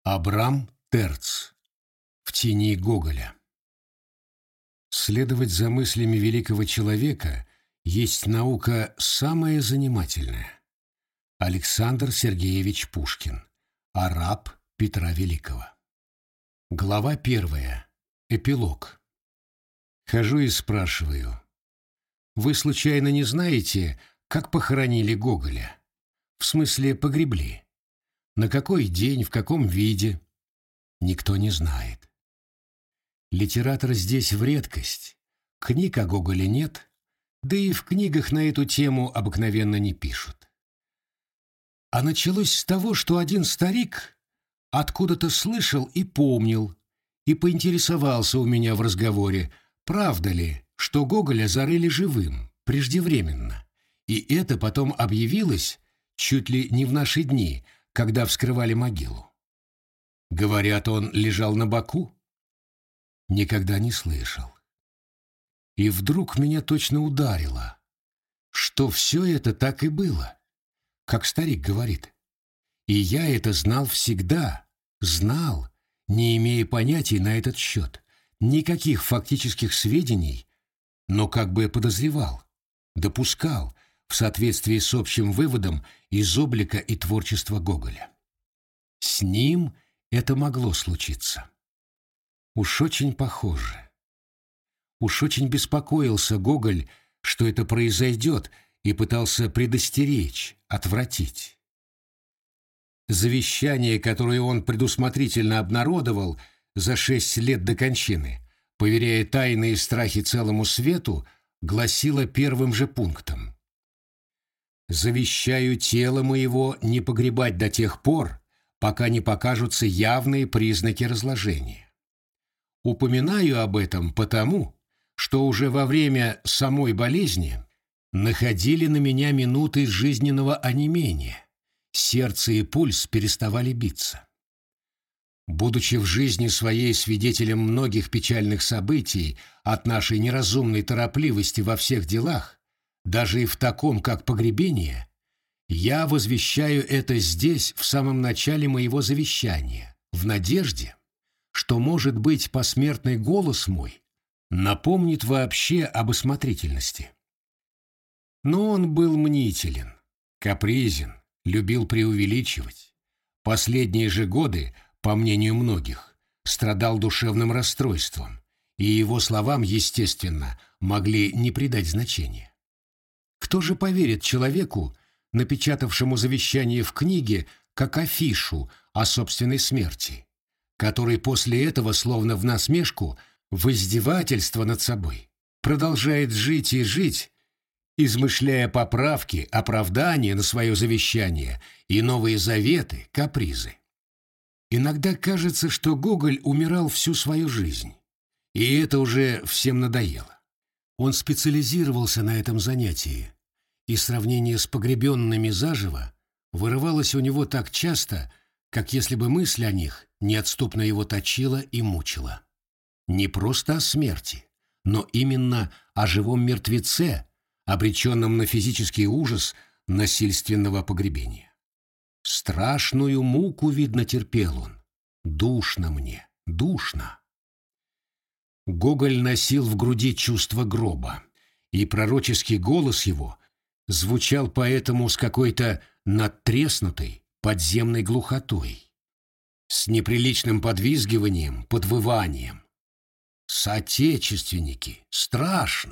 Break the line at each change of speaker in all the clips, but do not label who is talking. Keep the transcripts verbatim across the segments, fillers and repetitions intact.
Абрам Терц. В тени Гоголя. Следовать за мыслями великого человека есть наука самая занимательная. Александр Сергеевич Пушкин. Араб Петра Великого. Глава первая. Эпилог. Хожу и спрашиваю: вы случайно не знаете, как похоронили Гоголя? В смысле, погребли? На какой день, в каком виде? Никто не знает. Литератор здесь в редкость. Книг о Гоголе нет, да и в книгах на эту тему обыкновенно не пишут. А началось с того, что один старик откуда-то слышал и помнил, и поинтересовался у меня в разговоре, правда ли, что Гоголя зарыли живым, преждевременно, и это потом объявилось чуть ли не в наши дни, когда вскрывали могилу. Говорят, он лежал на боку? Никогда не слышал. И вдруг меня точно ударило, что все это так и было, как старик говорит. И я это знал всегда, знал, не имея понятий на этот счет, никаких фактических сведений, но как бы подозревал, допускал, в соответствии с общим выводом из облика и творчества Гоголя. С ним это могло случиться. Уж очень похоже. Уж очень беспокоился Гоголь, что это произойдет, и пытался предостеречь, отвратить. Завещание, которое он предусмотрительно обнародовал за шесть лет до кончины, поверяя тайны и страхи целому свету, гласило первым же пунктом: «Завещаю тело моего не погребать до тех пор, пока не покажутся явные признаки разложения. Упоминаю об этом потому, что уже во время самой болезни находили на меня минуты жизненного онемения, сердце и пульс переставали биться. Будучи в жизни своей свидетелем многих печальных событий от нашей неразумной торопливости во всех делах, даже и в таком, как погребение, я возвещаю это здесь в самом начале моего завещания, в надежде, что, может быть, посмертный голос мой напомнит вообще об осмотрительности». Но он был мнителен, капризен, любил преувеличивать. Последние же годы, по мнению многих, страдал душевным расстройством, и его словам, естественно, могли не придать значения. Кто же поверит человеку, напечатавшему завещание в книге как афишу о собственной смерти, который после этого, словно в насмешку, в издевательство над собой, продолжает жить и жить, измышляя поправки, оправдания на свое завещание и новые заветы, капризы? Иногда кажется, что Гоголь умирал всю свою жизнь, и это уже всем надоело. Он специализировался на этом занятии, и сравнение с погребенными заживо вырывалось у него так часто, как если бы мысль о них неотступно его точила и мучила. Не просто о смерти, но именно о живом мертвеце, обреченном на физический ужас насильственного погребения. Страшную муку, видно, терпел он. Душно мне, душно. Гоголь носил в груди чувство гроба, и пророческий голос его звучал поэтому с какой-то надтреснутой подземной глухотой, с неприличным подвизгиванием, подвыванием. Соотечественники, страшно.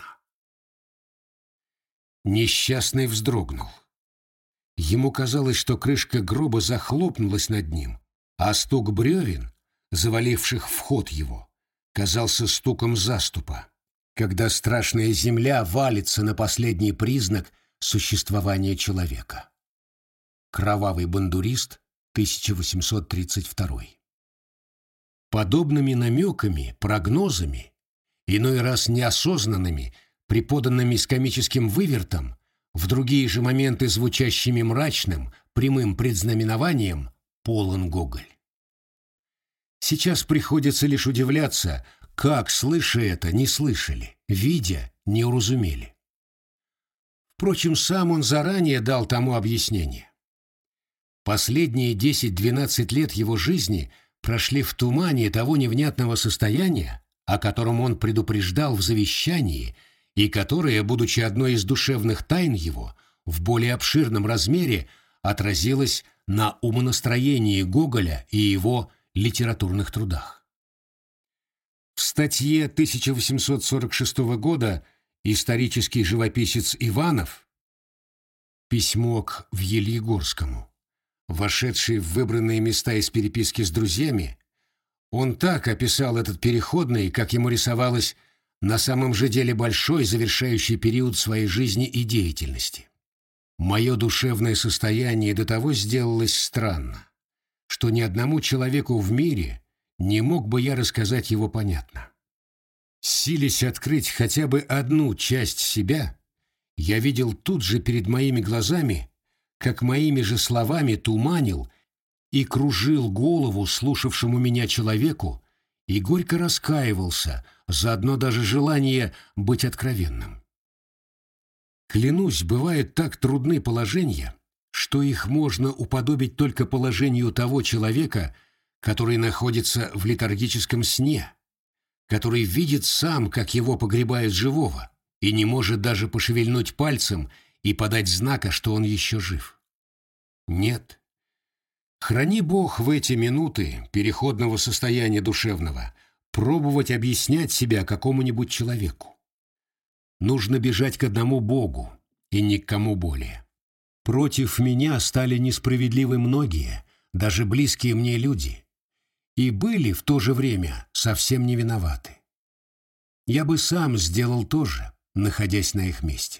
Несчастный вздрогнул. Ему казалось, что крышка гроба захлопнулась над ним, а стук бревен, заваливших вход его, казался стуком заступа, когда страшная земля валится на последний признак существования человека. Кровавый бандурист, тысяча восемьсот тридцать второй. Подобными намеками, прогнозами, иной раз неосознанными, преподанными с комическим вывертом, в другие же моменты звучащими мрачным, прямым предзнаменованием, полон Гоголь. Сейчас приходится лишь удивляться, как, слыша это, не слышали, видя, не уразумели. Впрочем, сам он заранее дал тому объяснение. Последние десять-двенадцать лет его жизни прошли в тумане того невнятного состояния, о котором он предупреждал в завещании, и которое, будучи одной из душевных тайн его, в более обширном размере отразилось на умонастроении Гоголя и его литературных трудах. В статье тысяча восемьсот сорок шестого года исторический живописец Иванов «Письмо к Вьельегорскому», вошедший в выбранные места из переписки с друзьями, он так описал этот переходный, как ему рисовалось, на самом же деле большой завершающий период своей жизни и деятельности. Мое душевное состояние до того сделалось странно, что ни одному человеку в мире не мог бы я рассказать его понятно. Силясь открыть хотя бы одну часть себя, я видел тут же перед моими глазами, как моими же словами туманил и кружил голову слушавшему меня человеку и горько раскаивался, заодно даже желание быть откровенным. Клянусь, бывают так трудны положения, что их можно уподобить только положению того человека, который находится в летаргическом сне, который видит сам, как его погребают живого, и не может даже пошевельнуть пальцем и подать знака, что он еще жив. Нет. Храни Бог в эти минуты переходного состояния душевного пробовать объяснять себя какому-нибудь человеку. Нужно бежать к одному Богу и ни к кому более. Против меня стали несправедливы многие, даже близкие мне люди, и были в то же время совсем не виноваты. Я бы сам сделал то же, находясь на их месте.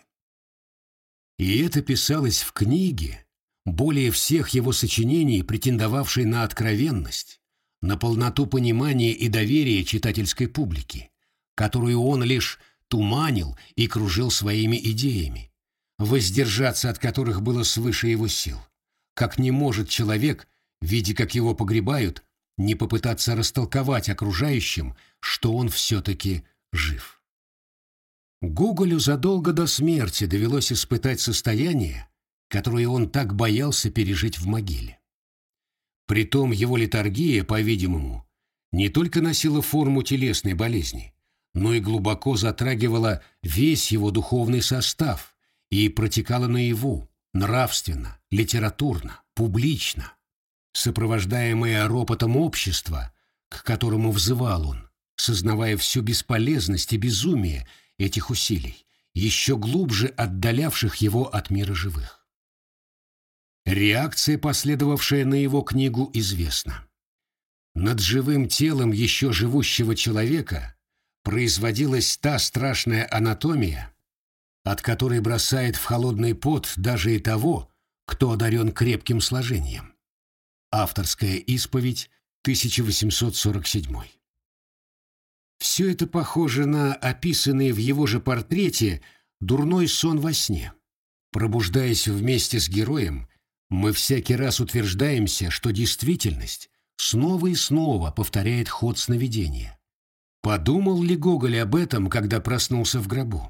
И это писалось в книге, более всех его сочинений, претендовавшей на откровенность, на полноту понимания и доверия читательской публики, которую он лишь туманил и кружил своими идеями, воздержаться от которых было свыше его сил, как не может человек, видя, как его погребают, не попытаться растолковать окружающим, что он все-таки жив. Гоголю задолго до смерти довелось испытать состояние, которое он так боялся пережить в могиле. Притом его летаргия, по-видимому, не только носила форму телесной болезни, но и глубоко затрагивала весь его духовный состав и протекала наяву, нравственно, литературно, публично, сопровождаемая ропотом общества, к которому взывал он, сознавая всю бесполезность и безумие этих усилий, еще глубже отдалявших его от мира живых. Реакция, последовавшая на его книгу, известна. Над живым телом еще живущего человека производилась та страшная анатомия, от которой бросает в холодный пот даже и того, кто одарен крепким сложением. Авторская исповедь, тысяча восемьсот сорок седьмой. Все это похоже на описанный в его же портрете дурной сон во сне. Пробуждаясь вместе с героем, мы всякий раз утверждаемся, что действительность снова и снова повторяет ход сновидения. Подумал ли Гоголь об этом, когда проснулся в гробу?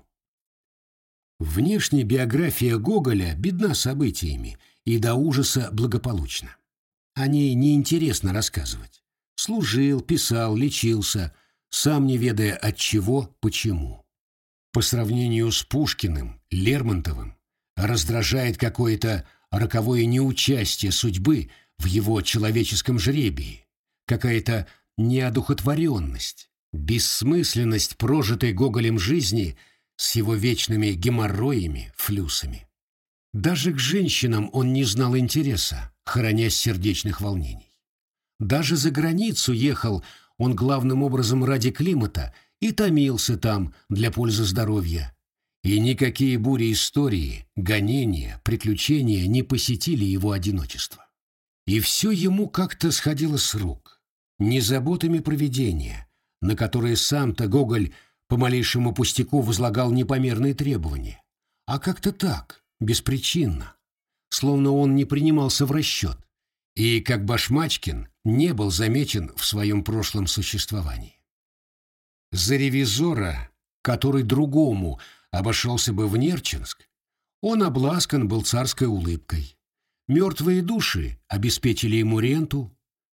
Внешняя биография Гоголя бедна событиями и до ужаса благополучна. О ней неинтересно рассказывать. Служил, писал, лечился, сам не ведая от чего, почему. По сравнению с Пушкиным, Лермонтовым, раздражает какое-то роковое неучастие судьбы в его человеческом жребии, какая-то неодухотворенность, бессмысленность прожитой Гоголем жизни с его вечными геморроями, флюсами. Даже к женщинам он не знал интереса, хранясь сердечных волнений. Даже за границу ехал он главным образом ради климата и томился там для пользы здоровья. И никакие бури истории, гонения, приключения не посетили его одиночество. И все ему как-то сходило с рук, не заботами провидения, на которые сам-то Гоголь по малейшему пустяку возлагал непомерные требования, а как-то так, беспричинно, словно он не принимался в расчет, и, как Башмачкин, не был замечен в своем прошлом существовании. За ревизора, который другому обошелся бы в Нерчинск, он обласкан был царской улыбкой. Мертвые души обеспечили ему ренту,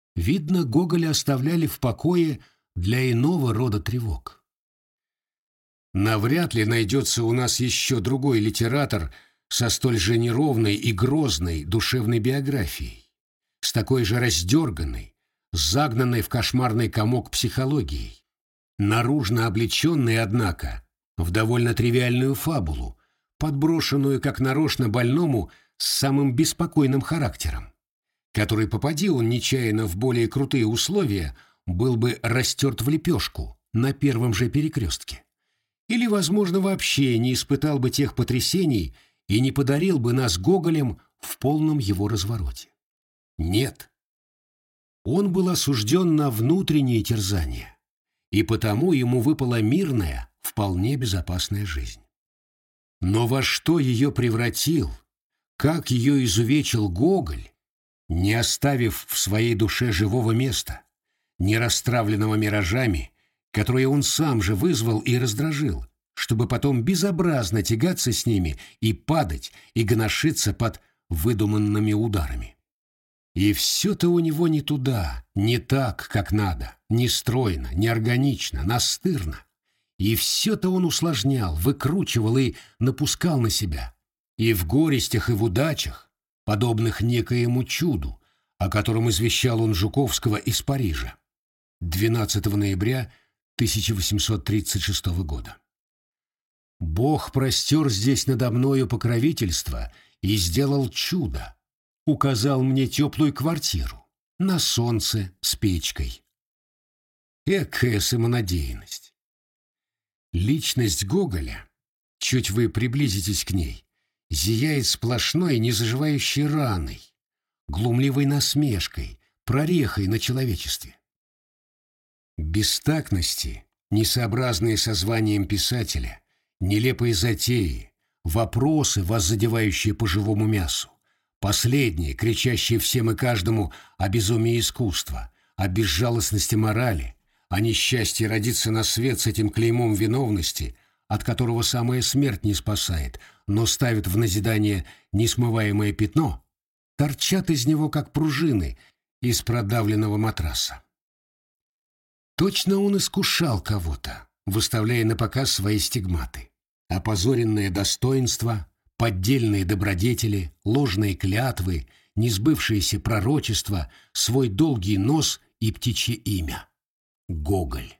Видно, Гоголя оставляли в покое для иного рода тревог. Навряд ли найдется у нас еще другой литератор со столь же неровной и грозной душевной биографией, с такой же раздерганной, загнанной в кошмарный комок психологией, наружно облеченной, однако, в довольно тривиальную фабулу, подброшенную как нарочно больному с самым беспокойным характером, который, попади он нечаянно в более крутые условия, был бы растерт в лепешку на первом же перекрестке. Или, возможно, вообще не испытал бы тех потрясений и не подарил бы нас Гоголем в полном его развороте. Нет. Он был осужден на внутренние терзания, и потому ему выпала мирная, вполне безопасная жизнь. Но во что ее превратил, как ее изувечил Гоголь, не оставив в своей душе живого места, не расстравленного миражами, которые он сам же вызвал и раздражил, чтобы потом безобразно тягаться с ними и падать, и гношиться под выдуманными ударами. И все-то у него не туда, не так, как надо, не стройно, не органично, настырно. И все-то он усложнял, выкручивал и напускал на себя. И в горестях, и в удачах, подобных некоему чуду, о котором извещал он Жуковского из Парижа двенадцатого ноября тысяча восемьсот тридцать шестого года. «Бог простер здесь надо мною покровительство и сделал чудо, указал мне теплую квартиру, на солнце с печкой». Экая самонадеянность. Личность Гоголя, чуть вы приблизитесь к ней, зияет сплошной незаживающей раной, глумливой насмешкой, прорехой на человечестве. Бестактности, несообразные со званием писателя, нелепые затеи, вопросы, вас задевающие по живому мясу, последние, кричащие всем и каждому о безумии искусства, о безжалостности морали, о несчастье родиться на свет с этим клеймом виновности, от которого самая смерть не спасает, но ставит в назидание несмываемое пятно, торчат из него, как пружины из продавленного матраса. Точно он искушал кого-то, выставляя на показ свои стигматы. Опозоренное достоинство, поддельные добродетели, ложные клятвы, несбывшиеся пророчества, свой долгий нос и птичье имя. Гоголь.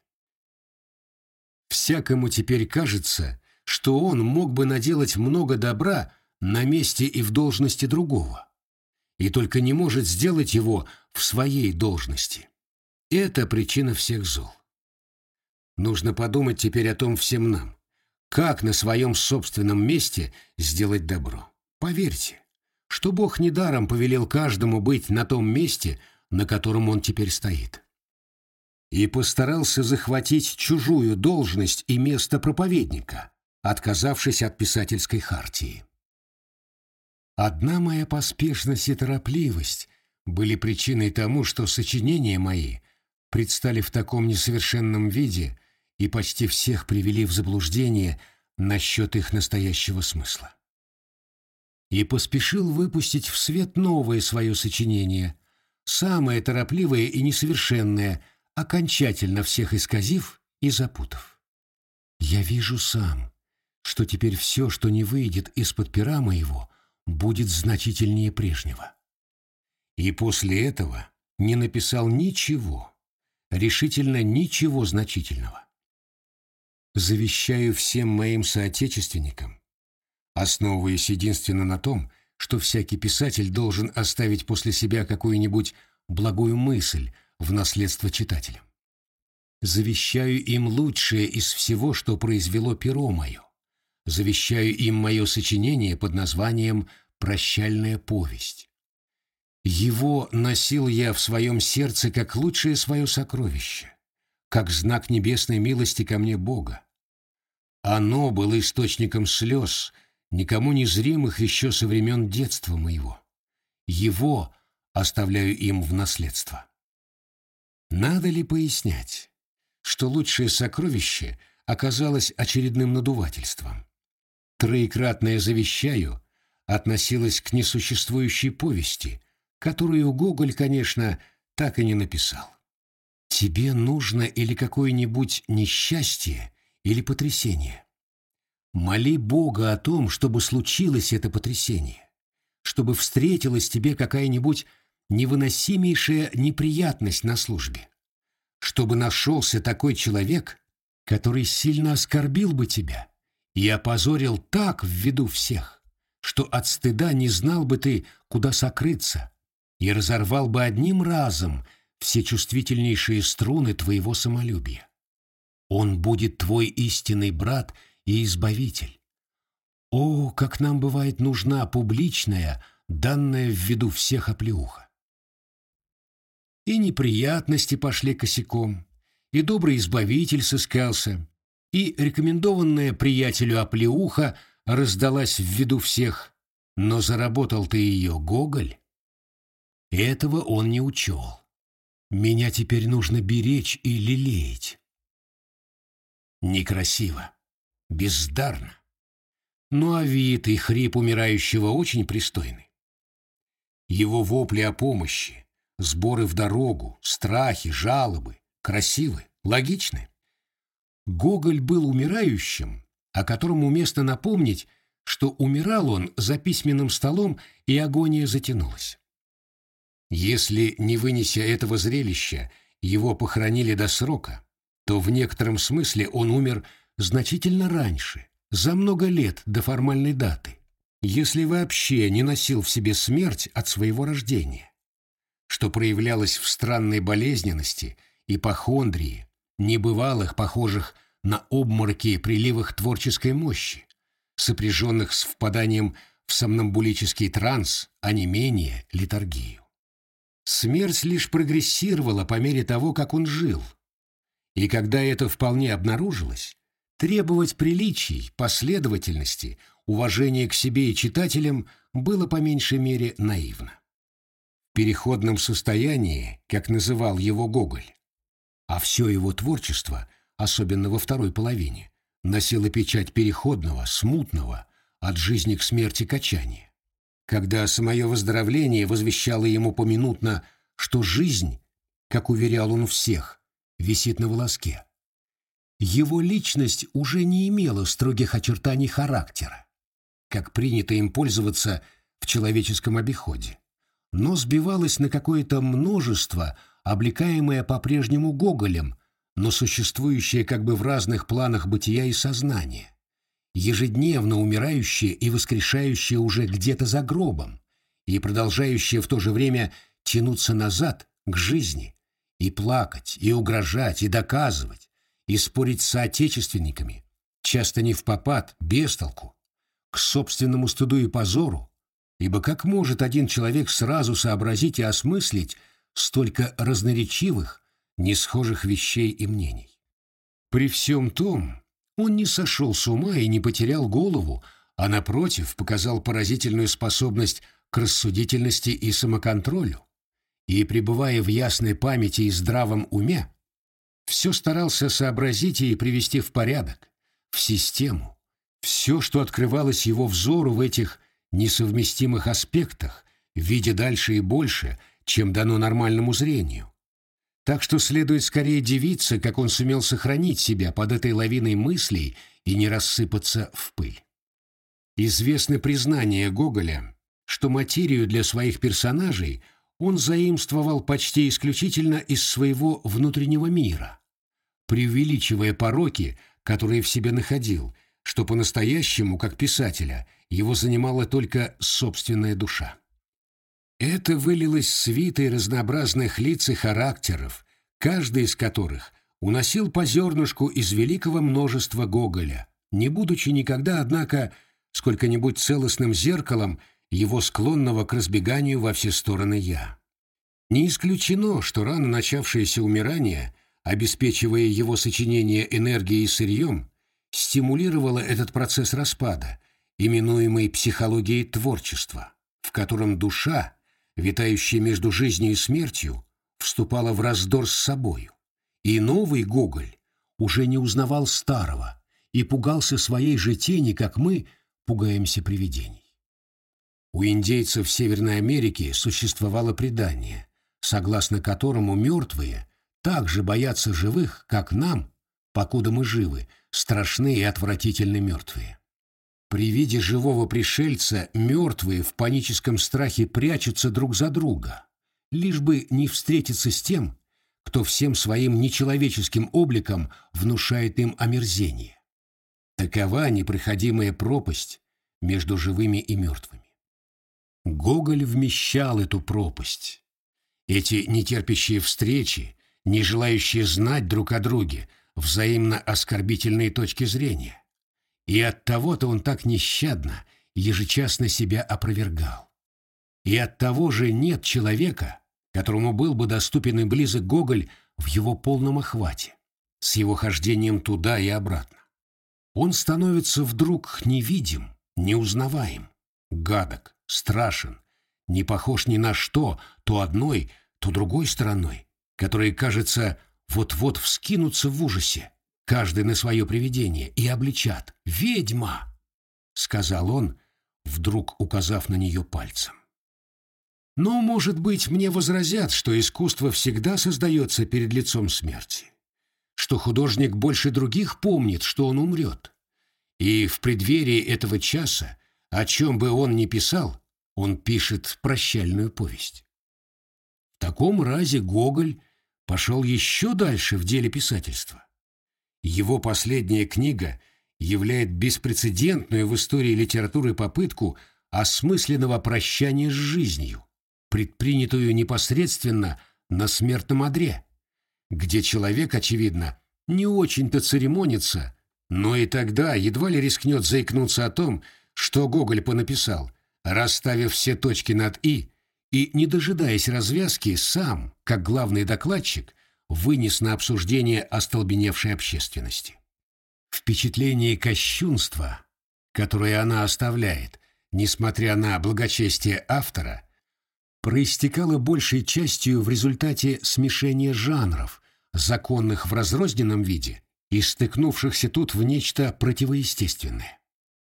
Всякому теперь кажется, что он мог бы наделать много добра на месте и в должности другого, и только не может сделать его в своей должности. Это причина всех зол. Нужно подумать теперь о том всем нам, как на своем собственном месте сделать добро. Поверьте, что Бог недаром повелел каждому быть на том месте, на котором он теперь стоит. И постарался захватить чужую должность и место проповедника, отказавшись от писательской хартии. Одна моя поспешность и торопливость были причиной тому, что сочинения мои предстали в таком несовершенном виде и почти всех привели в заблуждение насчет их настоящего смысла. И поспешил выпустить в свет новое свое сочинение, самое торопливое и несовершенное, окончательно всех исказив и запутав. Я вижу сам, что теперь все, что не выйдет из-под пера моего, будет значительнее прежнего. И после этого не написал ничего, решительно ничего значительного. Завещаю всем моим соотечественникам, основываясь единственно на том, что всякий писатель должен оставить после себя какую-нибудь благую мысль в наследство читателям. Завещаю им лучшее из всего, что произвело перо мое. Завещаю им мое сочинение под названием «Прощальная повесть». Его носил я в своем сердце как лучшее свое сокровище, как знак небесной милости ко мне Бога. Оно было источником слез, никому не зримых еще со времен детства моего. Его оставляю им в наследство. Надо ли пояснять, что лучшее сокровище оказалось очередным надувательством? Троекратное «завещаю» относилось к несуществующей повести, которую Гоголь, конечно, так и не написал. Тебе нужно или какое-нибудь несчастье, или потрясение. Моли Бога о том, чтобы случилось это потрясение, чтобы встретилась тебе какая-нибудь невыносимейшая неприятность на службе, чтобы нашелся такой человек, который сильно оскорбил бы тебя и опозорил так в виду всех, что от стыда не знал бы ты, куда сокрыться, и разорвал бы одним разом все чувствительнейшие струны твоего самолюбия. Он будет твой истинный брат и избавитель. О, как нам бывает нужна публичная, данная в виду всех оплеуха! И неприятности пошли косяком, и добрый избавитель сыскался, и рекомендованная приятелю оплеуха раздалась в виду всех, но заработал-то ее Гоголь. Этого он не учел. Меня теперь нужно беречь и лелеять. Некрасиво, бездарно. Ну а вид и хрип умирающего очень пристойны. Его вопли о помощи, сборы в дорогу, страхи, жалобы красивы, логичны. Гоголь был умирающим, о котором уместно напомнить, что умирал он за письменным столом, и агония затянулась. Если, не вынеся этого зрелища, его похоронили до срока, то в некотором смысле он умер значительно раньше, за много лет до формальной даты, если вообще не носил в себе смерть от своего рождения, что проявлялось в странной болезненности, ипохондрии, небывалых, похожих на обмороки приливах творческой мощи, сопряженных с впаданием в сомнамбулический транс, онемение, летаргию. Смерть лишь прогрессировала по мере того, как он жил. И когда это вполне обнаружилось, требовать приличий, последовательности, уважения к себе и читателям было по меньшей мере наивно. В переходном состоянии, как называл его Гоголь, а все его творчество, особенно во второй половине, носило печать переходного, смутного, от жизни к смерти качания. Когда самое выздоровление возвещало ему поминутно, что жизнь, как уверял он всех, висит на волоске. Его личность уже не имела строгих очертаний характера, как принято им пользоваться в человеческом обиходе, но сбивалась на какое-то множество, облекаемое по-прежнему Гоголем, но существующее как бы в разных планах бытия и сознания, ежедневно умирающее и воскрешающее уже где-то за гробом, и продолжающее в то же время тянуться назад к жизни, и плакать, и угрожать, и доказывать, и спорить с соотечественниками, часто не впопад, без толку, к собственному стыду и позору, ибо как может один человек сразу сообразить и осмыслить столько разноречивых, несхожих вещей и мнений? При всем том, он не сошел с ума и не потерял голову, а, напротив, показал поразительную способность к рассудительности и самоконтролю, и, пребывая в ясной памяти и здравом уме, все старался сообразить и привести в порядок, в систему, все, что открывалось его взору в этих несовместимых аспектах, видя дальше и больше, чем дано нормальному зрению. Так что следует скорее дивиться, как он сумел сохранить себя под этой лавиной мыслей и не рассыпаться в пыль. Известны признания Гоголя, что материю для своих персонажей он заимствовал почти исключительно из своего внутреннего мира, преувеличивая пороки, которые в себе находил, что по-настоящему, как писателя, его занимала только собственная душа. Это вылилось свитой разнообразных лиц и характеров, каждый из которых уносил по зернышку из великого множества Гоголя, не будучи никогда, однако, сколько-нибудь целостным зеркалом его склонного к разбеганию во все стороны «я». Не исключено, что рано начавшееся умирание, обеспечивая его сочинение энергией и сырьем, стимулировало этот процесс распада, именуемый психологией творчества, в котором душа, витающая между жизнью и смертью, вступала в раздор с собою, и новый Гоголь уже не узнавал старого и пугался своей же тени, как мы пугаемся привидений. У индейцев Северной Америки существовало предание, согласно которому мертвые так же боятся живых, как нам, покуда мы живы, страшны и отвратительны мертвые. При виде живого пришельца мертвые в паническом страхе прячутся друг за друга, лишь бы не встретиться с тем, кто всем своим нечеловеческим обликом внушает им омерзение. Такова непроходимая пропасть между живыми и мертвыми. Гоголь вмещал эту пропасть. Эти нетерпящие встречи, не желающие знать друг о друге, взаимно оскорбительные точки зрения. И оттого-то он так нещадно, ежечасно себя опровергал. И оттого же нет человека, которому был бы доступен и близок Гоголь в его полном охвате, с его хождением туда и обратно. Он становится вдруг невидим, неузнаваем, гадок, страшен, не похож ни на что, то одной, то другой стороной, которые, кажется, вот-вот вскинутся в ужасе, каждый на свое привидение, и обличат: «Ведьма!» — сказал он, вдруг указав на нее пальцем. Но, может быть, мне возразят, что искусство всегда создается перед лицом смерти, что художник больше других помнит, что он умрет, и в преддверии этого часа, о чем бы он ни писал, он пишет прощальную повесть. В таком разе Гоголь пошел еще дальше в деле писательства. Его последняя книга являет беспрецедентную в истории литературы попытку осмысленного прощания с жизнью, предпринятую непосредственно на смертном одре, где человек, очевидно, не очень-то церемонится, но и тогда едва ли рискнет заикнуться о том, что Гоголь понаписал, расставив все точки над «и», и, не дожидаясь развязки, сам, как главный докладчик, вынес на обсуждение остолбеневшей общественности. Впечатление кощунства, которое она оставляет, несмотря на благочестие автора, проистекало большей частью в результате смешения жанров, законных в разрозненном виде и стыкнувшихся тут в нечто противоестественное.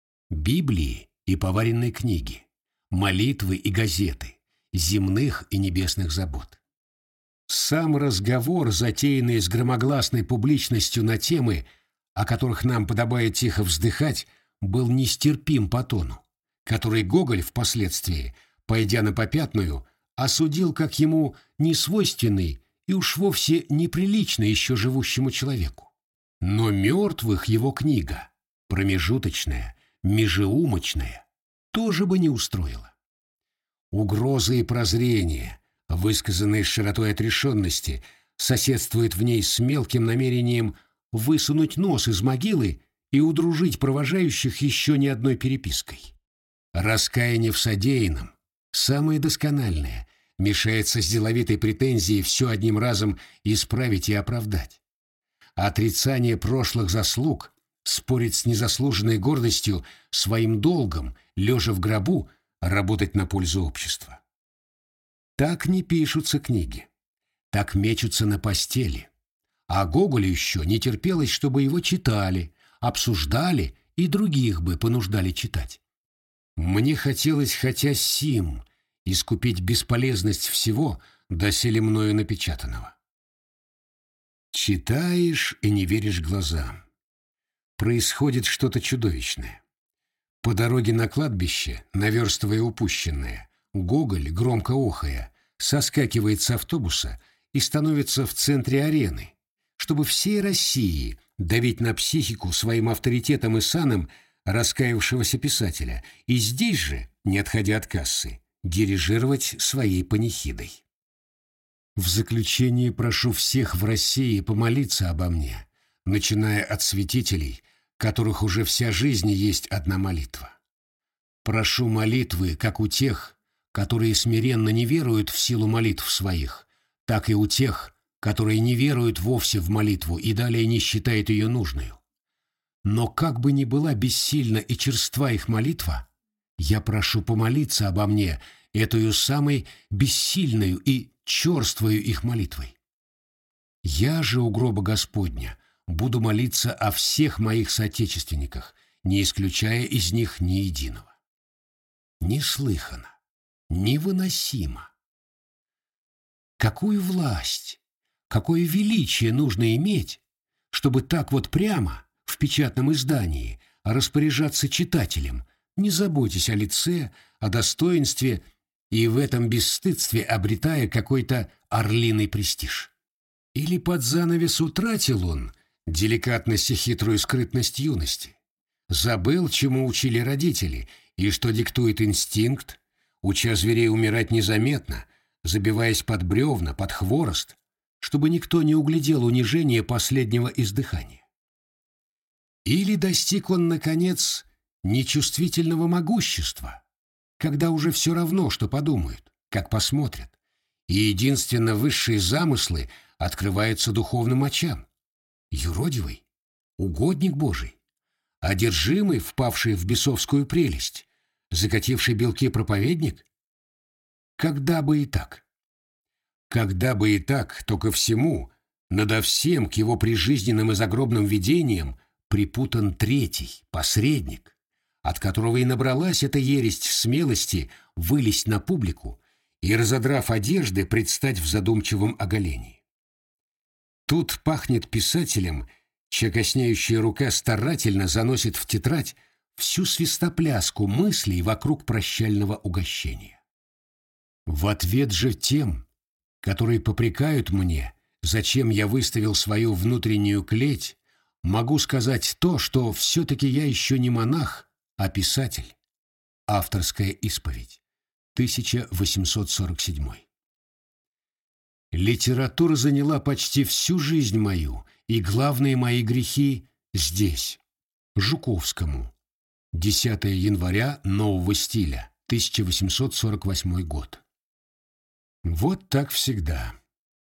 Библии и поваренной книги, молитвы и газеты, земных и небесных забот. Сам разговор, затеянный с громогласной публичностью на темы, о которых нам подобает тихо вздыхать, был нестерпим по тону, который Гоголь впоследствии, пойдя на попятную, осудил как ему несвойственный и уж вовсе неприлично еще живущему человеку. Но мертвых его книга, промежуточная, межеумочная, тоже бы не устроила. Угрозы и прозрения, высказанные с широтой отрешенности, соседствуют в ней с мелким намерением высунуть нос из могилы и удружить провожающих еще не одной перепиской. Раскаяние в содеянном, самое доскональное, мешается с деловитой претензией все одним разом исправить и оправдать. Отрицание прошлых заслуг спорит с незаслуженной гордостью своим долгом, лежа в гробу, работать на пользу общества. Так не пишутся книги, так мечутся на постели. А Гоголю еще не терпелось, чтобы его читали, обсуждали и других бы понуждали читать. Мне хотелось хотя сим искупить бесполезность всего, доселе мною напечатанного. Читаешь и не веришь глазам. Происходит что-то чудовищное. По дороге на кладбище, наверстывая упущенное, Гоголь, громко охая, соскакивает с автобуса и становится в центре арены, чтобы всей России давить на психику своим авторитетом и саном раскаявшегося писателя, и здесь же, не отходя от кассы, дирижировать своей панихидой. В заключение прошу всех в России помолиться обо мне, начиная от святителей, которых уже вся жизнь есть одна молитва. Прошу молитвы как у тех, которые смиренно не веруют в силу молитв своих, так и у тех, которые не веруют вовсе в молитву и далее не считают ее нужною. Но как бы ни была бессильна и черства их молитва, я прошу помолиться обо мне этою самой бессильною и черствою их молитвой. Я же у гроба Господня буду молиться о всех моих соотечественниках, не исключая из них ни единого. Неслыханно, невыносимо. Какую власть, какое величие нужно иметь, чтобы так вот прямо в печатном издании распоряжаться читателем, не заботясь о лице, о достоинстве и в этом бесстыдстве обретая какой-то орлиный престиж. Или под занавес утратил он деликатность и хитрую скрытность юности, забыл, чему учили родители, и что диктует инстинкт, уча зверей умирать незаметно, забиваясь под бревна, под хворост, чтобы никто не углядел унижение последнего издыхания. Или достиг он, наконец, нечувствительного могущества, когда уже все равно, что подумают, как посмотрят, и единственно высшие замыслы открываются духовным очам. Юродивый, угодник Божий, одержимый, впавший в бесовскую прелесть, закативший белки проповедник? Когда бы и так. Когда бы и так, то ко всему, надо всем к его прижизненным и загробным видениям припутан третий, посредник, от которого и набралась эта ересь смелости вылезть на публику и, разодрав одежды, предстать в задумчивом оголении. Тут пахнет писателем, чья косняющая рука старательно заносит в тетрадь всю свистопляску мыслей вокруг прощального угощения. В ответ же тем, которые попрекают мне, зачем я выставил свою внутреннюю клеть, могу сказать то, что все-таки я еще не монах, а писатель. Авторская исповедь. тысяча восемьсот сорок седьмой. Литература заняла почти всю жизнь мою, и главные мои грехи здесь, Жуковскому. десятого января нового стиля, тысяча восемьсот сорок восьмой год. Вот так всегда.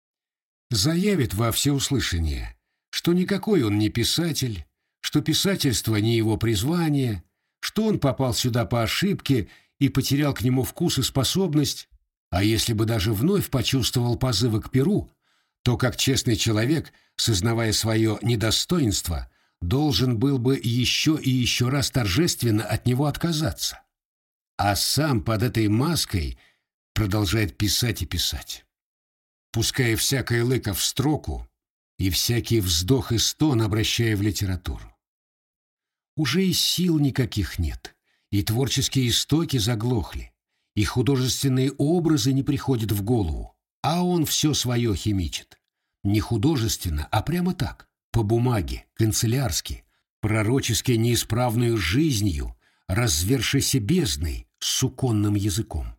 Заявит во всеуслышание, что никакой он не писатель, что писательство не его призвание, что он попал сюда по ошибке и потерял к нему вкус и способность, а если бы даже вновь почувствовал позывы к перу, то, как честный человек, сознавая свое недостоинство, должен был бы еще и еще раз торжественно от него отказаться. А сам под этой маской продолжает писать и писать, пуская всякое лыко в строку и всякий вздох и стон обращая в литературу. Уже и сил никаких нет, и творческие истоки заглохли, и художественные образы не приходят в голову, а он все свое химичит. Не художественно, а прямо так, по бумаге, канцелярски, пророчески неисправную жизнью, развершейся бездной с суконным языком.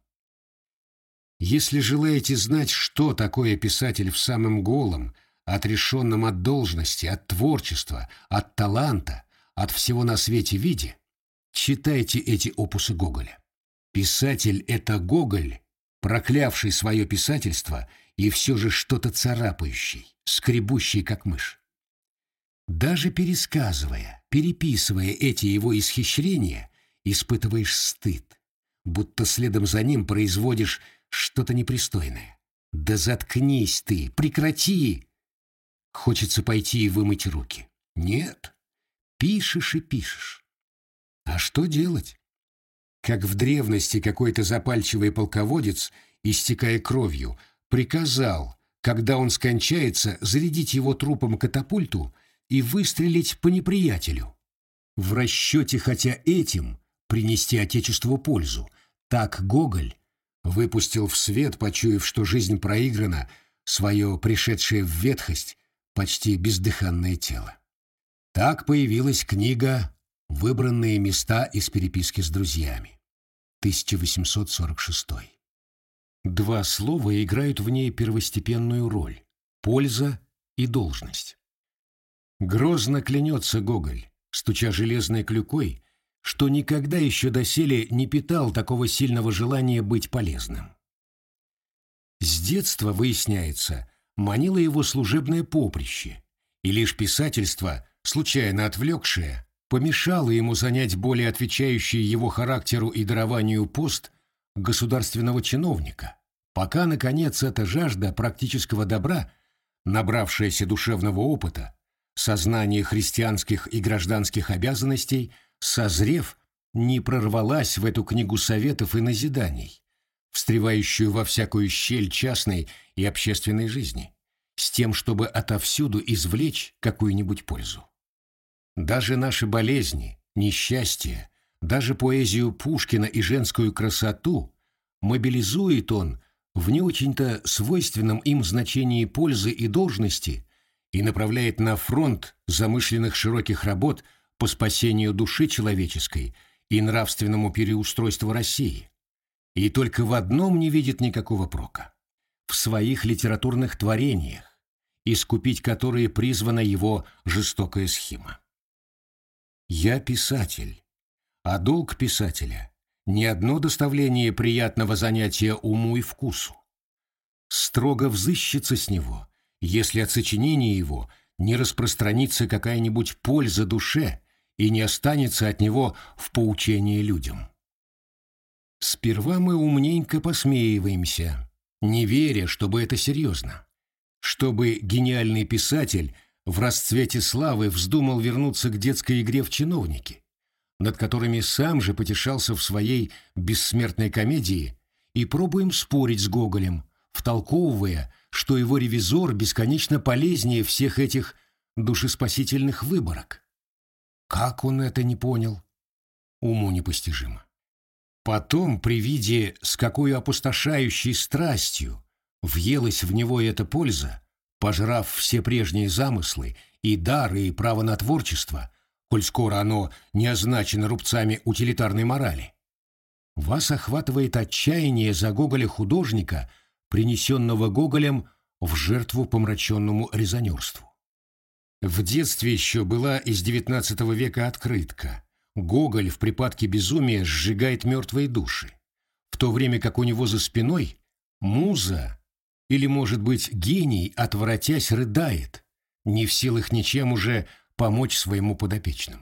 Если желаете знать, что такое писатель в самом голом, отрешенном от должности, от творчества, от таланта, от всего на свете виде, читайте эти опусы Гоголя. Писатель — это Гоголь, проклявший свое писательство и все же что-то царапающий, скребущий, как мышь. Даже пересказывая, переписывая эти его исхищрения, испытываешь стыд, будто следом за ним производишь что-то непристойное. Да заткнись ты, прекрати! Хочется пойти и вымыть руки. Нет, пишешь и пишешь. А что делать? Как в древности какой-то запальчивый полководец, истекая кровью, приказал, когда он скончается, зарядить его трупом катапульту и выстрелить по неприятелю. В расчете хотя этим принести Отечеству пользу, так Гоголь выпустил в свет, почуяв, что жизнь проиграна, свое пришедшее в ветхость, почти бездыханное тело. Так появилась книга «Выбранные места из переписки с друзьями», тысяча восемьсот сорок шестой. Два слова играют в ней первостепенную роль – польза и должность. Грозно клянется Гоголь, стуча железной клюкой, что никогда еще доселе не питал такого сильного желания быть полезным. С детства, выясняется, манило его служебное поприще, и лишь писательство, случайно отвлекшее, помешало ему занять более отвечающий его характеру и дарованию пост государственного чиновника, пока, наконец, эта жажда практического добра, набравшаяся душевного опыта, сознание христианских и гражданских обязанностей, созрев, не прорвалась в эту книгу советов и назиданий, встревающую во всякую щель частной и общественной жизни, с тем, чтобы отовсюду извлечь какую-нибудь пользу. Даже наши болезни, несчастья, даже поэзию Пушкина и женскую красоту мобилизует он в не очень-то свойственном им значении пользы и должности и направляет на фронт замышленных широких работ по спасению души человеческой и нравственному переустройству России. И только в одном не видит никакого прока – в своих литературных творениях, искупить которые призвана его жестокая схема. Я писатель, а долг писателя – не одно доставление приятного занятия уму и вкусу. Строго взыщется с него, если от сочинения его не распространится какая-нибудь польза душе и не останется от него в поучении людям. Сперва мы умненько посмеиваемся, не веря, чтобы это серьезно, чтобы гениальный писатель в расцвете славы вздумал вернуться к детской игре в чиновники, над которыми сам же потешался в своей бессмертной комедии, и пробуем спорить с Гоголем, втолковывая, что его ревизор бесконечно полезнее всех этих душеспасительных выборок. Как он это не понял? Уму непостижимо. Потом, при виде, с какой опустошающей страстью въелась в него эта польза, пожрав все прежние замыслы и дары, и право на творчество, коль скоро оно не означено рубцами утилитарной морали, вас охватывает отчаяние за Гоголя-художника, принесенного Гоголем в жертву помраченному резонерству. В детстве еще была из девятнадцатого века открытка: Гоголь в припадке безумия сжигает мертвые души, в то время как у него за спиной муза, или, может быть, гений, отворотясь, рыдает, не в силах ничем уже помочь своему подопечному.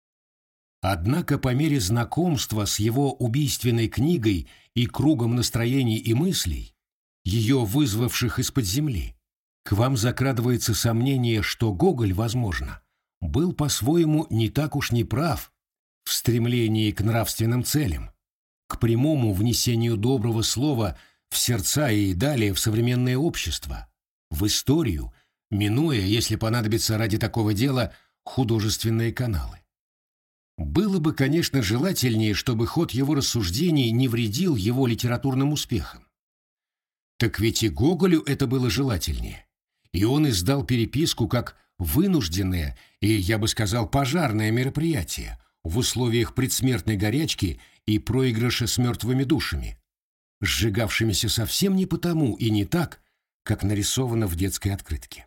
Однако по мере знакомства с его убийственной книгой и кругом настроений и мыслей, ее вызвавших из-под земли, к вам закрадывается сомнение, что Гоголь, возможно, был по-своему не так уж не прав в стремлении к нравственным целям, к прямому внесению доброго слова в сердца и далее в современное общество, в историю, минуя, если понадобится ради такого дела, художественные каналы. Было бы, конечно, желательнее, чтобы ход его рассуждений не вредил его литературным успехам. Так ведь и Гоголю это было желательнее, и он издал переписку как вынужденное и, я бы сказал, пожарное мероприятие в условиях предсмертной горячки и проигрыша с мертвыми душами, сжигавшимися совсем не потому и не так, как нарисовано в детской открытке.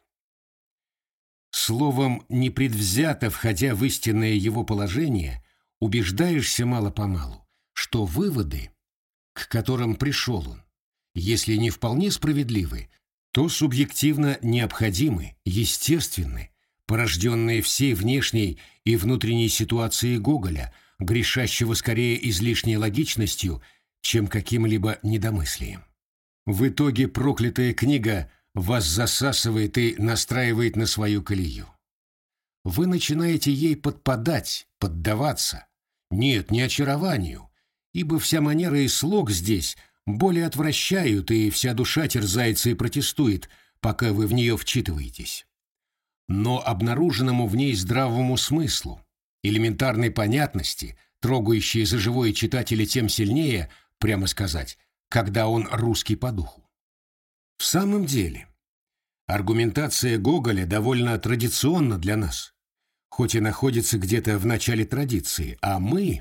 Словом, непредвзято входя в истинное его положение, убеждаешься мало-помалу, что выводы, к которым пришел он, если не вполне справедливы, то субъективно необходимы, естественны, порожденные всей внешней и внутренней ситуацией Гоголя, грешащего скорее излишней логичностью, чем каким-либо недомыслием. В итоге проклятая книга вас засасывает и настраивает на свою колею. Вы начинаете ей подпадать, поддаваться. Нет, не очарованию, ибо вся манера и слог здесь более отвращают, и вся душа терзается и протестует, пока вы в нее вчитываетесь. Но обнаруженному в ней здравому смыслу, элементарной понятности, трогающей за живое читателя тем сильнее, прямо сказать, когда он русский по духу. В самом деле, аргументация Гоголя довольно традиционна для нас, хоть и находится где-то в начале традиции, а мы...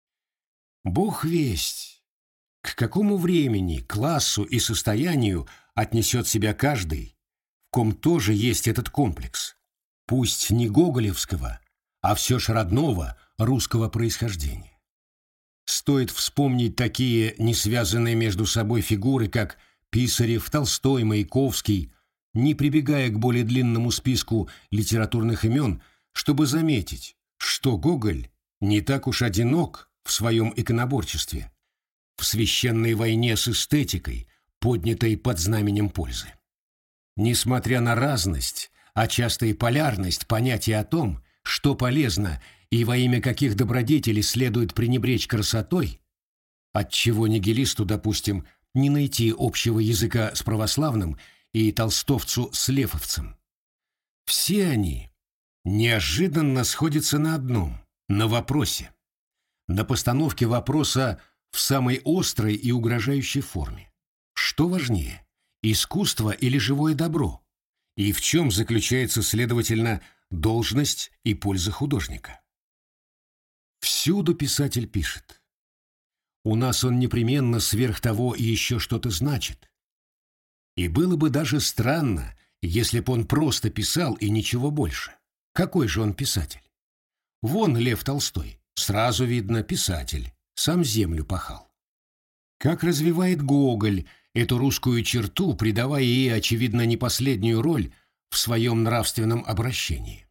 Бог весть, к какому времени, классу и состоянию отнесет себя каждый, в ком тоже есть этот комплекс, пусть не гоголевского, а все ж родного русского происхождения. Стоит вспомнить такие несвязанные между собой фигуры, как Писарев, Толстой, Маяковский, не прибегая к более длинному списку литературных имен, чтобы заметить, что Гоголь не так уж одинок в своем иконоборчестве, в священной войне с эстетикой, поднятой под знаменем пользы. Несмотря на разность, а часто и полярность понятия о том, что полезно и во имя каких добродетелей следует пренебречь красотой, отчего нигилисту, допустим, не найти общего языка с православным и толстовцу с лефовцем. Все они неожиданно сходятся на одном – на вопросе, на постановке вопроса в самой острой и угрожающей форме. Что важнее – искусство или живое добро? И в чем заключается, следовательно, должность и польза художника? Всюду писатель пишет. У нас он непременно сверх того еще что-то значит. И было бы даже странно, если б он просто писал и ничего больше. Какой же он писатель? Вон Лев Толстой, сразу видно писатель, сам землю пахал. Как развивает Гоголь эту русскую черту, придавая ей, очевидно, не последнюю роль в своем нравственном обращении.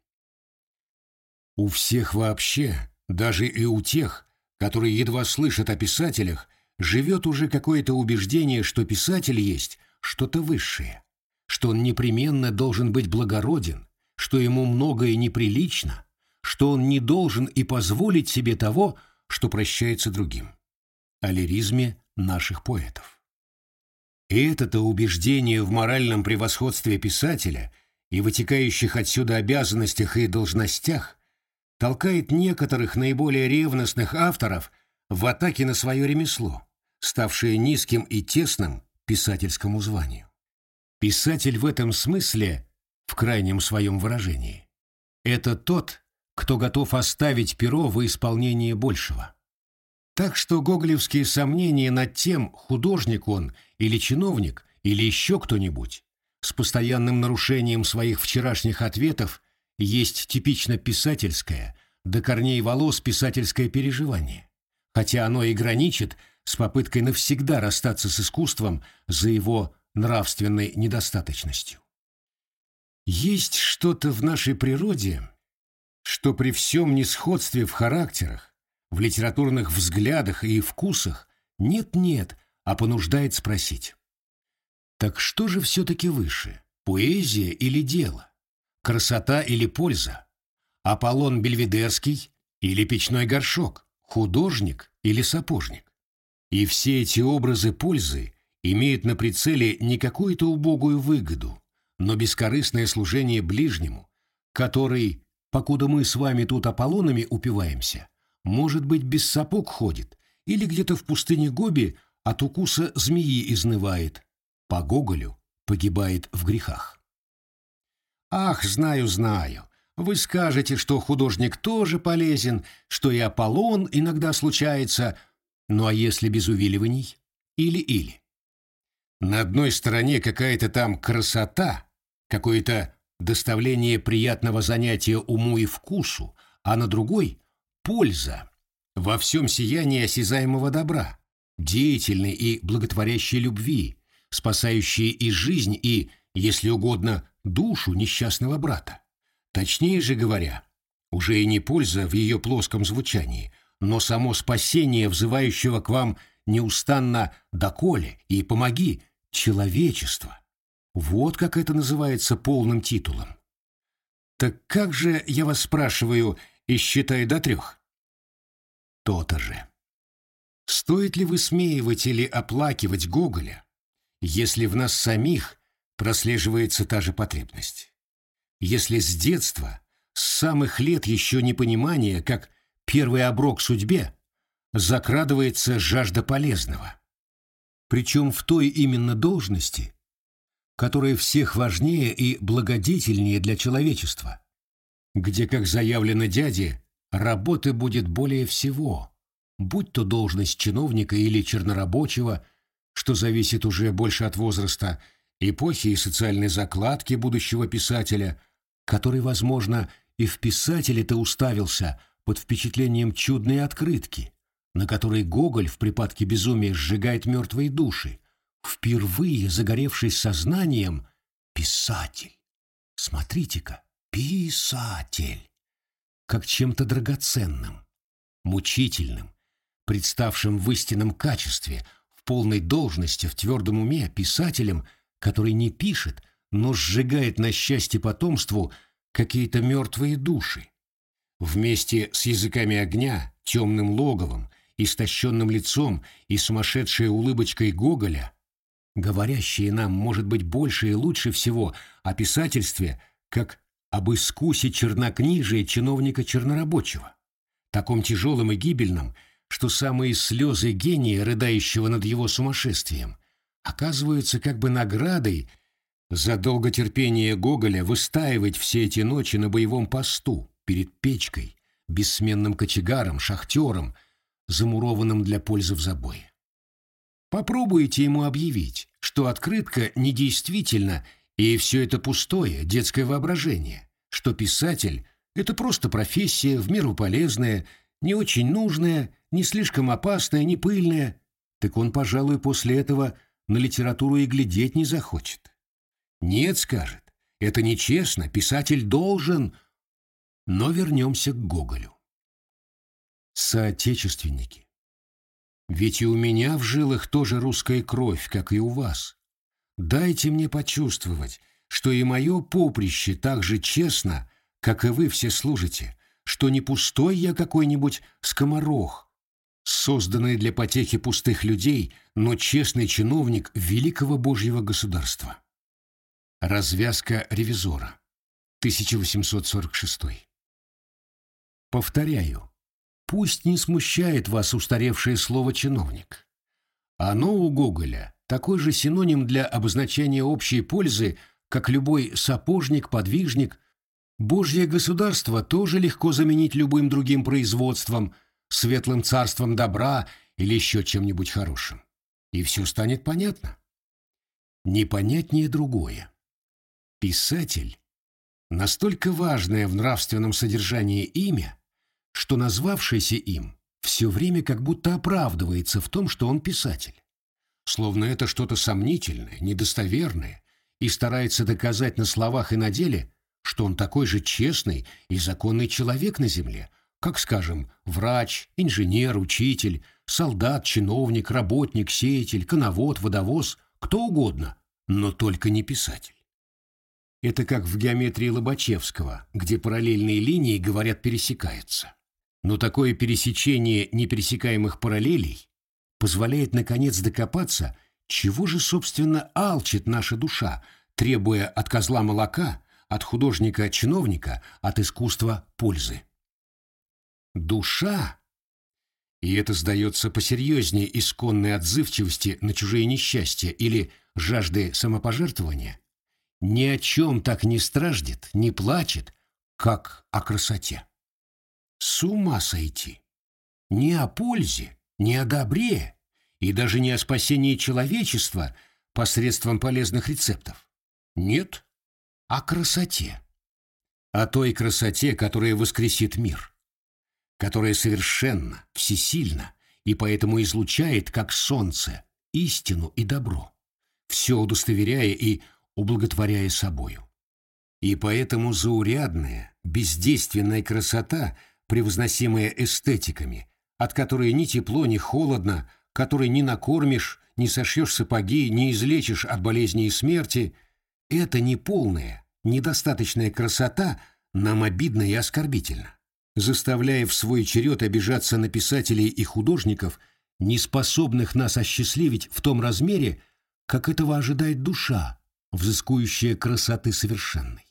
У всех вообще, даже и у тех, которые едва слышат о писателях, живет уже какое-то убеждение, что писатель есть что-то высшее, что он непременно должен быть благороден, что ему многое неприлично, что он не должен и позволить себе того, что прощается другим. О лиризме наших поэтов. И это-то убеждение в моральном превосходстве писателя и вытекающих отсюда обязанностях и должностях толкает некоторых наиболее ревностных авторов в атаке на свое ремесло, ставшее низким и тесным писательскому званию. Писатель в этом смысле, в крайнем своем выражении, это тот, кто готов оставить перо во исполнение большего. Так что гоголевские сомнения над тем, художник он или чиновник, или еще кто-нибудь, с постоянным нарушением своих вчерашних ответов, есть типично писательское, до корней волос писательское переживание, хотя оно и граничит с попыткой навсегда расстаться с искусством за его нравственной недостаточностью. Есть что-то в нашей природе, что при всем несходстве в характерах, в литературных взглядах и вкусах нет-нет, а понуждает спросить. Так что же все-таки выше, поэзия или дело? Красота или польза? Аполлон Бельведерский или печной горшок? Художник или сапожник? И все эти образы пользы имеют на прицеле не какую-то убогую выгоду, но бескорыстное служение ближнему, который, покуда мы с вами тут Аполлонами упиваемся, может быть, без сапог ходит или где-то в пустыне Гоби от укуса змеи изнывает, по Гоголю погибает в грехах. Ах, знаю, знаю, вы скажете, что художник тоже полезен, что и Аполлон иногда случается, ну а если без увиливаний? Или-или. На одной стороне какая-то там красота, какое-то доставление приятного занятия уму и вкусу, а на другой — польза во всем сиянии осязаемого добра, деятельной и благотворящей любви, спасающей и жизнь, и, если угодно, душу несчастного брата. Точнее же говоря, уже и не польза в ее плоском звучании, но само спасение взывающего к вам неустанно «доколе» и «помоги» человечество. Вот как это называется полным титулом. Так как же, я вас спрашиваю, и считаю до трех? То-то же. Стоит ли высмеивать или оплакивать Гоголя, если в нас самих прослеживается та же потребность? Если с детства, с самых лет еще непонимания, как первый оброк судьбе, закрадывается жажда полезного? Причем в той именно должности, которая всех важнее и благодетельнее для человечества, где, как заявлено дяде, работы будет более всего, будь то должность чиновника или чернорабочего, что зависит уже больше от возраста, эпохи и социальной закладки будущего писателя, который, возможно, и в писателе-то уставился под впечатлением чудной открытки, на которой Гоголь в припадке безумия сжигает мертвые души, впервые загоревшись сознанием «писатель». Смотрите-ка, писатель, как чем-то драгоценным, мучительным, представшим в истинном качестве, в полной должности, в твердом уме, писателем, который не пишет, но сжигает на счастье потомству какие-то мертвые души. Вместе с языками огня, темным логовом, истощенным лицом и сумасшедшей улыбочкой Гоголя говорящие нам, может быть, больше и лучше всего о писательстве, как об искусе чернокнижия чиновника-чернорабочего, таком тяжелом и гибельном, что самые слезы гения, рыдающего над его сумасшествием, оказываются как бы наградой за долготерпение Гоголя выстаивать все эти ночи на боевом посту, перед печкой, бессменным кочегаром, шахтером, замурованным для пользы в забое. Попробуйте ему объявить, что открытка недействительна и все это пустое, детское воображение, что писатель — это просто профессия, в меру полезная, не очень нужная, не слишком опасная, не пыльная, так он, пожалуй, после этого на литературу и глядеть не захочет. Нет, скажет, это нечестно, писатель должен. Но вернемся к Гоголю. Соотечественники. Ведь и у меня в жилах тоже русская кровь, как и у вас. Дайте мне почувствовать, что и мое поприще так же честно, как и вы все служите, что не пустой я какой-нибудь скоморох, созданный для потехи пустых людей, но честный чиновник великого Божьего государства. Развязка ревизора. тысяча восемьсот сорок шестой. Повторяю, пусть не смущает вас устаревшее слово «чиновник». Оно у Гоголя такой же синоним для обозначения общей пользы, как любой сапожник, подвижник. Божье государство тоже легко заменить любым другим производством, светлым царством добра или еще чем-нибудь хорошим. И все станет понятно. Непонятнее другое. Писатель — настолько важное в нравственном содержании имя, что назвавшийся им все время как будто оправдывается в том, что он писатель. Словно это что-то сомнительное, недостоверное, и старается доказать на словах и на деле, что он такой же честный и законный человек на земле, как, скажем, врач, инженер, учитель, солдат, чиновник, работник, сеятель, коновод, водовоз, кто угодно, но только не писатель. Это как в геометрии Лобачевского, где параллельные линии, говорят, пересекаются. Но такое пересечение непересекаемых параллелей позволяет, наконец, докопаться, чего же, собственно, алчит наша душа, требуя от козла молока, от художника-чиновника, от искусства пользы. Душа, и это сдается посерьезнее исконной отзывчивости на чужие несчастья или жажды самопожертвования, ни о чем так не страждет, не плачет, как о красоте. С ума сойти! Не о пользе, не о добре и даже не о спасении человечества посредством полезных рецептов. Нет, о красоте. О той красоте, которая воскресит мир, которая совершенна, всесильна и поэтому излучает, как солнце, истину и добро, все удостоверяя и ублаготворяя собою. И поэтому заурядная, бездейственная красота, превозносимая эстетиками, от которой ни тепло, ни холодно, которой не накормишь, не сошьешь сапоги, не излечишь от болезни и смерти, это неполная, недостаточная красота нам обидна и оскорбительна, заставляя в свой черед обижаться на писателей и художников, не способных нас осчастливить в том размере, как этого ожидает душа, взыскующая красоты совершенной.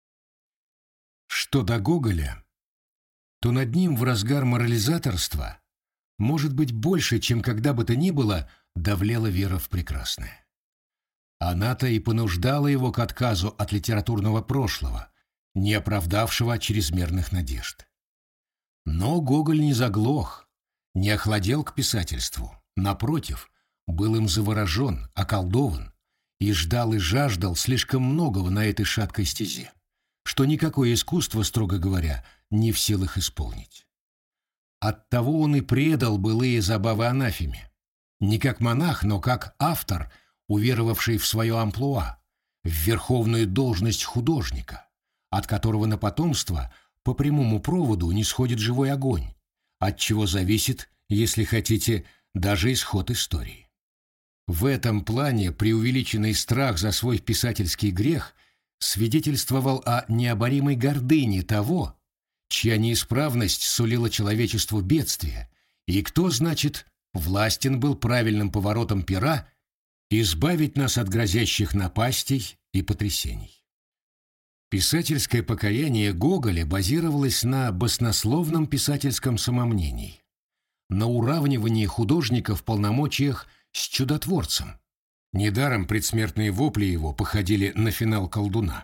Что до Гоголя, то над ним в разгар морализаторства, может быть, больше, чем когда бы то ни было, давлела вера в прекрасное. Она-то и понуждала его к отказу от литературного прошлого, не оправдавшего чрезмерных надежд. Но Гоголь не заглох, не охладел к писательству, напротив, был им заворожен, околдован, и ждал и жаждал слишком многого на этой шаткой стезе, что никакое искусство, строго говоря, не в силах исполнить. Оттого он и предал былые забавы анафеме, не как монах, но как автор, уверовавший в свое амплуа, в верховную должность художника, от которого на потомство по прямому проводу не сходит живой огонь, от чего зависит, если хотите, даже исход истории. В этом плане преувеличенный страх за свой писательский грех свидетельствовал о необоримой гордыне того, чья неисправность сулила человечеству бедствие, и кто, значит, властен был правильным поворотом пера избавить нас от грозящих напастей и потрясений. Писательское покаяние Гоголя базировалось на баснословном писательском самомнении, на уравнивании художника в полномочиях с чудотворцем. Недаром предсмертные вопли его походили на финал колдуна.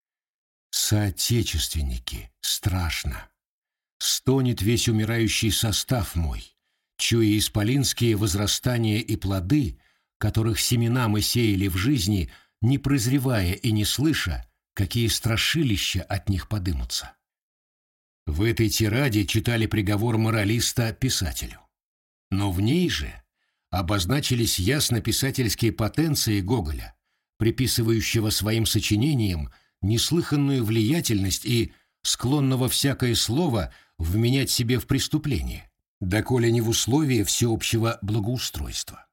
«Соотечественники, страшно! Стонет весь умирающий состав мой, чуя исполинские возрастания и плоды, которых семена мы сеяли в жизни, не прозревая и не слыша, какие страшилища от них подымутся». В этой тираде читали приговор моралиста писателю. Но в ней же обозначились ясно писательские потенции Гоголя, приписывающего своим сочинениям неслыханную влиятельность и склонного всякое слово вменять себе в преступление, доколе не в условия всеобщего благоустройства.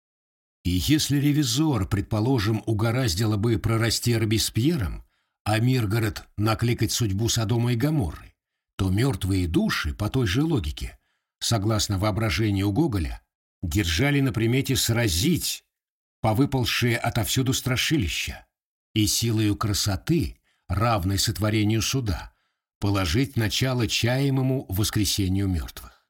И если ревизор, предположим, угораздило бы прорасти Робеспьером, а Миргород накликать судьбу Содома и Гоморры, то мертвые души, по той же логике, согласно воображению Гоголя, держали на примете сразить повыползшие отовсюду страшилища и силою красоты, равной сотворению суда, положить начало чаемому воскресению мертвых.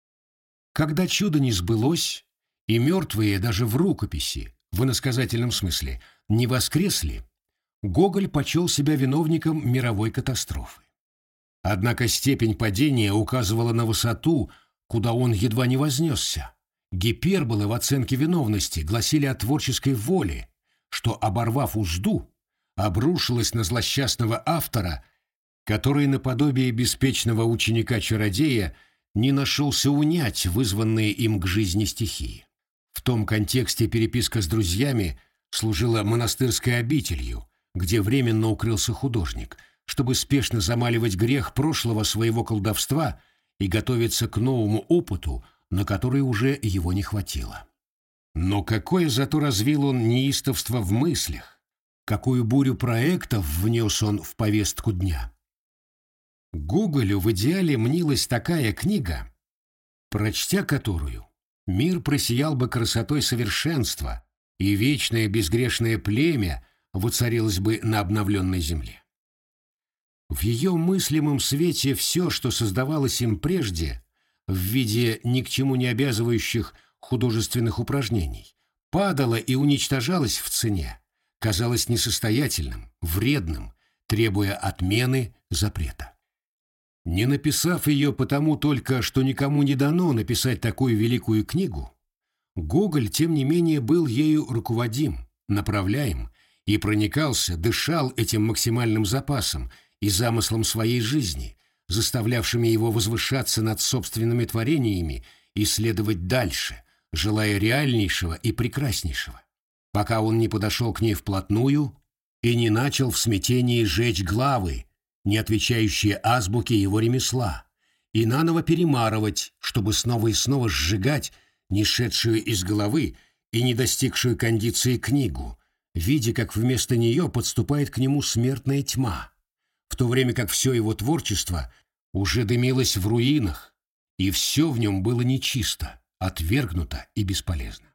Когда чудо не сбылось, и мертвые даже в рукописи, в иносказательном смысле, не воскресли, Гоголь почел себя виновником мировой катастрофы. Однако степень падения указывала на высоту, куда он едва не вознесся. Гиперболы в оценке виновности гласили о творческой воле, что, оборвав узду, обрушилась на злосчастного автора, который наподобие беспечного ученика-чародея не нашелся унять вызванные им к жизни стихии. В том контексте переписка с друзьями служила монастырской обителью, где временно укрылся художник, чтобы спешно замаливать грех прошлого своего колдовства и готовиться к новому опыту, на который уже его не хватило. Но какое зато развил он неистовство в мыслях, какую бурю проектов внес он в повестку дня. Гоголю в идеале мнилась такая книга, прочтя которую мир просиял бы красотой совершенства, и вечное безгрешное племя воцарилось бы на обновленной земле. В ее мыслимом свете все, что создавалось им прежде, в виде ни к чему не обязывающих художественных упражнений, падало и уничтожалось в цене, казалось несостоятельным, вредным, требуя отмены запрета. Не написав ее потому только, что никому не дано написать такую великую книгу, Гоголь, тем не менее, был ею руководим, направляем и проникался, дышал этим максимальным запасом и замыслом своей жизни, заставлявшими его возвышаться над собственными творениями и следовать дальше, желая реальнейшего и прекраснейшего, пока он не подошел к ней вплотную и не начал в смятении жечь главы, не отвечающие азбуке его ремесла, и наново перемарывать, чтобы снова и снова сжигать не шедшую из головы и не достигшую кондиции книгу, видя, как вместо нее подступает к нему смертная тьма, в то время как все его творчество уже дымилось в руинах, и все в нем было нечисто, отвергнуто и бесполезно.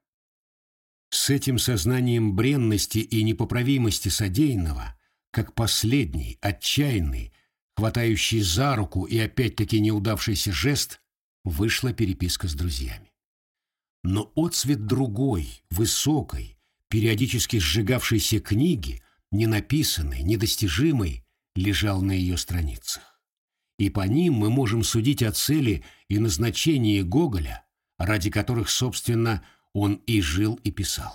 С этим сознанием бренности и непоправимости содеянного, как последний, отчаянный, хватающий за руку и опять-таки неудавшийся жест, вышла переписка с друзьями. Но отцвет другой, высокой, периодически сжигавшейся книги, ненаписанной, недостижимой, лежал на ее страницах. И по ним мы можем судить о цели и назначении Гоголя, ради которых, собственно, он и жил, и писал.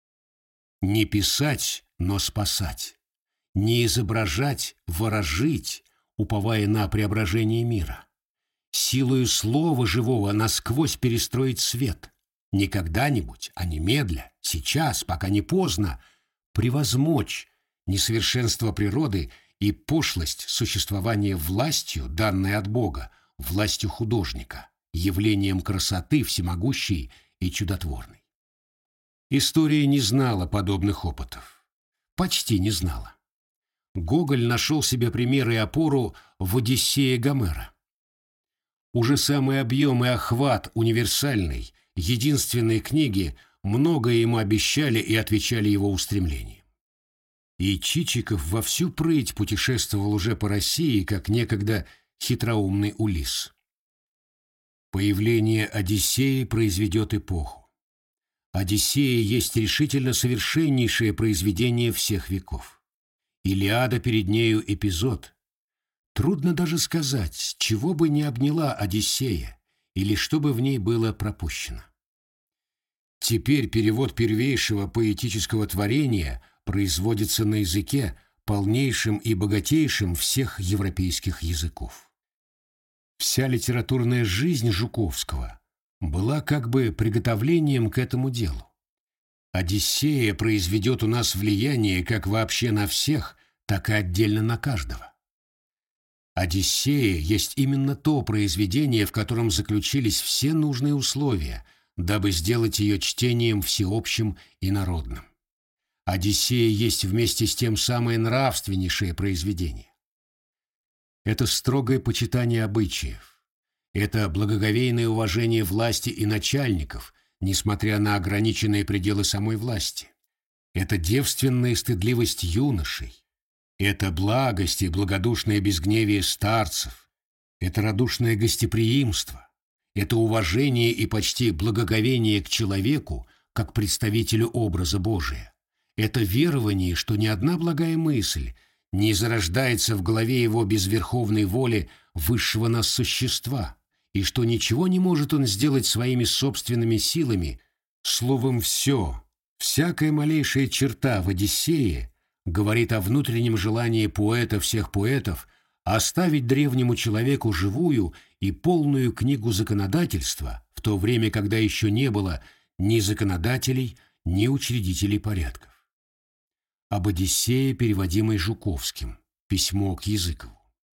Не писать, но спасать. Не изображать, ворожить, уповая на преображение мира. Силою слова живого насквозь перестроить свет. Не когда-нибудь, а немедля, сейчас, пока не поздно, превозмочь несовершенство природы и пошлость существования властью, данной от Бога, властью художника, явлением красоты всемогущей и чудотворной. История не знала подобных опытов. Почти не знала. Гоголь нашел себе пример и опору в «Одиссее» Гомера. Уже самый объем и охват универсальной, единственной книги многое ему обещали и отвечали его устремлениям. И Чичиков во всю прыть путешествовал уже по России, как некогда хитроумный Улисс. Появление Одиссеи произведет эпоху. Одиссея есть решительно совершеннейшее произведение всех веков. Илиада перед нею эпизод. Трудно даже сказать, чего бы не обняла Одиссея, или что бы в ней было пропущено. Теперь перевод первейшего поэтического творения производится на языке, полнейшем и богатейшем всех европейских языков. Вся литературная жизнь Жуковского была как бы приготовлением к этому делу. Одиссея произведет у нас влияние как вообще на всех, так и отдельно на каждого. Одиссея есть именно то произведение, в котором заключились все нужные условия, дабы сделать ее чтением всеобщим и народным. Одиссея есть вместе с тем самое нравственнейшее произведение. Это строгое почитание обычаев, это благоговейное уважение власти и начальников, несмотря на ограниченные пределы самой власти. Это девственная стыдливость юношей, это благость и благодушное безгневие старцев, это радушное гостеприимство, это уважение и почти благоговение к человеку, как представителю образа Божия. Это верование, что ни одна благая мысль не зарождается в голове его без верховной воли высшего нас существа, и что ничего не может он сделать своими собственными силами. Словом, все, всякая малейшая черта в Одиссее говорит о внутреннем желании поэта всех поэтов оставить древнему человеку живую и полную книгу законодательства в то время, когда еще не было ни законодателей, ни учредителей порядков. Об Одиссее, переводимой Жуковским. Письмо к Языкову.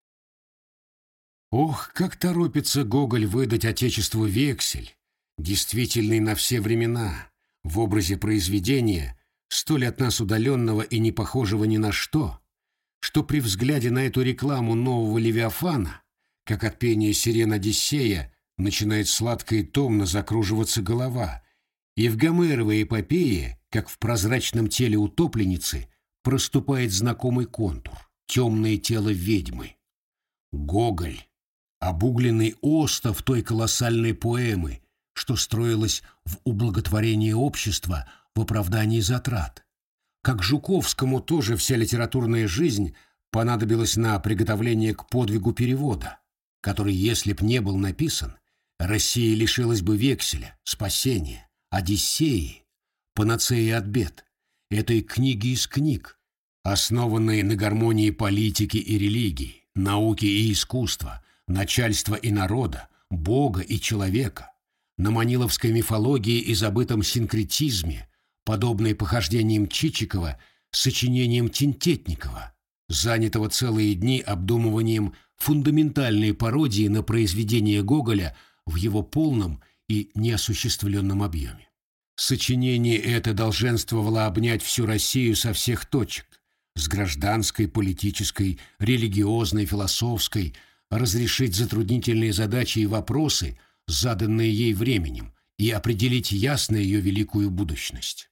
Ох, как торопится Гоголь выдать Отечеству вексель, действительный на все времена, в образе произведения, столь от нас удаленного и не похожего ни на что, что при взгляде на эту рекламу нового Левиафана, как от пения сирен Одиссея, начинает сладко и томно закруживаться голова, и в Гомеровой эпопее, как в прозрачном теле утопленницы, проступает знакомый контур — темное тело ведьмы. Гоголь — обугленный остов той колоссальной поэмы, что строилась в ублаготворении общества в оправдании затрат. Как Жуковскому тоже вся литературная жизнь понадобилась на приготовление к подвигу перевода, который, если б не был написан, Россия лишилась бы векселя, спасения, Одиссеи, панацеи от бед, этой книги из книг, основанной на гармонии политики и религии, науки и искусства, начальства и народа, Бога и человека, на маниловской мифологии и забытом синкретизме, подобной похождениям Чичикова, сочинением Тинтетникова, занятого целые дни обдумыванием фундаментальной пародии на произведение Гоголя в его полном и неосуществленном объеме. Сочинение это долженствовало обнять всю Россию со всех точек, с гражданской, политической, религиозной, философской, разрешить затруднительные задачи и вопросы, заданные ей временем, и определить ясно ее великую будущность.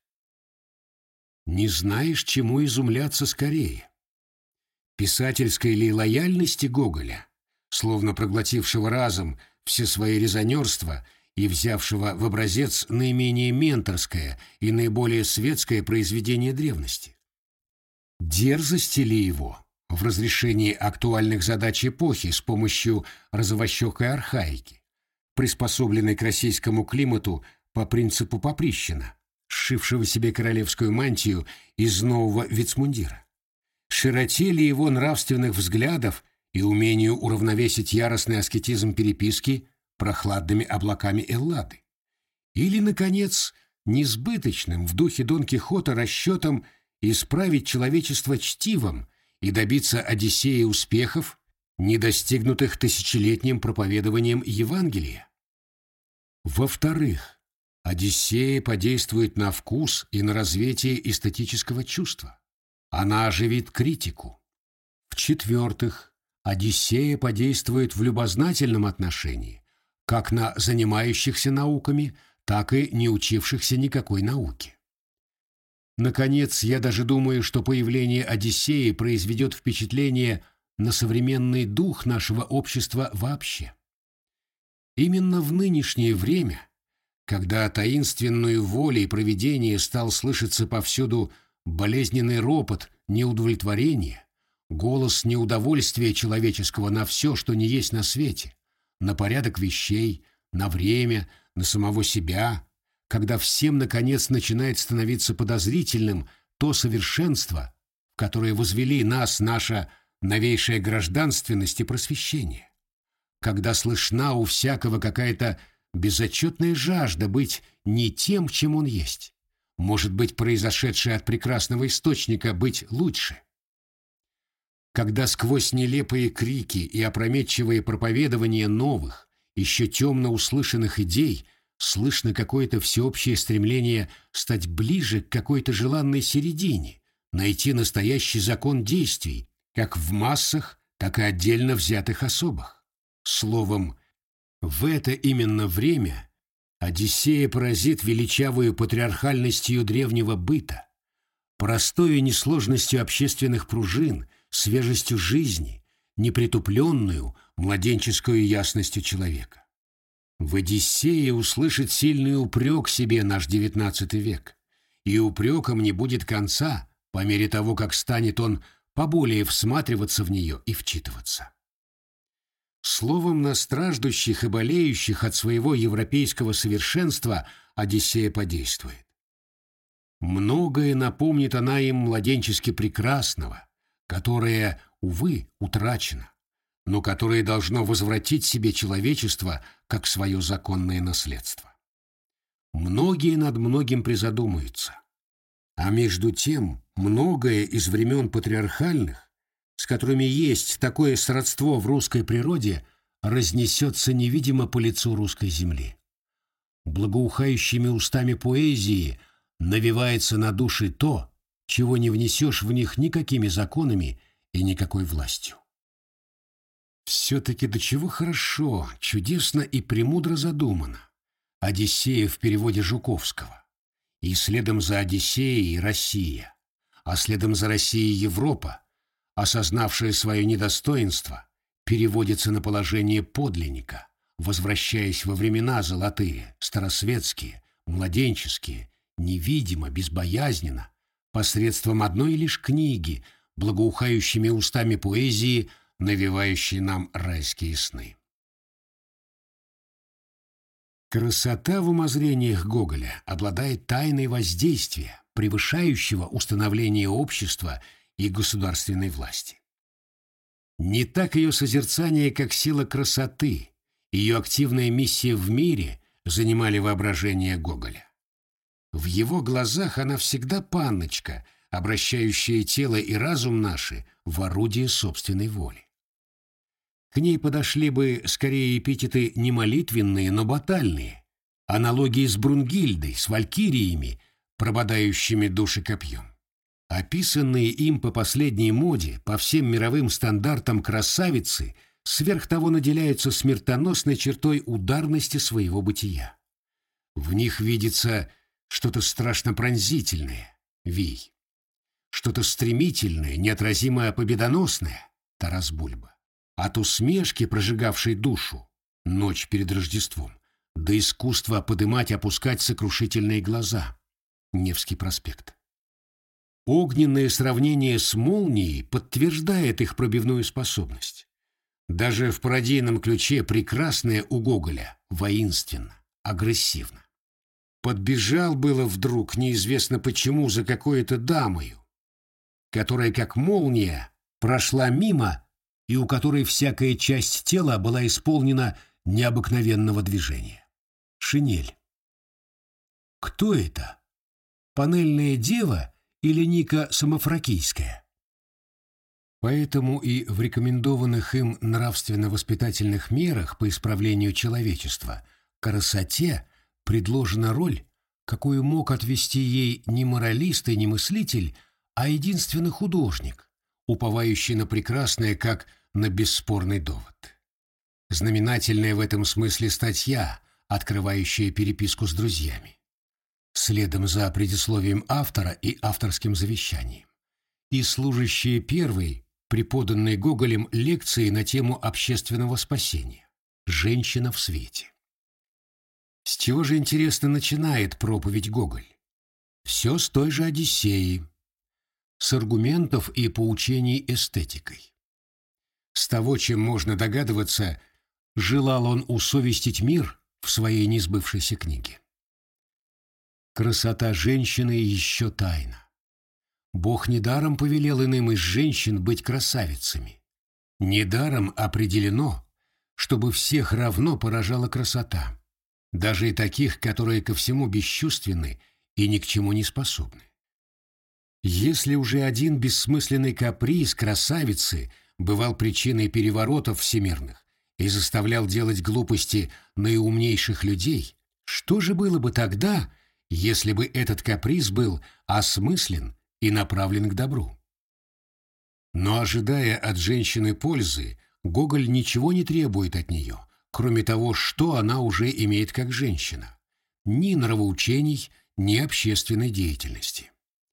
Не знаешь, чему изумляться скорее? Писательской ли лояльности Гоголя, словно проглотившего разом все свои резонерства и взявшего в образец наименее менторское и наиболее светское произведение древности? Дерзости ли его в разрешении актуальных задач эпохи с помощью розовощекой архаики, приспособленной к российскому климату по принципу Поприщина, сшившего себе королевскую мантию из нового вицмундира? Широте ли его нравственных взглядов и умению уравновесить яростный аскетизм переписки прохладными облаками Эллады? Или, наконец, несбыточным в духе Дон Кихота расчетом исправить человечество чтивом и добиться Одиссеи успехов, не достигнутых тысячелетним проповедованием Евангелия? Во-вторых, Одиссея подействует на вкус и на развитие эстетического чувства. Она оживит критику. В-четвертых, Одиссея подействует в любознательном отношении, как на занимающихся науками, так и не учившихся никакой науке. Наконец, я даже думаю, что появление Одиссеи произведет впечатление на современный дух нашего общества вообще. Именно в нынешнее время, когда таинственную волей провидения стал слышаться повсюду болезненный ропот неудовлетворения, голос неудовольствия человеческого на все, что не есть на свете, на порядок вещей, на время, на самого себя, когда всем, наконец, начинает становиться подозрительным то совершенство, в которое возвели нас наша новейшая гражданственность и просвещение, когда слышна у всякого какая-то безотчетная жажда быть не тем, чем он есть, может быть, произошедшая от прекрасного источника быть лучше, когда сквозь нелепые крики и опрометчивые проповедования новых, еще темно услышанных идей слышно какое-то всеобщее стремление стать ближе к какой-то желанной середине, найти настоящий закон действий, как в массах, так и отдельно взятых особых. Словом, в это именно время Одиссея поразит величавую патриархальностью древнего быта, простою несложностью общественных пружин, свежестью жизни, непритупленную младенческую ясностью человека. В Одиссее услышит сильный упрек себе наш девятнадцатый век, и упреком не будет конца по мере того, как станет он поболее всматриваться в нее и вчитываться. Словом, на страждущих и болеющих от своего европейского совершенства Одиссея подействует. Многое напомнит она им младенчески прекрасного, которое, увы, утрачено, но которое должно возвратить себе человечество как свое законное наследство. Многие над многим призадумаются, а между тем многое из времен патриархальных, с которыми есть такое сродство в русской природе, разнесется невидимо по лицу русской земли. Благоухающими устами поэзии навевается на души то, чего не внесешь в них никакими законами и никакой властью. Все-таки до чего хорошо, чудесно и премудро задумано Одиссея в переводе Жуковского, и следом за Одиссеей Россия, а следом за Россией Европа, осознавшая свое недостоинство, переводится на положение подлинника, возвращаясь во времена золотые, старосветские, младенческие, невидимо, безбоязненно, посредством одной лишь книги, благоухающими устами поэзии, навевающей нам райские сны. Красота в умозрениях Гоголя обладает тайной воздействия, превышающего установление общества и государственной власти. Не так ее созерцание, как сила красоты, ее активная миссия в мире занимали воображение Гоголя. В его глазах она всегда панночка, обращающая тело и разум наши в орудие собственной воли. К ней подошли бы скорее эпитеты не молитвенные, но батальные, аналогии с Брунгильдой, с валькириями, прободающими души копьем. Описанные им по последней моде, по всем мировым стандартам красавицы, сверх того наделяются смертоносной чертой ударности своего бытия. В них видится что-то страшно пронзительное, Вий, что-то стремительное, неотразимое, победоносное, Тарас Бульба. От усмешки, прожигавшей душу, ночь перед Рождеством, до искусства подымать и опускать сокрушительные глаза, Невский проспект. Огненное сравнение с молнией подтверждает их пробивную способность. Даже в пародийном ключе прекрасное у Гоголя воинственно, агрессивно. Подбежал было вдруг, неизвестно почему, за какой-то дамою, которая, как молния, прошла мимо и у которой всякая часть тела была исполнена необыкновенного движения. Шинель. Кто это? Панельная дева или Ника Самофракийская? Поэтому и в рекомендованных им нравственно-воспитательных мерах по исправлению человечества красоте предложена роль, какую мог отвести ей не моралист и не мыслитель, а единственно художник, уповающий на прекрасное как на бесспорный довод. Знаменательная в этом смысле статья, открывающая переписку с друзьями, следом за предисловием автора и авторским завещанием, и служащая первой, преподанной Гоголем лекции на тему общественного спасения «Женщина в свете». С чего же, интересно, начинает проповедь Гоголь? Все с той же Одиссеи, с аргументов и поучений эстетикой. С того, чем можно догадываться, желал он усовестить мир в своей несбывшейся книге. Красота женщины еще тайна. Бог недаром повелел иным из женщин быть красавицами. Недаром определено, чтобы всех равно поражала красота, даже и таких, которые ко всему бесчувственны и ни к чему не способны. Если уже один бессмысленный каприз красавицы бывал причиной переворотов всемирных и заставлял делать глупости наиумнейших людей, что же было бы тогда, если бы этот каприз был осмыслен и направлен к добру? Но, ожидая от женщины пользы, Гоголь ничего не требует от нее, кроме того, что она уже имеет как женщина. Ни нравоучений, ни общественной деятельности.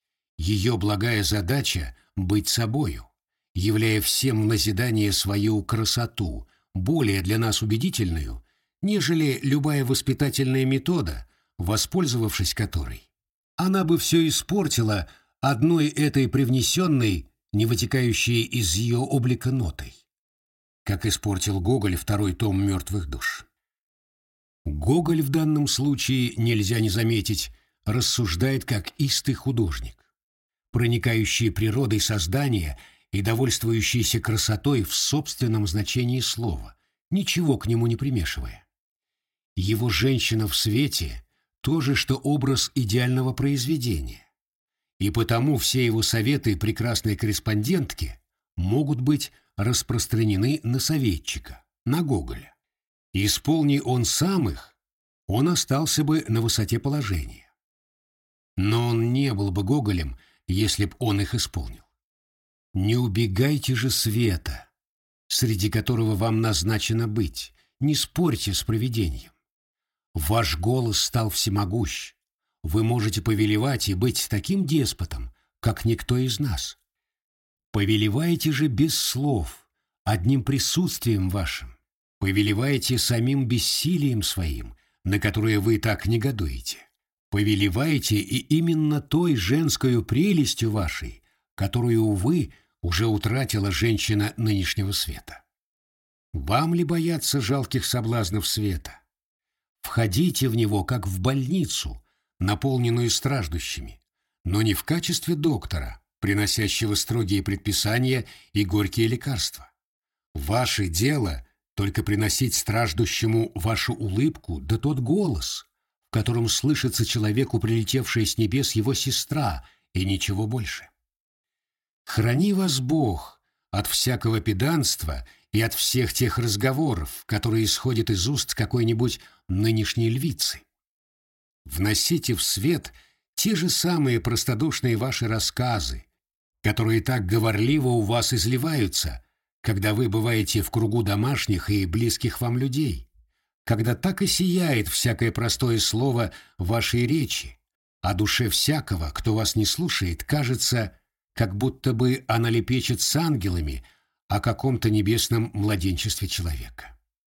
Ее благая задача — быть собою, являя всем в назидание свою красоту, более для нас убедительную, нежели любая воспитательная метода, воспользовавшись которой, она бы все испортила одной этой привнесенной, не вытекающей из ее облика нотой, как испортил Гоголь второй том «Мертвых душ». Гоголь в данном случае, нельзя не заметить, рассуждает как истый художник, проникающий природой создания и довольствующийся красотой в собственном значении слова, ничего к нему не примешивая. Его «Женщина в свете» — то же, что образ идеального произведения, и потому все его советы прекрасной корреспондентки могут быть распространены на советчика, на Гоголя. Исполни он сам их, он остался бы на высоте положения. Но он не был бы Гоголем, если б он их исполнил. Не убегайте же света, среди которого вам назначено быть, не спорьте с провидением. Ваш голос стал всемогущ, вы можете повелевать и быть таким деспотом, как никто из нас. Повелевайте же без слов, одним присутствием вашим, повелевайте самим бессилием своим, на которое вы так негодуете. Повелевайте и именно той женскою прелестью вашей, которую, увы, уже утратила женщина нынешнего света. Вам ли бояться жалких соблазнов света? Входите в него, как в больницу, наполненную страждущими, но не в качестве доктора, приносящего строгие предписания и горькие лекарства. Ваше дело только приносить страждущему вашу улыбку да тот голос, в котором слышится человеку прилетевшая с небес его сестра, и ничего больше. Храни вас Бог от всякого педанства и от всех тех разговоров, которые исходят из уст какой-нибудь нынешней львицы. Вносите в свет те же самые простодушные ваши рассказы, которые так говорливо у вас изливаются, когда вы бываете в кругу домашних и близких вам людей, когда так и сияет всякое простое слово вашей речи, а душе всякого, кто вас не слушает, кажется, как будто бы она лепечет с ангелами о каком-то небесном младенчестве человека.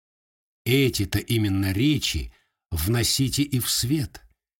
Эти-то именно речи вносите и в свет.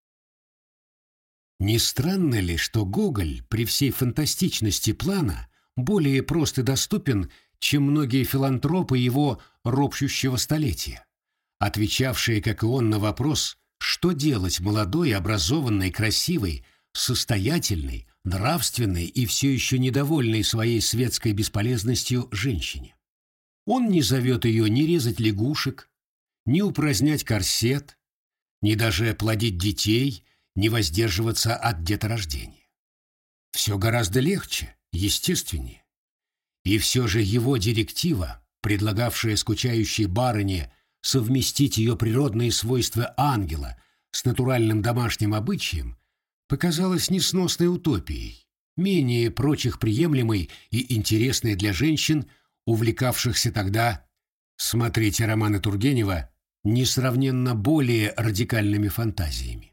Не странно ли, что Гоголь при всей фантастичности плана более прост и доступен, чем многие филантропы его ропщущего столетия, отвечавшие, как и он, на вопрос, что делать молодой, образованной, красивой, состоятельной, нравственной и все еще недовольной своей светской бесполезностью женщине. Он не зовет ее ни резать лягушек, ни упразднять корсет, ни даже плодить детей, ни воздерживаться от деторождения. Все гораздо легче, естественнее. И все же его директива, предлагавшая скучающей барыне совместить ее природные свойства ангела с натуральным домашним обычаем, показалась несносной утопией, менее прочих приемлемой и интересной для женщин, увлекавшихся тогда, смотрите романы Тургенева, несравненно более радикальными фантазиями.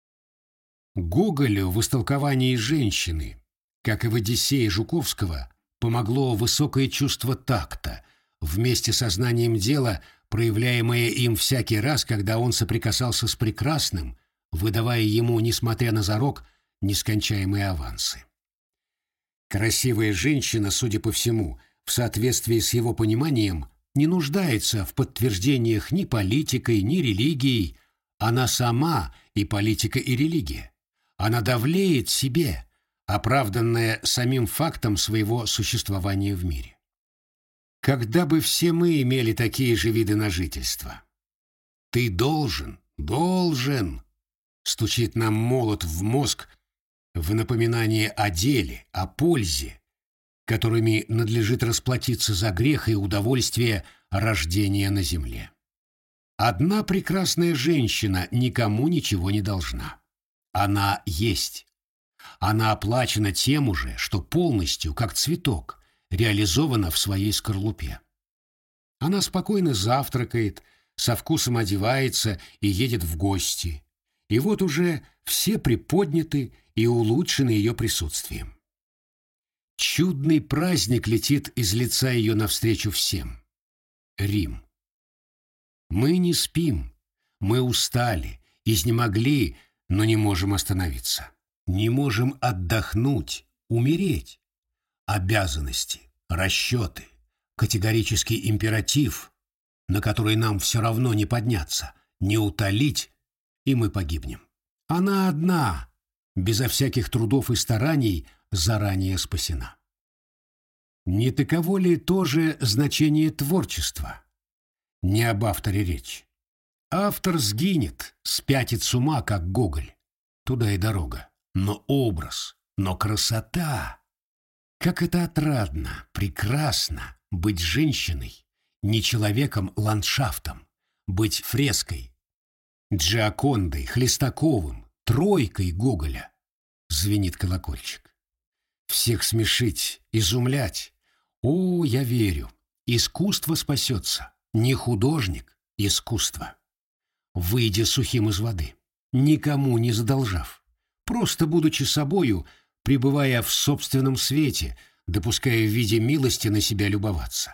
Гоголю в истолковании женщины, как и в «Одиссее» Жуковского, помогло высокое чувство такта, вместе со знанием дела, проявляемое им всякий раз, когда он соприкасался с прекрасным, выдавая ему, несмотря на зарок, нескончаемые авансы. Красивая женщина, судя по всему, в соответствии с его пониманием, не нуждается в подтверждениях ни политикой, ни религией. Она сама и политика, и религия. Она давлеет себе, оправданная самим фактом своего существования в мире. Когда бы все мы имели такие же виды на жительство? «Ты должен, должен!» — стучит нам молот в мозг в напоминание о деле, о пользе, которыми надлежит расплатиться за грех и удовольствие рождения на земле. Одна прекрасная женщина никому ничего не должна. Она есть. Она оплачена тем уже, что полностью, как цветок, реализована в своей скорлупе. Она спокойно завтракает, со вкусом одевается и едет в гости. И вот уже все приподняты и улучшены ее присутствием. Чудный праздник летит из лица ее навстречу всем. Рим. Мы не спим, мы устали, изнемогли, но не можем остановиться. Не можем отдохнуть, умереть. Обязанности, расчеты, категорический императив, на который нам все равно не подняться, не утолить, и мы погибнем. Она одна, безо всяких трудов и стараний, заранее спасена. Не таково ли тоже значение творчества? Не об авторе речь. Автор сгинет, спятит с ума, как Гоголь. Туда и дорога. Но образ, но красота. Как это отрадно, прекрасно быть женщиной, не человеком-ландшафтом, быть фреской, Джиакондой, Хлестаковым, тройкой Гоголя. Звенит колокольчик. Всех смешить, изумлять. О, я верю, искусство спасется. Не художник, искусство. Выйдя сухим из воды, никому не задолжав, просто будучи собою, пребывая в собственном свете, допуская в виде милости на себя любоваться.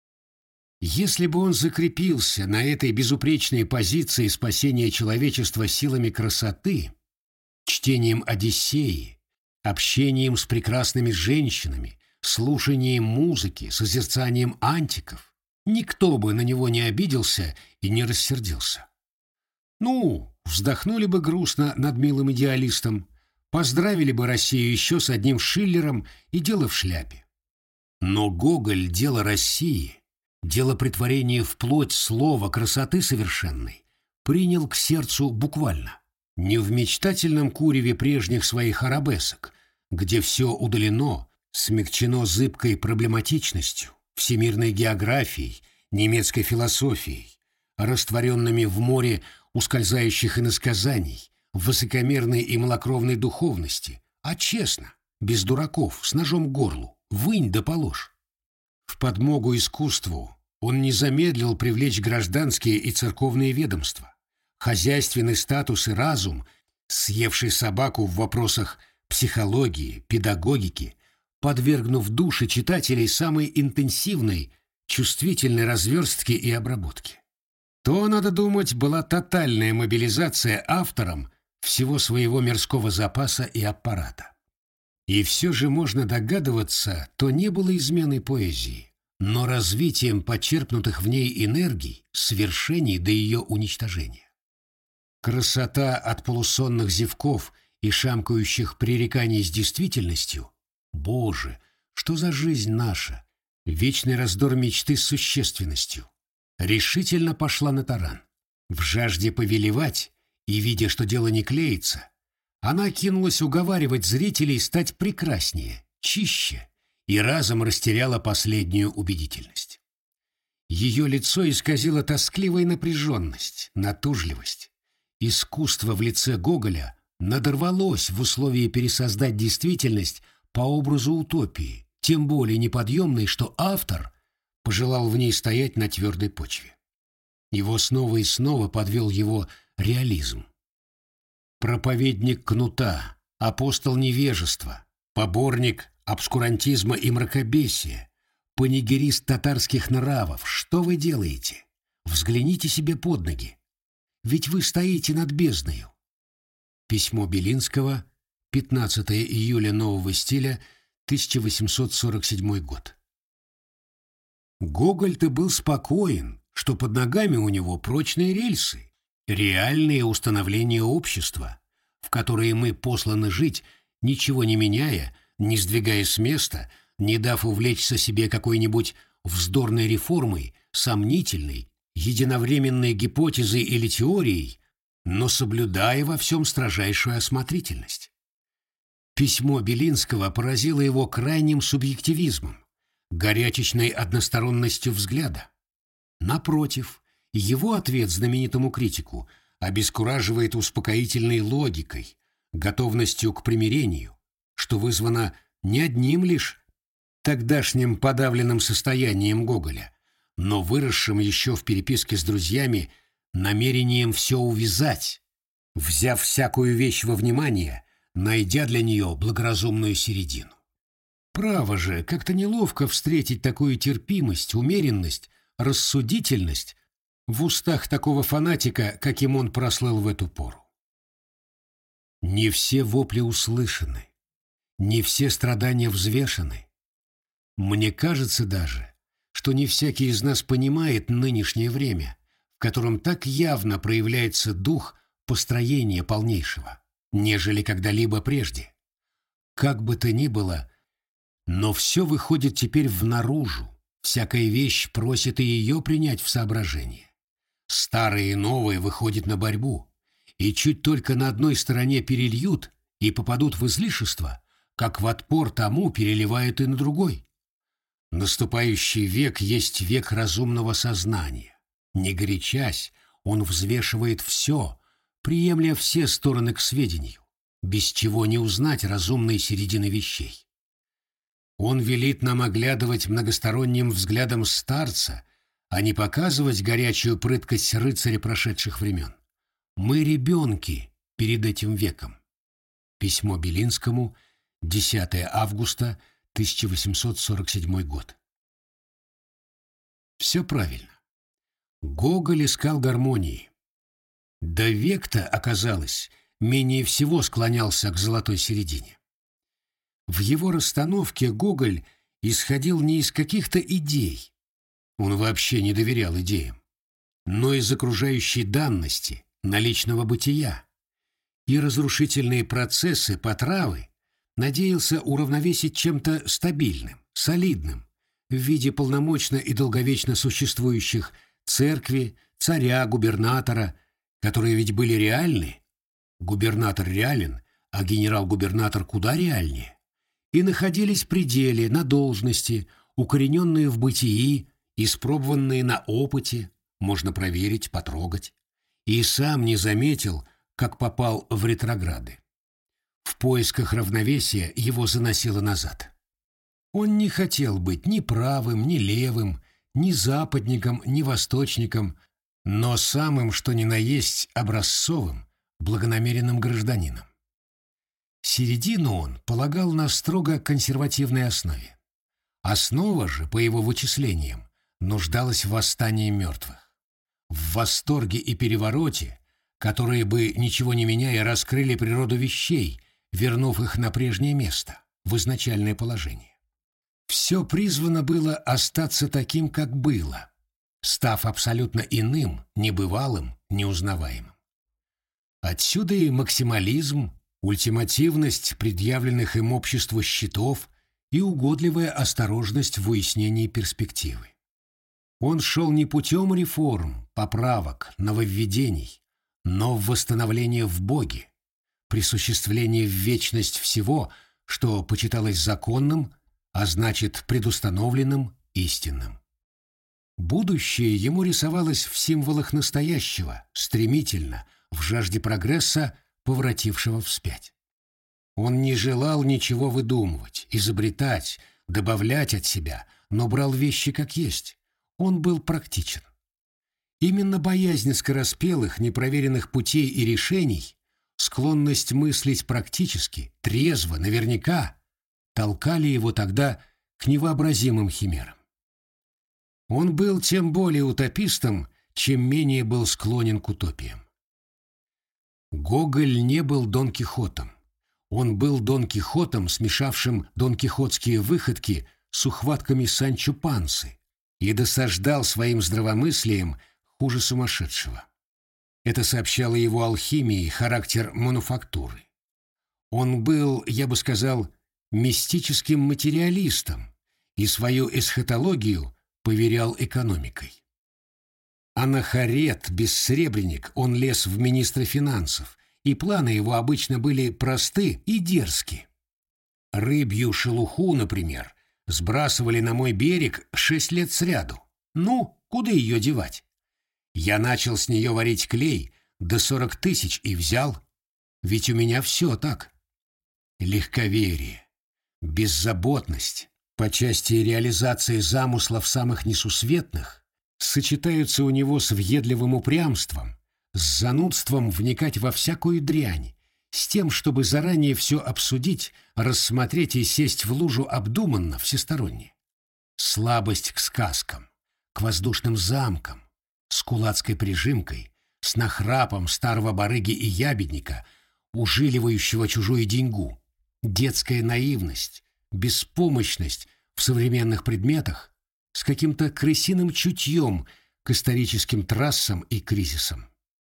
Если бы он закрепился на этой безупречной позиции спасения человечества силами красоты, чтением «Одиссеи», общением с прекрасными женщинами, слушанием музыки, созерцанием антиков, никто бы на него не обиделся и не рассердился. Ну, вздохнули бы грустно над милым идеалистом, поздравили бы Россию еще с одним Шиллером и дело в шляпе. Но Гоголь — дело России, дело претворения в плоть слова красоты совершенной, принял к сердцу буквально, не в мечтательном куреве прежних своих арабесок, где все удалено, смягчено зыбкой проблематичностью, всемирной географией, немецкой философией, растворенными в море ускользающих иносказаний, высокомерной и малокровной духовности, а честно, без дураков, с ножом к горлу, вынь да положь. В подмогу искусству он не замедлил привлечь гражданские и церковные ведомства, хозяйственный статус и разум, съевший собаку в вопросах психологии, педагогики, подвергнув души читателей самой интенсивной, чувствительной разверстке и обработке. То, надо думать, была тотальная мобилизация автором всего своего мирского запаса и аппарата. И все же можно догадываться, то не было изменой поэзии, но развитием почерпнутых в ней энергий, свершений до ее уничтожения. Красота от полусонных зевков и шамкающих пререканий с действительностью. Боже, что за жизнь наша? Вечный раздор мечты с существенностью. Решительно пошла на таран. В жажде повелевать и, видя, что дело не клеится, она кинулась уговаривать зрителей стать прекраснее, чище, и разом растеряла последнюю убедительность. Ее лицо исказило тоскливая напряженность, натужливость. Искусство в лице Гоголя надорвалось в условии пересоздать действительность по образу утопии, тем более неподъемной, что автор пожелал в ней стоять на твердой почве. Его снова и снова подвел его реализм. Проповедник кнута, апостол невежества, поборник обскурантизма и мракобесия, панигерист татарских нравов, что вы делаете? Взгляните себе под ноги. Ведь вы стоите над бездною. Письмо Белинского, пятнадцатое июля нового стиля, тысяча восемьсот сорок седьмой год. Гоголь-то был спокоен, что под ногами у него прочные рельсы, реальные установления общества, в которые мы посланы жить, ничего не меняя, не сдвигаясь с места, не дав увлечься себе какой-нибудь вздорной реформой, сомнительной, единовременной гипотезой или теорией, но соблюдая во всем строжайшую осмотрительность. Письмо Белинского поразило его крайним субъективизмом, горячечной односторонностью взгляда. Напротив, его ответ знаменитому критику обескураживает успокоительной логикой, готовностью к примирению, что вызвано не одним лишь тогдашним подавленным состоянием Гоголя, но выросшим еще в переписке с друзьями намерением все увязать, взяв всякую вещь во внимание, найдя для нее благоразумную середину. Право же, как-то неловко встретить такую терпимость, умеренность, рассудительность в устах такого фанатика, каким он прослыл в эту пору. Не все вопли услышаны, не все страдания взвешены. Мне кажется даже, что не всякий из нас понимает нынешнее время, в котором так явно проявляется дух построения полнейшего, нежели когда-либо прежде. Как бы то ни было, но все выходит теперь внаружу, всякая вещь просит и ее принять в соображение. Старые и новые выходят на борьбу, и чуть только на одной стороне перельют и попадут в излишество, как в отпор тому переливают и на другой. Наступающий век есть век разумного сознания. Не горячась, он взвешивает все, приемля все стороны к сведению, без чего не узнать разумной середины вещей. Он велит нам оглядывать многосторонним взглядом старца, а не показывать горячую прыткость рыцаря прошедших времен. Мы ребенки перед этим веком. Письмо Белинскому, десятое августа тысяча восемьсот сорок седьмой год. Все правильно. Гоголь искал гармонии. Да век-то, оказалось, менее всего склонялся к золотой середине. В его расстановке Гоголь исходил не из каких-то идей, он вообще не доверял идеям, но из окружающей данности, наличного бытия, и разрушительные процессы потравы надеялся уравновесить чем-то стабильным, солидным, в виде полномочно и долговечно существующих церкви, царя, губернатора, которые ведь были реальны, губернатор реален, а генерал-губернатор куда реальнее, и находились в пределе, на должности, укорененные в бытии, испробованные на опыте, можно проверить, потрогать, и сам не заметил, как попал в ретрограды. В поисках равновесия его заносило назад. Он не хотел быть ни правым, ни левым, ни западником, ни восточником, но самым, что ни на есть, образцовым, благонамеренным гражданином. Середину он полагал на строго консервативной основе. Основа же, по его вычислениям, нуждалась в восстании мертвых. В восторге и перевороте, которые бы, ничего не меняя, раскрыли природу вещей, вернув их на прежнее место, в изначальное положение. Все призвано было остаться таким, как было, став абсолютно иным, небывалым, неузнаваемым. Отсюда и максимализм, ультимативность предъявленных им обществу счетов и угодливая осторожность в выяснении перспективы. Он шел не путем реформ, поправок, нововведений, но в восстановление в Боге, присуществление в вечность всего, что почиталось законным, а значит предустановленным, истинным. Будущее ему рисовалось в символах настоящего, стремительно, в жажде прогресса, поворотившего вспять. Он не желал ничего выдумывать, изобретать, добавлять от себя, но брал вещи как есть. Он был практичен. Именно боязнь скороспелых, непроверенных путей и решений, склонность мыслить практически, трезво, наверняка, толкали его тогда к невообразимым химерам. Он был тем более утопистом, чем менее был склонен к утопиям. Гоголь не был Дон Кихотом. Он был Дон Кихотом, смешавшим донкихотские выходки с ухватками Санчо Пансы, и досаждал своим здравомыслием хуже сумасшедшего. Это сообщало его алхимии, характер мануфактуры. Он был, я бы сказал, мистическим материалистом и свою эсхатологию поверял экономикой. Анахарет, бессребренник, он лез в министра финансов, и планы его обычно были просты и дерзки. Рыбью шелуху, например, сбрасывали на мой берег шесть лет сряду. Ну, куда ее девать? Я начал с нее варить клей до сорок тысяч и взял. Ведь у меня все так. Легковерие, беззаботность по части реализации замыслов самых несусветных сочетаются у него с въедливым упрямством, с занудством вникать во всякую дрянь, с тем, чтобы заранее все обсудить, рассмотреть и сесть в лужу обдуманно, всесторонне. Слабость к сказкам, к воздушным замкам, с кулацкой прижимкой, с нахрапом старого барыги и ябедника, ужиливающего чужую деньгу, детская наивность, беспомощность в современных предметах, с каким-то крысиным чутьем к историческим трассам и кризисам.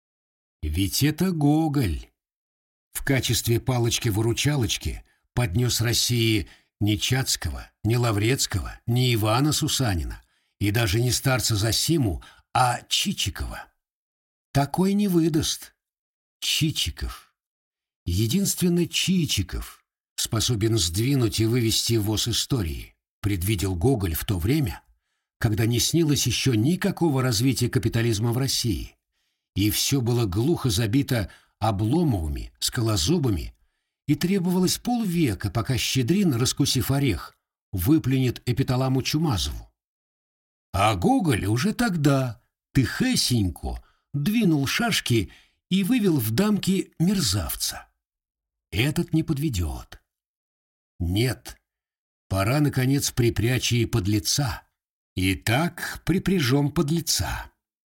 Ведь это Гоголь. В качестве палочки-выручалочки поднес России ни Чацкого, ни Лаврецкого, ни Ивана Сусанина, и даже не старца Зосиму, а Чичикова. Такой не выдаст. Чичиков. Единственно Чичиков способен сдвинуть и вывести воз истории, предвидел Гоголь в то время, когда не снилось еще никакого развития капитализма в России, и все было глухо забито Обломовыми, Скалозубами, и требовалось полвека, пока Щедрин, раскусив орех, выплюнет эпиталаму Чумазову. А Гоголь уже тогда, тихесенько, двинул шашки и вывел в дамки мерзавца. Этот не подведет. Нет, пора, наконец, припрячь и подлеца. Итак, припряжем подлеца.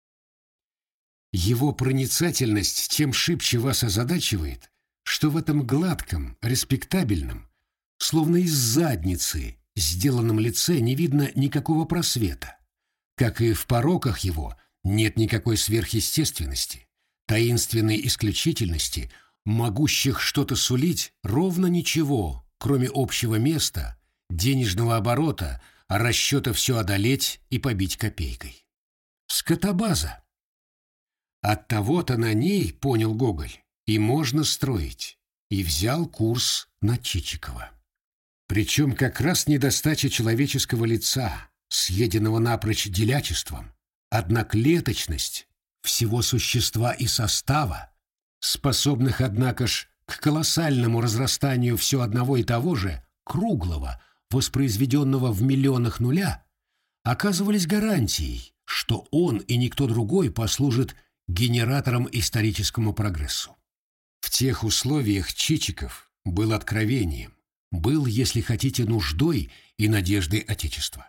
Его проницательность тем шибче вас озадачивает, что в этом гладком, респектабельном, словно из задницы, сделанном лице не видно никакого просвета. Как и в пороках его нет никакой сверхъестественности, таинственной исключительности, могущих что-то сулить ровно ничего, кроме общего места, денежного оборота, расчета все одолеть и побить копейкой. Скотобаза. Оттого-то на ней, понял Гоголь, и можно строить, и взял курс на Чичикова. Причем как раз недостача человеческого лица, съеденного напрочь делячеством, одноклеточность всего существа и состава, способных, однако ж, к колоссальному разрастанию все одного и того же, круглого, воспроизведенного в миллионах нуля, оказывались гарантией, что он и никто другой послужит генератором историческому прогрессу. В тех условиях Чичиков был откровением, был, если хотите, нуждой и надеждой Отечества.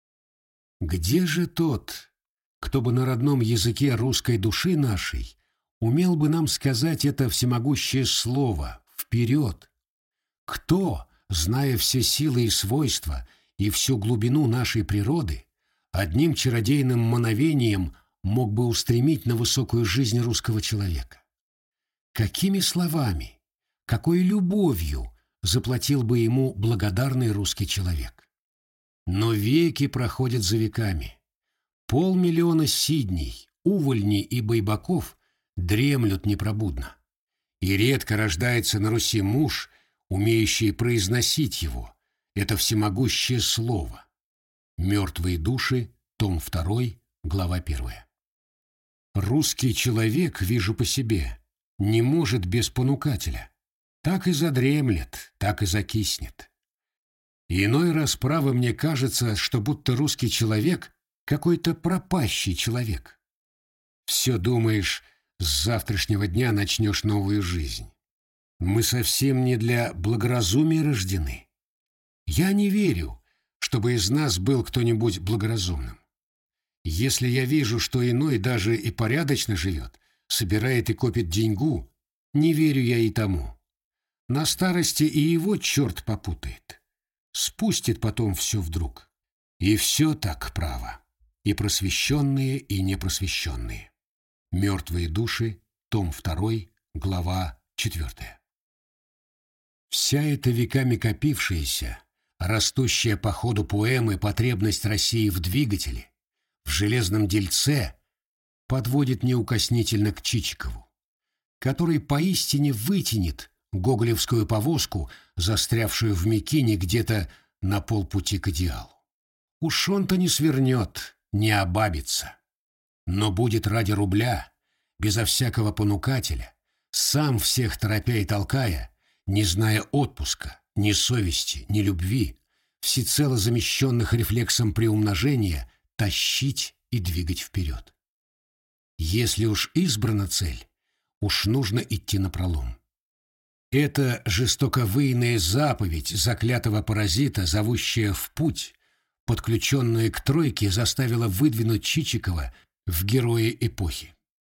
Где же тот, кто бы на родном языке русской души нашей умел бы нам сказать это всемогущее слово «вперед»? Кто, зная все силы и свойства и всю глубину нашей природы, одним чародейным мановением мог бы устремить на высокую жизнь русского человека? Какими словами, какой любовью заплатил бы ему благодарный русский человек? Но веки проходят за веками. Полмиллиона сидней, увольней и байбаков дремлют непробудно. И редко рождается на Руси муж, умеющий произносить его, это всемогущее слово. «Мертвые души», том второй, глава первая. Русский человек, вижу по себе, не может без понукателя. Так и задремлет, так и закиснет. И иной раз, право, мне кажется, что будто русский человек — какой-то пропащий человек. Все думаешь, с завтрашнего дня начнешь новую жизнь. Мы совсем не для благоразумия рождены. Я не верю, чтобы из нас был кто-нибудь благоразумным. Если я вижу, что иной даже и порядочно живет, собирает и копит деньгу, не верю я и тому. На старости и его черт попутает. Спустит потом все вдруг. И все так право. И просвещенные, и непросвещенные. Мертвые души, том второй, глава четвертая. Вся эта веками копившаяся, растущая по ходу поэмы потребность России в двигателе, в железном дельце, подводит неукоснительно к Чичикову, который поистине вытянет гоголевскую повозку, застрявшую в Микине где-то на полпути к идеалу. Уж он-то не свернет, не обабится, но будет ради рубля, безо всякого понукателя, сам всех торопя и толкая, не зная отпуска, ни совести, ни любви, всецело замещенных рефлексом приумножения, тащить и двигать вперед. Если уж избрана цель, уж нужно идти напролом. Это жестоковыйная заповедь заклятого паразита, зовущая в путь, подключенная к тройке, заставила выдвинуть Чичикова в герои эпохи.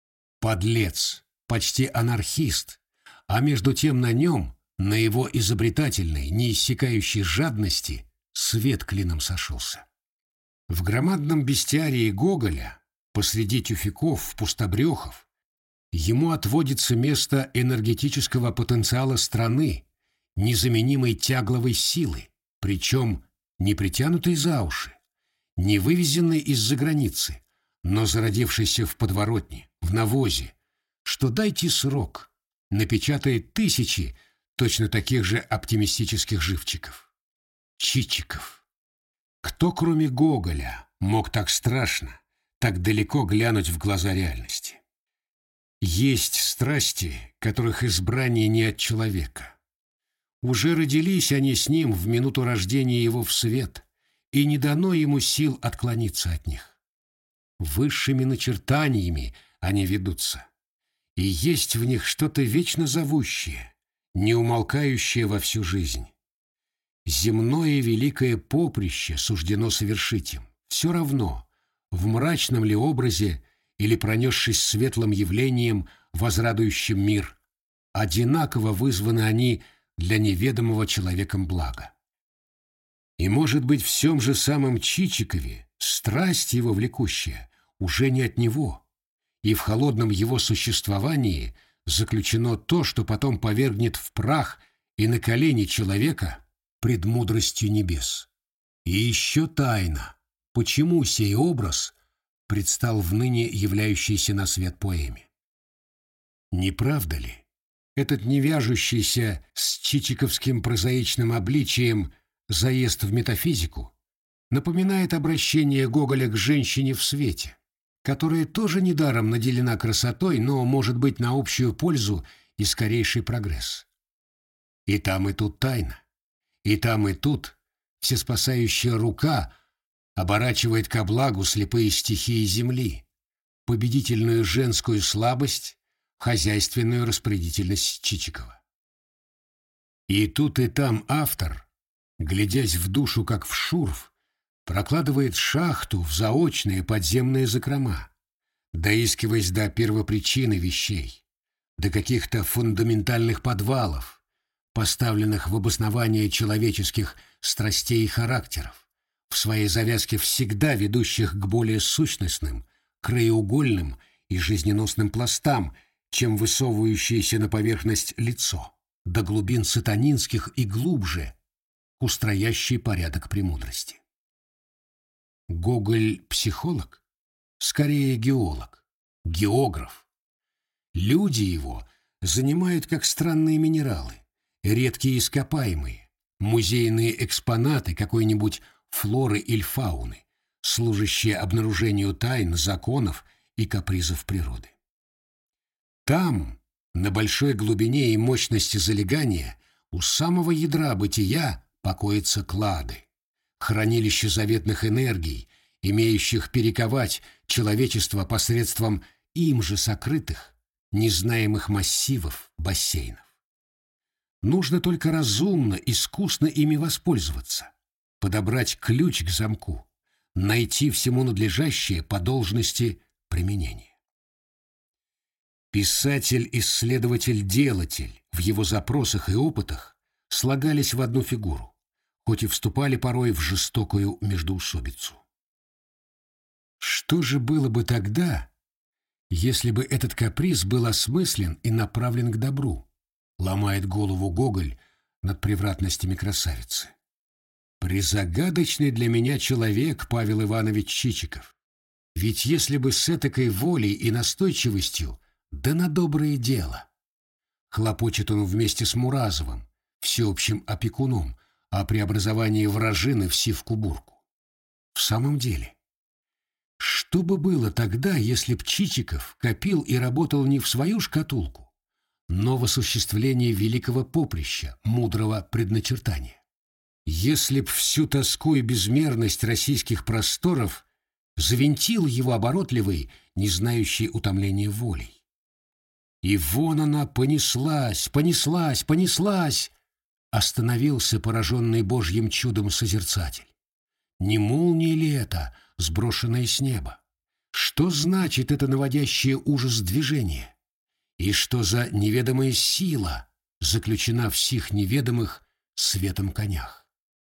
Подлец, почти анархист, а между тем на нем, на его изобретательной, неиссякающей жадности, свет клином сошелся. В громадном бестиарии Гоголя, посреди тюфяков, пустобрехов, ему отводится место энергетического потенциала страны, незаменимой тягловой силы, причем не притянутой за уши, не вывезенной из-за границы, но зародившейся в подворотне, в навозе, что дайте срок, напечатает тысячи точно таких же оптимистических живчиков. Чичиков. Кто, кроме Гоголя, мог так страшно, так далеко глянуть в глаза реальности? Есть страсти, которых избрание не от человека. Уже родились они с ним в минуту рождения его в свет, и не дано ему сил отклониться от них. Высшими начертаниями они ведутся, и есть в них что-то вечно зовущее, неумолкающее во всю жизнь. Земное великое поприще суждено совершить им, все равно, в мрачном ли образе или пронесшись светлым явлением, возрадующим мир, одинаково вызваны они для неведомого человеком блага. И, может быть, в всем же самом Чичикове страсть его влекущая уже не от него, и в холодном его существовании заключено то, что потом повергнет в прах и на колени человека пред мудростью небес. И еще тайна, почему сей образ предстал в ныне являющейся на свет поэме. Не правда ли, этот не вяжущийся с чичиковским прозаичным обличием заезд в метафизику напоминает обращение Гоголя к женщине в свете, которая тоже недаром наделена красотой, но может быть на общую пользу и скорейший прогресс. И там, и тут тайна, и там, и тут всеспасающая рука оборачивает ко благу слепые стихии земли, победительную женскую слабость, хозяйственную распорядительность Чичикова. И тут, и там автор, глядясь в душу, как в шурф, прокладывает шахту в заочные подземные закрома, доискиваясь до первопричины вещей, до каких-то фундаментальных подвалов, поставленных в обоснование человеческих страстей и характеров, в своей завязке всегда ведущих к более сущностным, краеугольным и жизненосным пластам, чем высовывающееся на поверхность лицо, до глубин сатанинских и глубже, устроящий порядок премудрости. Гоголь — психолог? Скорее геолог, географ. Люди его занимают как странные минералы, редкие ископаемые, музейные экспонаты какой-нибудь флоры или фауны, служащие обнаружению тайн, законов и капризов природы. Там, на большой глубине и мощности залегания, у самого ядра бытия покоятся клады, хранилище заветных энергий, имеющих перековать человечество посредством им же сокрытых, незнаемых массивов бассейнов. Нужно только разумно, искусно ими воспользоваться, подобрать ключ к замку, найти всему надлежащее по должности применения. Писатель-исследователь-делатель в его запросах и опытах слагались в одну фигуру, хоть и вступали порой в жестокую междоусобицу. Что же было бы тогда, если бы этот каприз был осмыслен и направлен к добру? Ломает голову Гоголь над превратностями красавицы. Презагадочный для меня человек Павел Иванович Чичиков. Ведь если бы с этакой волей и настойчивостью, да на доброе дело. Хлопочет он вместе с Муразовым, всеобщим опекуном, о преобразовании вражины в сивку-бурку. В самом деле, что бы было тогда, если б Чичиков копил и работал не в свою шкатулку, но в осуществлении великого поприща, мудрого предначертания? Если б всю тоску и безмерность российских просторов завинтил его оборотливый, не знающий утомления волей. И вон она понеслась, понеслась, понеслась, остановился пораженный Божьим чудом созерцатель. Не молния ли это, сброшенная с неба? Что значит это наводящее ужас движение? И что за неведомая сила заключена в сих неведомых светом конях?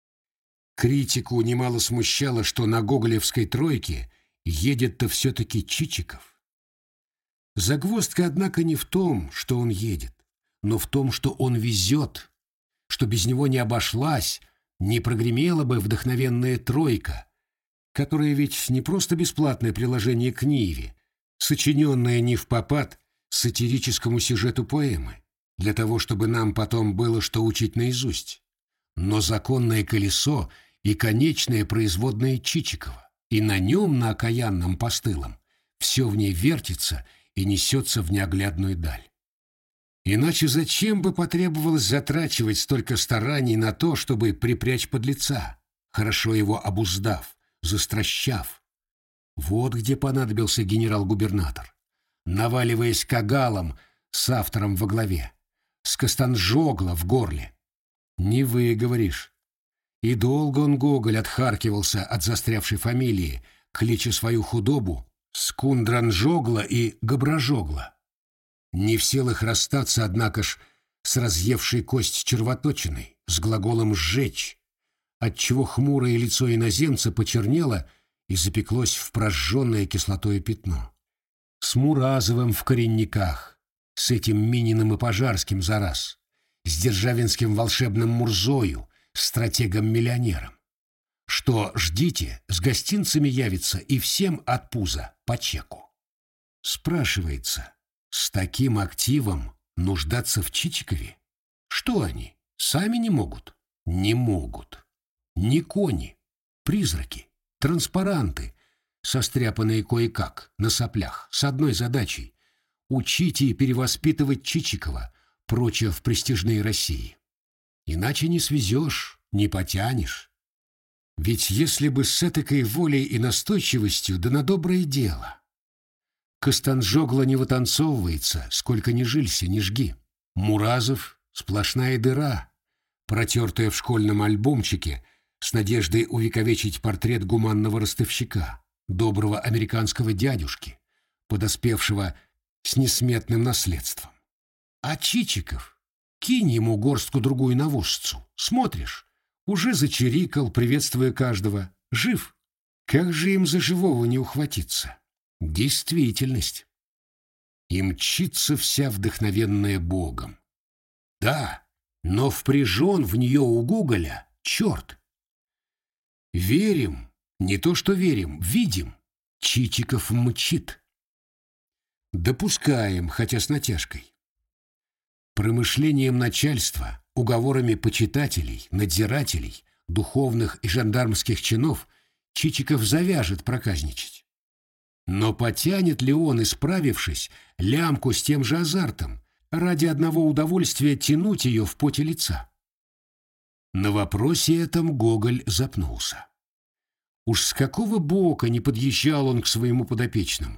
Критику немало смущало, что на гоголевской тройке едет-то все-таки Чичиков. Загвоздка, однако, не в том, что он едет, но в том, что он везет, что без него не обошлась, не прогремела бы вдохновенная тройка, которая ведь не просто бесплатное приложение к Ниве, сочиненное не впопад сатирическому сюжету поэмы, для того, чтобы нам потом было что учить наизусть, но законное колесо и конечное производное Чичикова, и на нем, на окаянном постылом, все в ней вертится и несется в неоглядную даль. Иначе зачем бы потребовалось затрачивать столько стараний на то, чтобы припрячь подлеца, хорошо его обуздав, застращав? Вот где понадобился генерал-губернатор, наваливаясь кагалом с автором во главе, с Костанжогла в горле. Не выговоришь. И долго он, Гоголь, отхаркивался от застрявшей фамилии, клича свою худобу Скундранжогла и Габрожогла. Не в силах расстаться, однако ж, с разъевшей кость червоточиной, с глаголом «сжечь», отчего хмурое лицо иноземца почернело и запеклось в прожженное кислотой пятно. С Муразовым в коренниках, с этим Мининым и Пожарским за раз, с державинским волшебным Мурзою, стратегом-миллионером. Что, ждите, с гостинцами явится и всем от пуза по чеку. Спрашивается, с таким активом нуждаться в Чичикове? Что они, сами не могут? Не могут. Не кони, призраки, транспаранты, состряпанные кое-как, на соплях, с одной задачей — учить и перевоспитывать Чичикова, прочее в престижной России. Иначе не свезешь, не потянешь. Ведь если бы с этакой волей и настойчивостью, да на доброе дело. Костанжогла не вытанцовывается, сколько ни жилься, ни жги. Муразов — сплошная дыра, протертая в школьном альбомчике с надеждой увековечить портрет гуманного ростовщика, доброго американского дядюшки, подоспевшего с несметным наследством. А Чичиков, кинь ему горстку-другую навозцу, смотришь, уже зачирикал, приветствуя каждого, жив. Как же им за живого не ухватиться? Действительность. И мчится вся вдохновенная Богом. Да, но впряжен в нее у Гоголя черт. Верим, не то что верим, видим. Чичиков мчит. Допускаем, хотя с натяжкой. Промышлением начальства, уговорами почитателей, надзирателей, духовных и жандармских чинов Чичиков завяжет проказничать. Но потянет ли он, исправившись, лямку с тем же азартом, ради одного удовольствия тянуть ее в поте лица? На вопросе этом Гоголь запнулся. Уж с какого бока не подъезжал он к своему подопечному,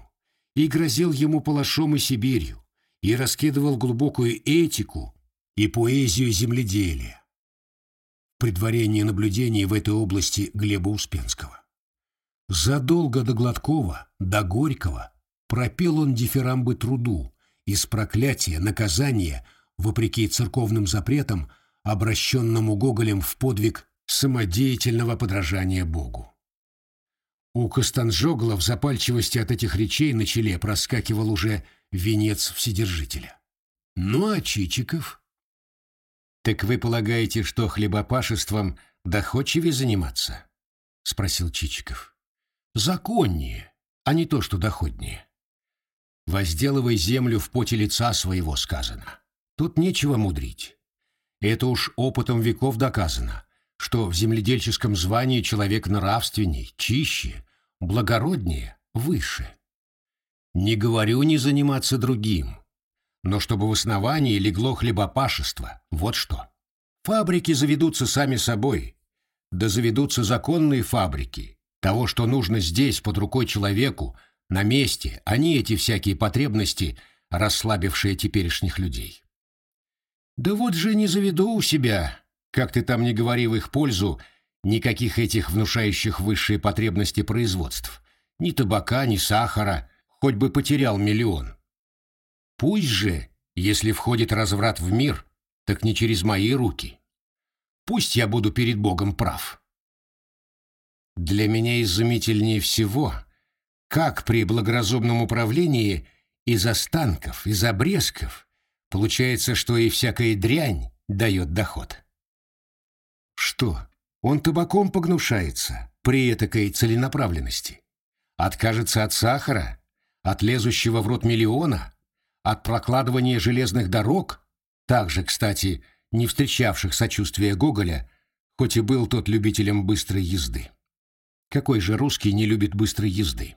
и грозил ему палашом и Сибирью, и раскидывал глубокую этику и поэзию земледелия. Предварение наблюдений в этой области Глеба Успенского. Задолго до Гладкова, до Горького пропел он дифирамбы труду, из проклятия, наказания, вопреки церковным запретам, обращенному Гоголем в подвиг самодеятельного подражания Богу. У Костанжогла в запальчивости от этих речей на челе проскакивал уже венец Вседержителя. Ну а Чичиков? «Так вы полагаете, что хлебопашеством доходчивее заниматься?» — спросил Чичиков. «Законнее, а не то, что доходнее. Возделывай землю в поте лица своего, сказано. Тут нечего мудрить. Это уж опытом веков доказано, что в земледельческом звании человек нравственней, чище, благороднее, выше. Не говорю не заниматься другим, но чтобы в основании легло хлебопашество, вот что. Фабрики заведутся сами собой, да заведутся законные фабрики, того, что нужно здесь под рукой человеку, на месте, а не эти всякие потребности, расслабившие теперешних людей. Да вот же не заведу у себя, как ты там не говори в их пользу, никаких этих внушающих высшие потребности производств. Ни табака, ни сахара, хоть бы потерял миллион. Пусть же, если входит разврат в мир, так не через мои руки. Пусть я буду перед Богом прав. Для меня изумительнее всего, как при благоразумном управлении из останков, из обрезков получается, что и всякая дрянь дает доход. Что, он табаком погнушается при этакой целенаправленности? Откажется от сахара, от лезущего в рот миллиона, от прокладывания железных дорог, также, кстати, не встречавших сочувствия Гоголя, хоть и был тот любителем быстрой езды. Какой же русский не любит быстрой езды?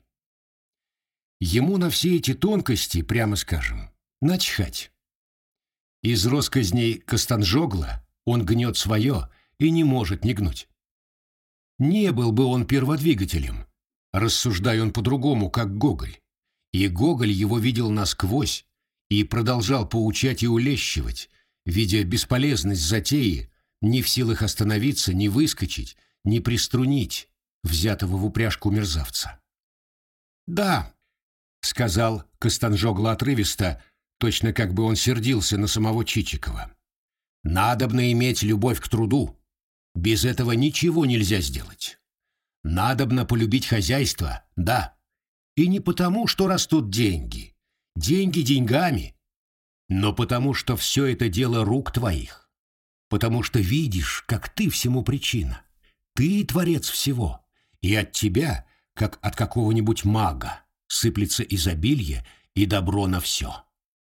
Ему на все эти тонкости, прямо скажем, начхать. Из росказней Костанжогла он гнет свое и не может не гнуть. Не был бы он перводвигателем, рассуждая он по-другому, как Гоголь. И Гоголь его видел насквозь и продолжал поучать и улещивать, видя бесполезность затеи, не в силах остановиться, не выскочить, не приструнить взятого в упряжку мерзавца. «Да», — сказал Костанжогла отрывисто, точно как бы он сердился на самого Чичикова. «Надобно иметь любовь к труду. Без этого ничего нельзя сделать. Надобно полюбить хозяйство, да. И не потому, что растут деньги. Деньги деньгами. Но потому, что все это дело рук твоих. Потому что видишь, как ты всему причина. Ты творец всего. И от тебя, как от какого-нибудь мага, сыплется изобилие и добро на все».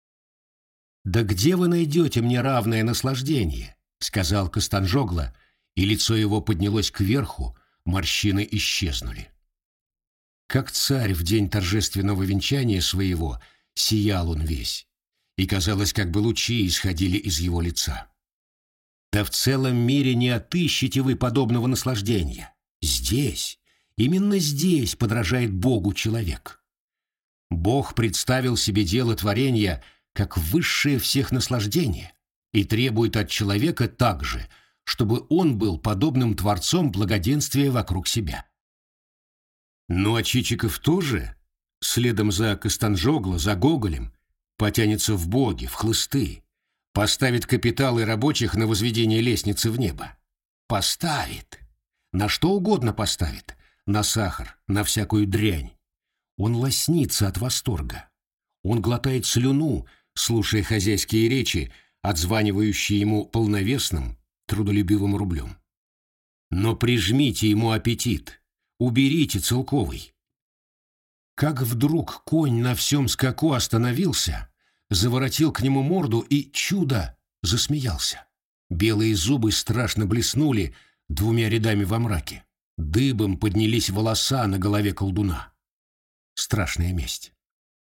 «Да где вы найдете мне равное наслаждение?» — сказал Костанжогла, и лицо его поднялось кверху, морщины исчезнули. Как царь в день торжественного венчания своего сиял он весь, и, казалось, как бы лучи исходили из его лица. «Да в целом мире не отыщете вы подобного наслаждения. Здесь, именно здесь подражает Богу человек. Бог представил себе дело творения как высшее всех наслаждение и требует от человека также, чтобы он был подобным творцом благоденствия вокруг себя». Ну а Чичиков тоже, следом за Костанжогла, за Гоголем, потянется в боги, в хлысты, поставит капиталы рабочих на возведение лестницы в небо. Поставит. На что угодно поставит. На сахар, на всякую дрянь. Он лоснится от восторга. Он глотает слюну, слушая хозяйские речи, отзванивающие ему полновесным, трудолюбивым рублем. Но прижмите ему аппетит, уберите целковый. Как вдруг конь на всем скаку остановился, заворотил к нему морду и, чудо, засмеялся. Белые зубы страшно блеснули двумя рядами во мраке. Дыбом поднялись волоса на голове колдуна. Страшная месть.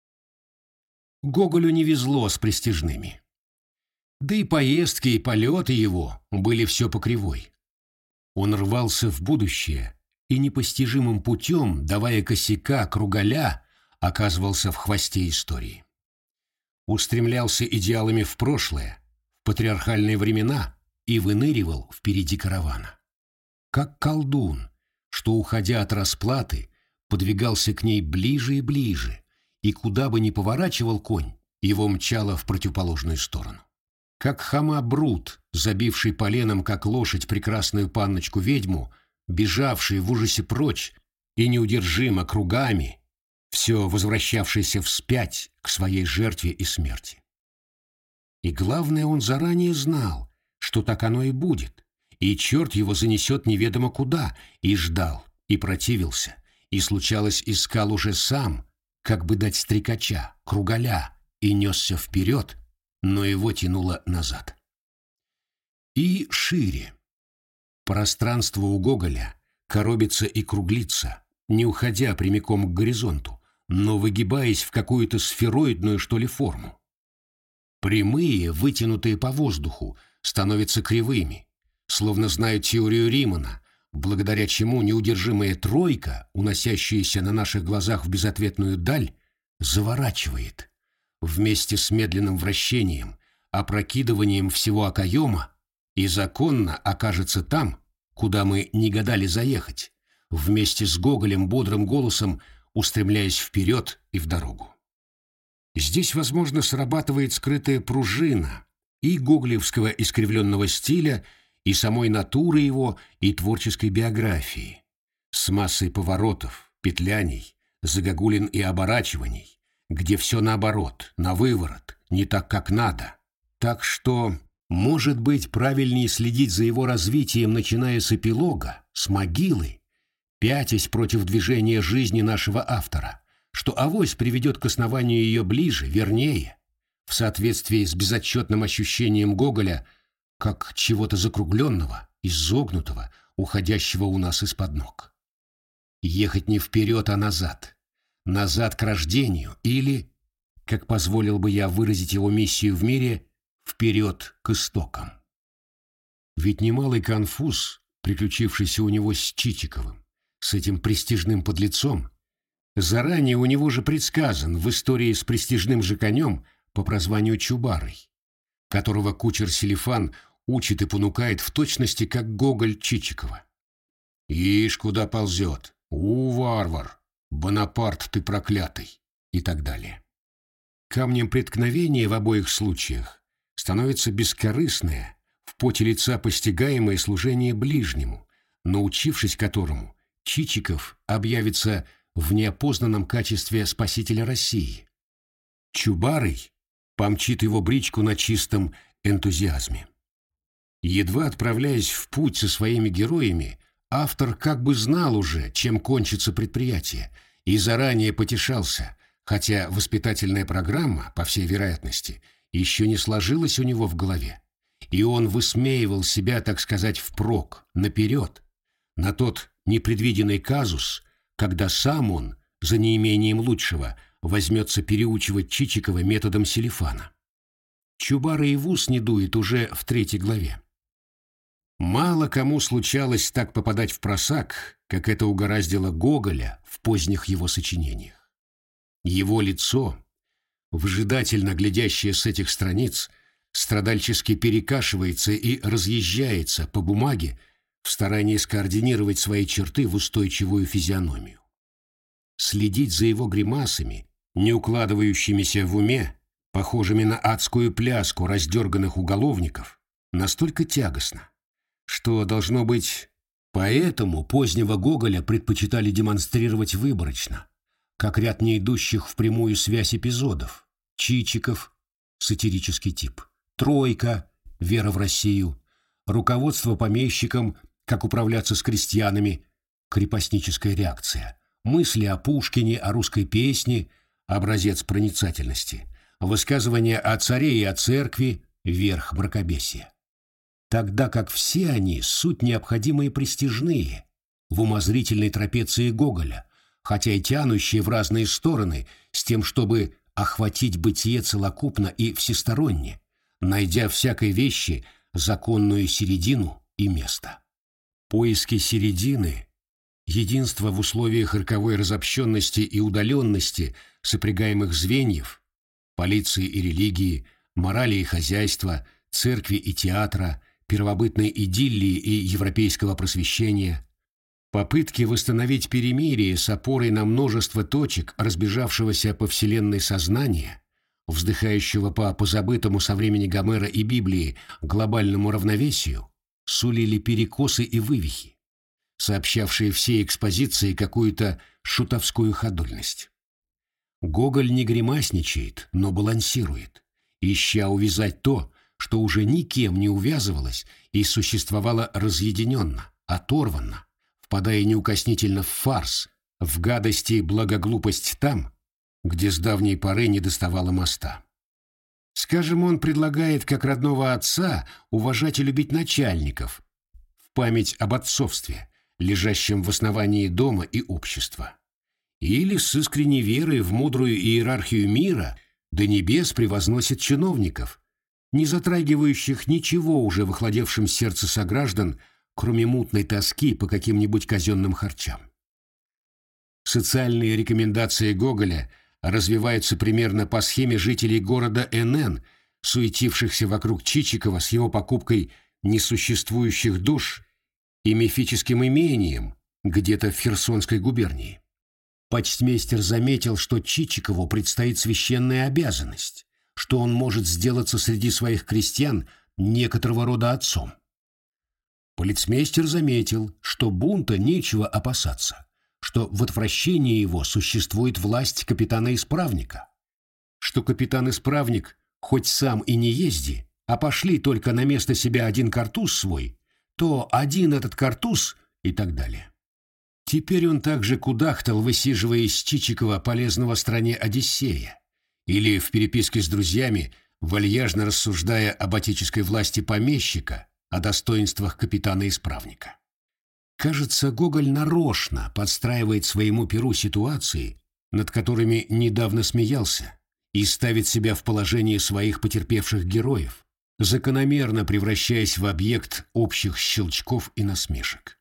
Гоголю не везло с престижными. Да и поездки, и полеты его были все по кривой. Он рвался в будущее и непостижимым путем, давая косяка, кругаля, оказывался в хвосте истории. Устремлялся идеалами в прошлое, в патриархальные времена и выныривал впереди каравана. Как колдун, что, уходя от расплаты, подвигался к ней ближе и ближе, и куда бы ни поворачивал конь, его мчало в противоположную сторону. Как Хома Брут, забивший поленом, как лошадь, прекрасную панночку-ведьму, бежавший в ужасе прочь и неудержимо кругами, все возвращавшийся вспять к своей жертве и смерти. И главное, он заранее знал, что так оно и будет, и черт его занесет неведомо куда, и ждал, и противился, и, случалось, искал уже сам, как бы дать стрекача, кругаля, и несся вперед, но его тянуло назад. И шире. Пространство у Гоголя коробится и круглится, не уходя прямиком к горизонту, но выгибаясь в какую-то сфероидную, что ли, форму. Прямые, вытянутые по воздуху, становятся кривыми, словно знают теорию Римана, благодаря чему неудержимая тройка, уносящаяся на наших глазах в безответную даль, заворачивает. Вместе с медленным вращением, опрокидыванием всего окоема, и законно окажется там, куда мы не гадали заехать, вместе с Гоголем бодрым голосом устремляясь вперед и в дорогу. Здесь, возможно, срабатывает скрытая пружина и гоголевского искривленного стиля, и самой натуры его, и творческой биографии, с массой поворотов, петляний, загогулин и оборачиваний, где все наоборот, на выворот, не так, как надо. Так что, может быть, правильнее следить за его развитием, начиная с эпилога, с могилы, пятясь против движения жизни нашего автора, что авось приведет к основанию ее ближе, вернее, в соответствии с безотчетным ощущением Гоголя, как чего-то закругленного, изогнутого, уходящего у нас из-под ног. Ехать не вперед, а назад. Назад к рождению или, как позволил бы я выразить его миссию в мире, вперед к истокам. Ведь немалый конфуз, приключившийся у него с Чичиковым, с этим престижным подлецом, заранее у него же предсказан в истории с престижным же конем по прозванию Чубарой, которого кучер Селифан учит и понукает в точности, как Гоголь Чичикова. «Ишь, куда ползет! У, варвар! Бонапарт ты проклятый!» и так далее. Камнем преткновения в обоих случаях становится бескорыстное, в поте лица постигаемое служение ближнему, научившись которому, Чичиков объявится в неопознанном качестве спасителя России. Чубарый помчит его бричку на чистом энтузиазме. Едва отправляясь в путь со своими героями, автор как бы знал уже, чем кончится предприятие, и заранее потешался, хотя воспитательная программа, по всей вероятности, еще не сложилась у него в голове, и он высмеивал себя, так сказать, впрок, наперед, на тот непредвиденный казус, когда сам он, за неимением лучшего, возьмется переучивать Чичикова методом Селифана. Чубара и в ус не дует уже в третьей главе. Мало кому случалось так попадать в просак, как это угораздило Гоголя в поздних его сочинениях. Его лицо, выжидательно глядящее с этих страниц, страдальчески перекашивается и разъезжается по бумаге в старании скоординировать свои черты в устойчивую физиономию. Следить за его гримасами, не укладывающимися в уме, похожими на адскую пляску раздерганных уголовников, настолько тягостно, что, должно быть, поэтому позднего Гоголя предпочитали демонстрировать выборочно, как ряд не идущих в прямую связь эпизодов: Чичиков — сатирический тип, Тройка — вера в Россию, руководство помещикам, как управляться с крестьянами, крепостническая реакция, мысли о Пушкине, о русской песне, образец проницательности, высказывания о царе и о церкви, верх мракобесия. Тогда как все они суть необходимые престижные, в умозрительной трапеции Гоголя, хотя и тянущие в разные стороны, с тем, чтобы охватить бытие целокупно и всесторонне, найдя всякой вещи законную середину и место. Поиски середины единство в условиях роковой разобщенности и удаленности сопрягаемых звеньев, полиции и религии, морали и хозяйства, церкви и театра, первобытной идиллии и европейского просвещения, попытки восстановить перемирие с опорой на множество точек разбежавшегося по вселенной сознания, вздыхающего по позабытому со времени Гомера и Библии глобальному равновесию, сулили перекосы и вывихи, сообщавшие всей экспозиции какую-то шутовскую ходульность. Гоголь не гримасничает, но балансирует, ища увязать то, что уже никем не увязывалось и существовало разъединенно, оторванно, впадая неукоснительно в фарс, в гадость и благоглупость там, где с давней поры не доставало моста. Скажем, он предлагает, как родного отца, уважать и любить начальников, в память об отцовстве, лежащем в основании дома и общества. Или с искренней верой в мудрую иерархию мира до небес превозносит чиновников, не затрагивающих ничего уже в охладевшем сердце сограждан, кроме мутной тоски по каким-нибудь казенным харчам. Социальные рекомендации Гоголя развиваются примерно по схеме жителей города Н Н, суетившихся вокруг Чичикова с его покупкой несуществующих душ и мифическим имением где-то в Херсонской губернии. Почтмейстер заметил, что Чичикову предстоит священная обязанность, что он может сделаться среди своих крестьян некоторого рода отцом. Полицмейстер заметил, что бунта нечего опасаться, что в отвращении его существует власть капитана-исправника, что капитан-исправник хоть сам и не езди, а пошли только на место себя один картуз свой, то один этот картуз и так далее. Теперь он также кудахтал, высиживая из Чичикова полезного стране Одиссея, или в переписке с друзьями, вальяжно рассуждая об отеческой власти помещика, о достоинствах капитана-исправника. Кажется, Гоголь нарочно подстраивает своему перу ситуации, над которыми недавно смеялся, и ставит себя в положение своих потерпевших героев, закономерно превращаясь в объект общих щелчков и насмешек.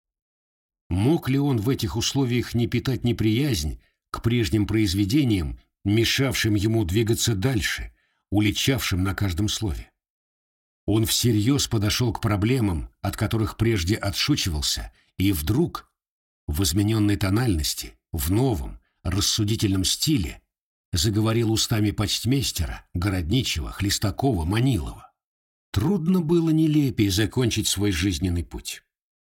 Мог ли он в этих условиях не питать неприязнь к прежним произведениям, мешавшим ему двигаться дальше, уличавшим на каждом слове? Он всерьез подошел к проблемам, от которых прежде отшучивался, и вдруг, в измененной тональности, в новом, рассудительном стиле, заговорил устами почтмейстера, Городничего, Хлестакова, Манилова. Трудно было нелепее закончить свой жизненный путь.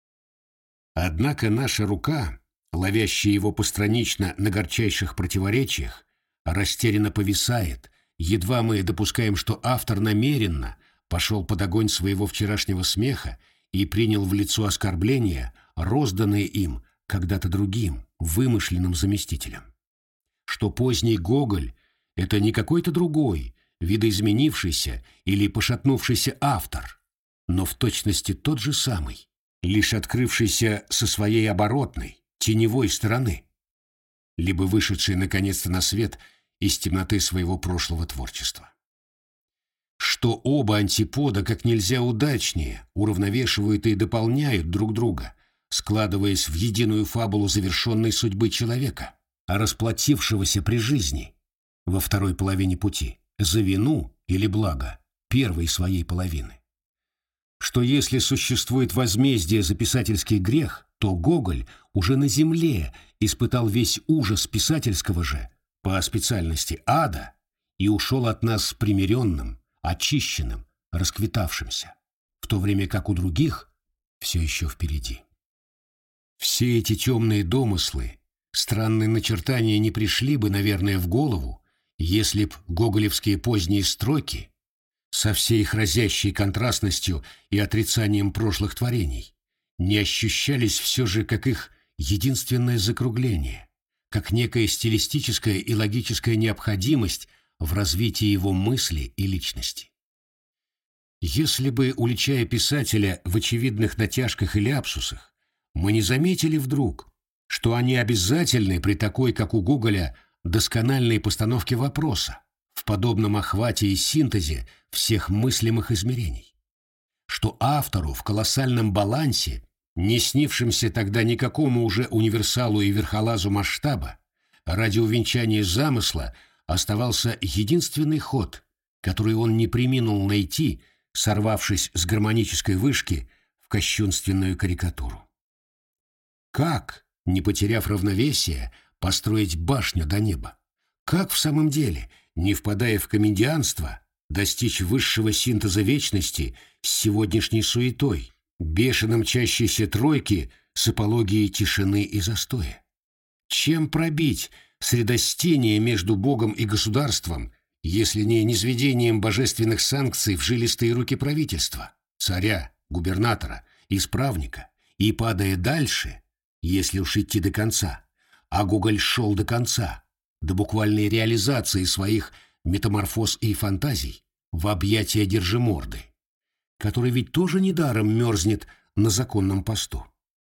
Однако наша рука, ловящая его постранично на горчайших противоречиях, растерянно повисает, едва мы допускаем, что автор намеренно пошел под огонь своего вчерашнего смеха и принял в лицо оскорбления, розданные им когда-то другим, вымышленным заместителем. Что поздний Гоголь — это не какой-то другой, видоизменившийся или пошатнувшийся автор, но в точности тот же самый, лишь открывшийся со своей оборотной, теневой стороны, либо вышедший наконец-то на свет из темноты своего прошлого творчества. Что оба антипода как нельзя удачнее уравновешивают и дополняют друг друга, складываясь в единую фабулу завершенной судьбы человека, расплатившегося при жизни, во второй половине пути, за вину или благо первой своей половины. Что если существует возмездие за писательский грех, то Гоголь уже на земле испытал весь ужас писательского же, по специальности ада, и ушел от нас примиренным, очищенным, расквитавшимся, в то время как у других все еще впереди. Все эти темные домыслы, странные начертания не пришли бы, наверное, в голову, если б гоголевские поздние строки, со всей их разящей контрастностью и отрицанием прошлых творений, не ощущались все же как их единственное закругление, как некая стилистическая и логическая необходимость в развитии его мысли и личности. Если бы, уличая писателя в очевидных натяжках и ляпсусах, мы не заметили вдруг, что они обязательны при такой, как у Гоголя, доскональной постановке вопроса, в подобном охвате и синтезе всех мыслимых измерений, что автору в колоссальном балансе не снившимся тогда никакому уже универсалу и верхолазу масштаба, ради увенчания замысла оставался единственный ход, который он не преминул найти, сорвавшись с гармонической вышки в кощунственную карикатуру. Как, не потеряв равновесия, построить башню до неба? Как в самом деле, не впадая в комедианство, достичь высшего синтеза вечности с сегодняшней суетой, бешено мчащейся тройки с апологией тишины и застоя? Чем пробить средостение между Богом и государством, если не низведением божественных санкций в жилистые руки правительства, царя, губернатора, исправника, и падая дальше, если уж идти до конца, а Гоголь шел до конца, до буквальной реализации своих метаморфоз и фантазий в объятия держиморды, который ведь тоже недаром мерзнет на законном посту.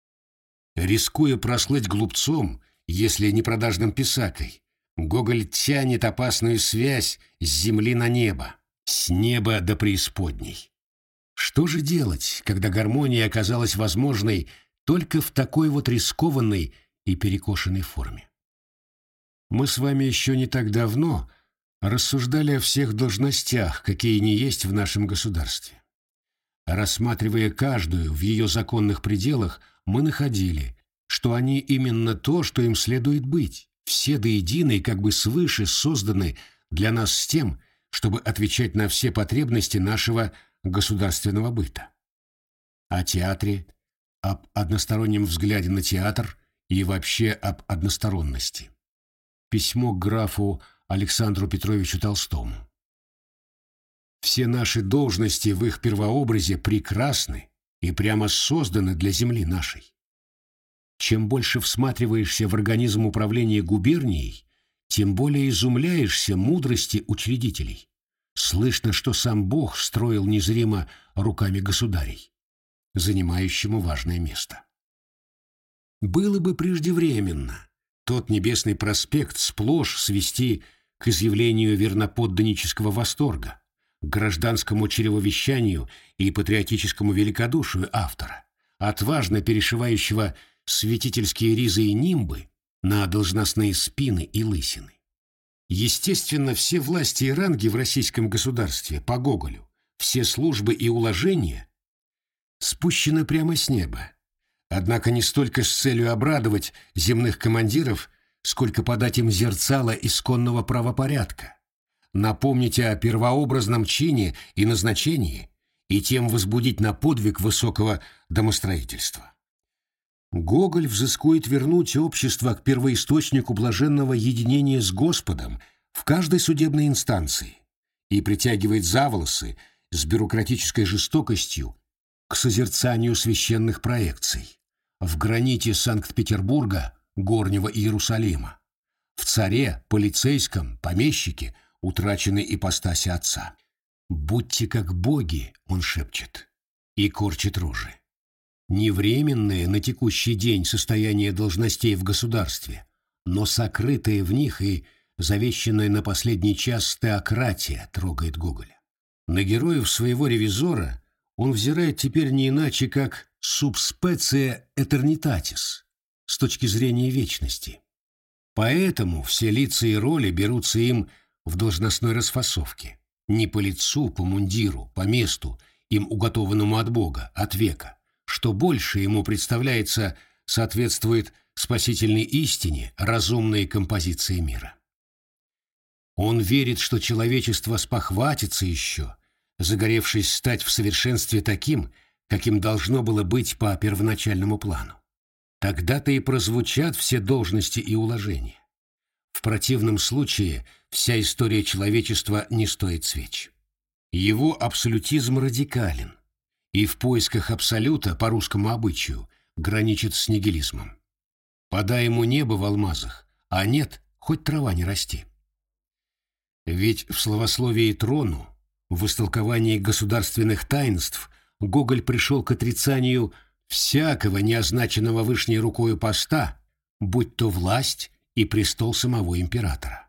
Рискуя прослыть глупцом, если не продажным писакой, Гоголь тянет опасную связь с земли на небо, с неба до преисподней. Что же делать, когда гармония оказалась возможной только в такой вот рискованной и перекошенной форме? Мы с вами еще не так давно рассуждали о всех должностях, какие ни есть в нашем государстве. Рассматривая каждую в ее законных пределах, мы находили, что они именно то, что им следует быть, все до единой как бы свыше созданы для нас с тем, чтобы отвечать на все потребности нашего государственного быта. О театре, об одностороннем взгляде на театр и вообще об односторонности. Письмо к графу Александру Петровичу Толстому. Все наши должности в их первообразе прекрасны и прямо созданы для земли нашей. Чем больше всматриваешься в организм управления губернией, тем более изумляешься мудрости учредителей. Слышно, что сам Бог строил незримо руками государей, занимающему важное место. Было бы преждевременно тот небесный проспект сплошь свести к изъявлению верноподданнического восторга, к гражданскому чревовещанию и патриотическому великодушию автора, отважно перешивающего святительские ризы и нимбы на должностные спины и лысины. Естественно, все власти и ранги в российском государстве по Гоголю, все службы и уложения спущены прямо с неба, однако не столько с целью обрадовать земных командиров, сколько подать им зерцало исконного правопорядка, напомнить о первообразном чине и назначении и тем возбудить на подвиг высокого домостроительства. Гоголь взыскует вернуть общество к первоисточнику блаженного единения с Господом в каждой судебной инстанции и притягивает за волосы с бюрократической жестокостью к созерцанию священных проекций в граните Санкт-Петербурга, горнего Иерусалима, в царе, полицейском, помещике, утраченной ипостаси отца. «Будьте как боги», — он шепчет, и корчит рожи. Не временное на текущий день состояние должностей в государстве, но сокрытое в них и завещанная на последний час теократия трогает Гоголя. На героев своего ревизора он взирает теперь не иначе, как subspecie eternitatis, с точки зрения вечности. Поэтому все лица и роли берутся им в должностной расфасовке, не по лицу, по мундиру, по месту, им уготованному от Бога, от века, что больше ему представляется соответствует спасительной истине разумной композиции мира. Он верит, что человечество спохватится еще, загоревшись стать в совершенстве таким, каким должно было быть по первоначальному плану. Тогда-то и прозвучат все должности и уложения. В противном случае вся история человечества не стоит свеч. Его абсолютизм радикален, и в поисках абсолюта по русскому обычаю граничит с нигилизмом. Подай ему небо в алмазах, а нет, хоть трава не расти. Ведь в словословии трону, в истолковании государственных таинств Гоголь пришел к отрицанию всякого неозначенного вышней рукою поста, будь то власть и престол самого императора.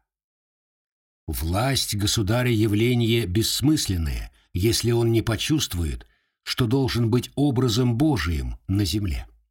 Власть государя явление бессмысленное, если он не почувствует, что должен быть образом Божиим на земле.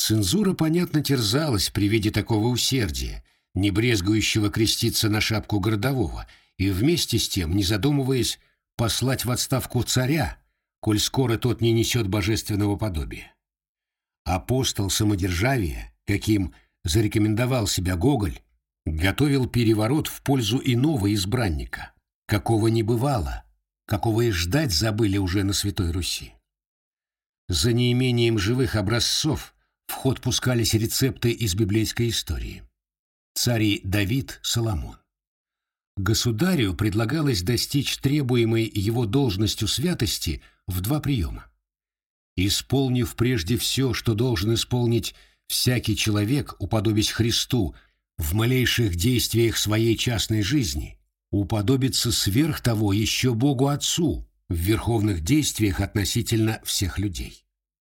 Цензура, понятно, терзалась при виде такого усердия, не брезгующего креститься на шапку городового, и вместе с тем, не задумываясь, послать в отставку царя, коль скоро тот не несет божественного подобия. Апостол самодержавия, каким зарекомендовал себя Гоголь, готовил переворот в пользу иного избранника, какого не бывало, какого и ждать забыли уже на Святой Руси. За неимением живых образцов в ход пускались рецепты из библейской истории. Цари Давид, Соломон. Государю предлагалось достичь требуемой его должностью святости в два приема. Исполнив прежде все, что должен исполнить всякий человек, уподобясь Христу в малейших действиях своей частной жизни, уподобиться сверх того еще Богу Отцу в верховных действиях относительно всех людей.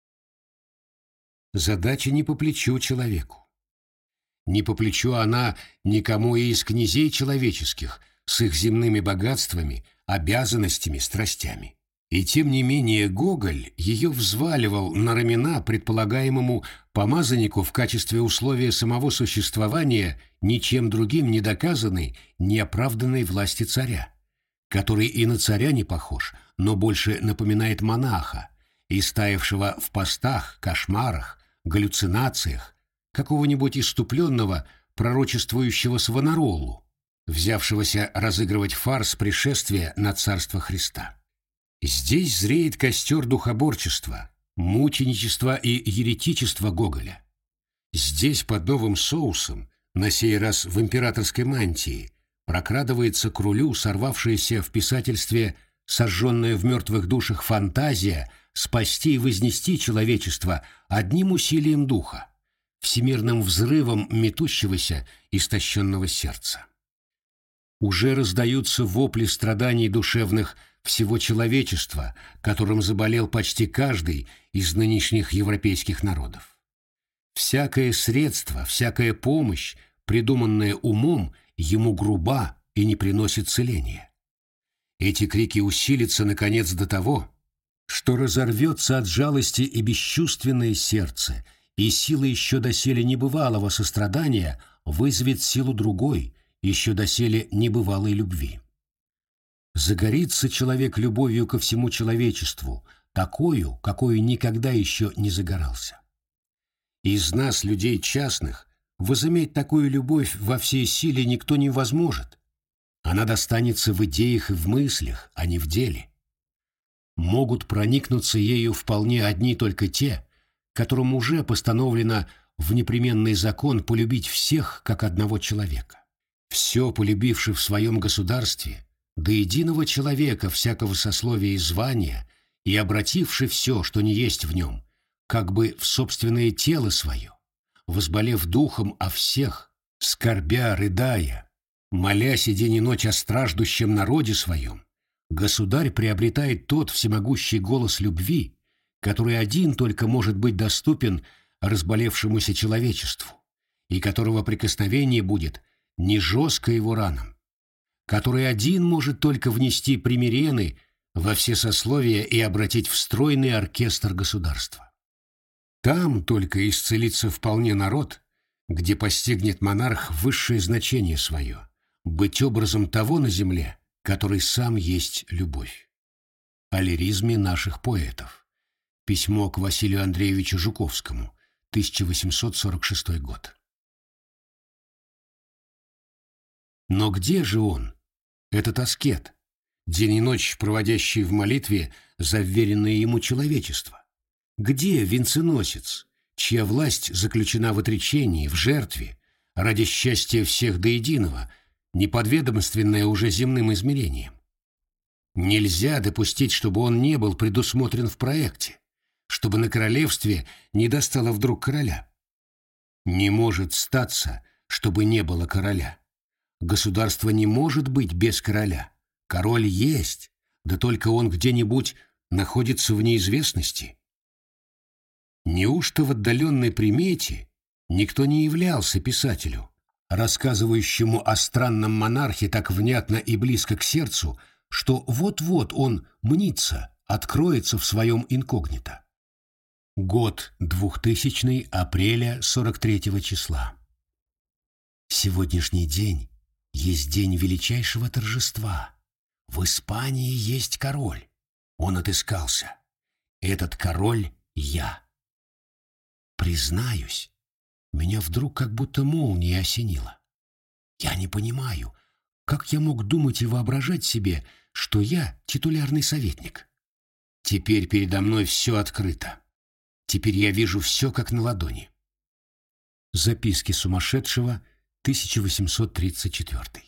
Задача не по плечу человеку. Не по плечу она никому и из князей человеческих с их земными богатствами, обязанностями, страстями. И тем не менее Гоголь ее взваливал на рамена предполагаемому помазаннику в качестве условия самого существования ничем другим не доказанной, неоправданной власти царя, который и на царя не похож, но больше напоминает монаха, истаявшего в постах, кошмарах, галлюцинациях, какого-нибудь иступленного, пророчествующего Савонаролу, взявшегося разыгрывать фарс пришествия на царство Христа. Здесь зреет костер духоборчества, мученичества и еретичества Гоголя. Здесь под новым соусом, на сей раз в императорской мантии, прокрадывается к рулю сорвавшаяся в писательстве сожженная в мертвых душах фантазия спасти и вознести человечество одним усилием духа, всемирным взрывом метущегося, истощенного сердца. Уже раздаются вопли страданий душевных всего человечества, которым заболел почти каждый из нынешних европейских народов. Всякое средство, всякая помощь, придуманная умом, ему груба и не приносит целения. Эти крики усилятся, наконец, до того, что разорвется от жалости и бесчувственное сердце, и сила еще доселе небывалого сострадания вызовет силу другой, еще доселе небывалой любви. Загорится человек любовью ко всему человечеству, такою, какую никогда еще не загорался. Из нас, людей частных, возыметь такую любовь во всей силе никто не возможет. Она достанется в идеях и в мыслях, а не в деле. Могут проникнуться ею вполне одни только те, которым уже постановлено в непременный закон полюбить всех как одного человека. Все полюбивши в своем государстве, до единого человека всякого сословия и звания, и обративши все, что не есть в нем, как бы в собственное тело свое, возболев духом о всех, скорбя, рыдая, молясь и день и ночь о страждущем народе своем, государь приобретает тот всемогущий голос любви, который один только может быть доступен разболевшемуся человечеству, и которого прикосновение будет не жестко его ранам, который один может только внести примирены во все сословия и обратить в стройный оркестр государства. Там только исцелится вполне народ, где постигнет монарх высшее значение свое, быть образом того на земле, который сам есть любовь. О лиризме наших поэтов. Письмо к Василию Андреевичу Жуковскому, тысяча восемьсот сорок шестой год. Но где же он, этот аскет, день и ночь проводящий в молитве за вверенное ему человечество? Где венценосец, чья власть заключена в отречении, в жертве, ради счастья всех до единого, неподведомственная уже земным измерением? Нельзя допустить, чтобы он не был предусмотрен в проекте, чтобы на королевстве не достало вдруг короля. Не может статься, чтобы не было короля. Государство не может быть без короля. Король есть, да только он где-нибудь находится в неизвестности. Неужто в отдаленной примете никто не являлся писателю, рассказывающему о странном монархе так внятно и близко к сердцу, что вот-вот он мнится, откроется в своем инкогнито? Год двухтысячный, апреля сорок третьего числа. Сегодняшний день есть день величайшего торжества. В Испании есть король. Он отыскался. Этот король — я. Признаюсь, меня вдруг как будто молния осенила. Я не понимаю, как я мог думать и воображать себе, что я титулярный советник. Теперь передо мной все открыто. Теперь я вижу все как на ладони. Записки сумасшедшего, тысяча восемьсот тридцать четвёртый.